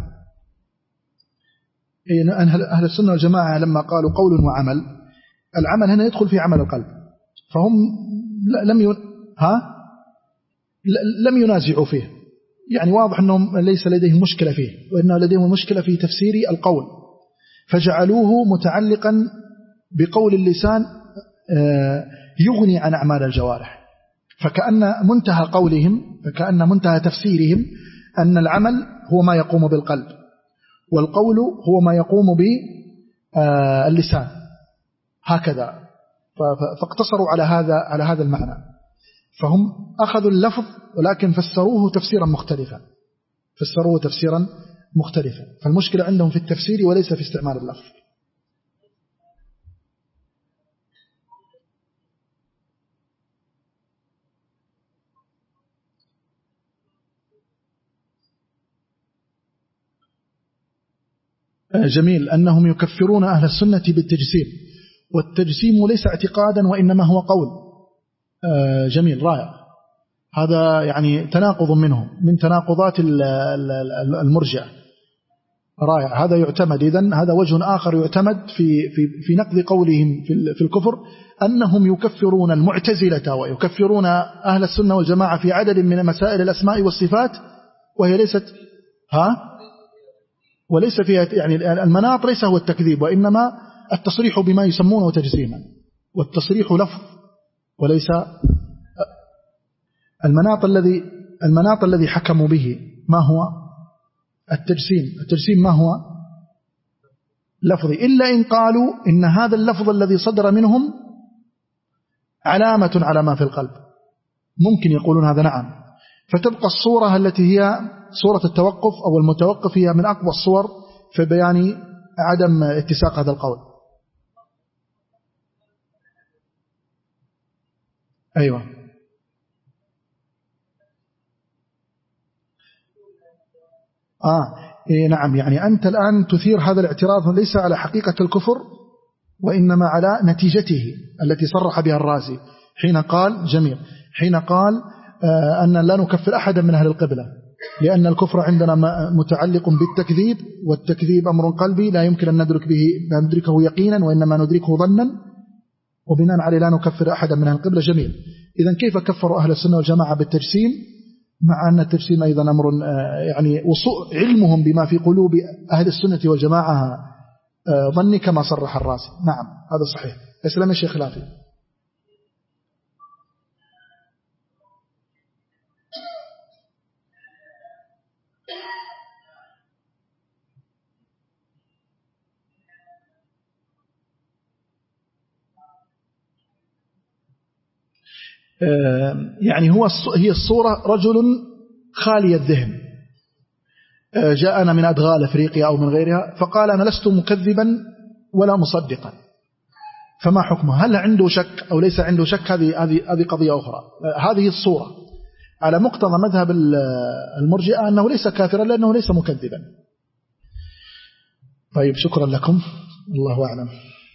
أهل السنة والجماعة لما قالوا قول وعمل، العمل هنا يدخل في عمل القلب، فهم لم ين... ها لم ينازعوا فيه، يعني واضح أنهم ليس لديهم مشكلة فيه، وإنه لديهم مشكلة في تفسير القول، فجعلوه متعلقا بقول اللسان يغني عن أعمال الجوارح، فكأن منتهى قولهم، فكأن منتهى تفسيرهم أن العمل هو ما يقوم بالقلب، والقول هو ما يقوم باللسان، هكذا. فاقتصروا على هذا على هذا المعنى، فهم أخذوا اللفظ ولكن فسروه تفسيرا مختلفا، فسروه تفسيرا مختلفا. فالمشكلة عندهم في التفسير وليس في استعمال اللفظ. جميل، أنهم يكفرون أهل السنة بالتجسيم، والتجسيم ليس اعتقادا وإنما هو قول. جميل، رائع. هذا يعني تناقض منهم، من تناقضات المرجع. رائع، هذا يعتمد. إذن هذا وجه آخر يعتمد في في في نقد قولهم في في الكفر، أنهم يكفرون المعتزلة ويكفرون أهل السنة والجماعة في عدد من مسائل الأسماء والصفات، وهي ليست ها وليس فيها يعني المناط ليس هو التكذيب، وإنما التصريح بما يسمونه تجسيما، والتصريح لفظ وليس المناط الذي المناط الذي حكموا به. ما هو التجسيم؟ التجسيم ما هو؟ لفظي، إلا إن قالوا إن هذا اللفظ الذي صدر منهم علامة على ما في القلب، ممكن يقولون هذا، نعم. فتبقى الصورة التي هي صورة التوقف أو المتوقف هي من أقوى الصور في بيان عدم اتساق هذا القول. أيوة، آه إيه نعم. يعني أنت الآن تثير هذا الاعتراض ليس على حقيقة الكفر، وإنما على نتيجته التي صرح بها الرازي حين قال جميل حين قال آه أن لا نكفر أحدا من أهل القبلة، لأن الكفر عندنا متعلق بالتكذيب، والتكذيب أمر قلبي لا يمكن أن ندرك به لا ندركه يقينا، وإنما ندركه ظنا، وبناء عليه لا نكفر أحدا من أهل القبلة. جميل. إذن كيف كفروا أهل السنة والجماعة بالتجسيم، مع أن التجسيم أيضا أمر يعني علمهم بما في قلوب أهل السنة والجماعة ظني كما صرح الرازي. نعم هذا صحيح. اسلام الشيخ خلافي. يعني هو هي الصورة رجل خالي الذهن جاءنا من أدغال أفريقيا أو من غيرها، فقال أنا لست مكذبا ولا مصدقا، فما حكمه؟ هل عنده شك أو ليس عنده شك؟ هذه هذه هذه قضية أخرى. هذه الصورة على مقتضى مذهب المرجئة أنه ليس كافرا لأنه ليس مكذبا. طيب، شكرا لكم، الله أعلم.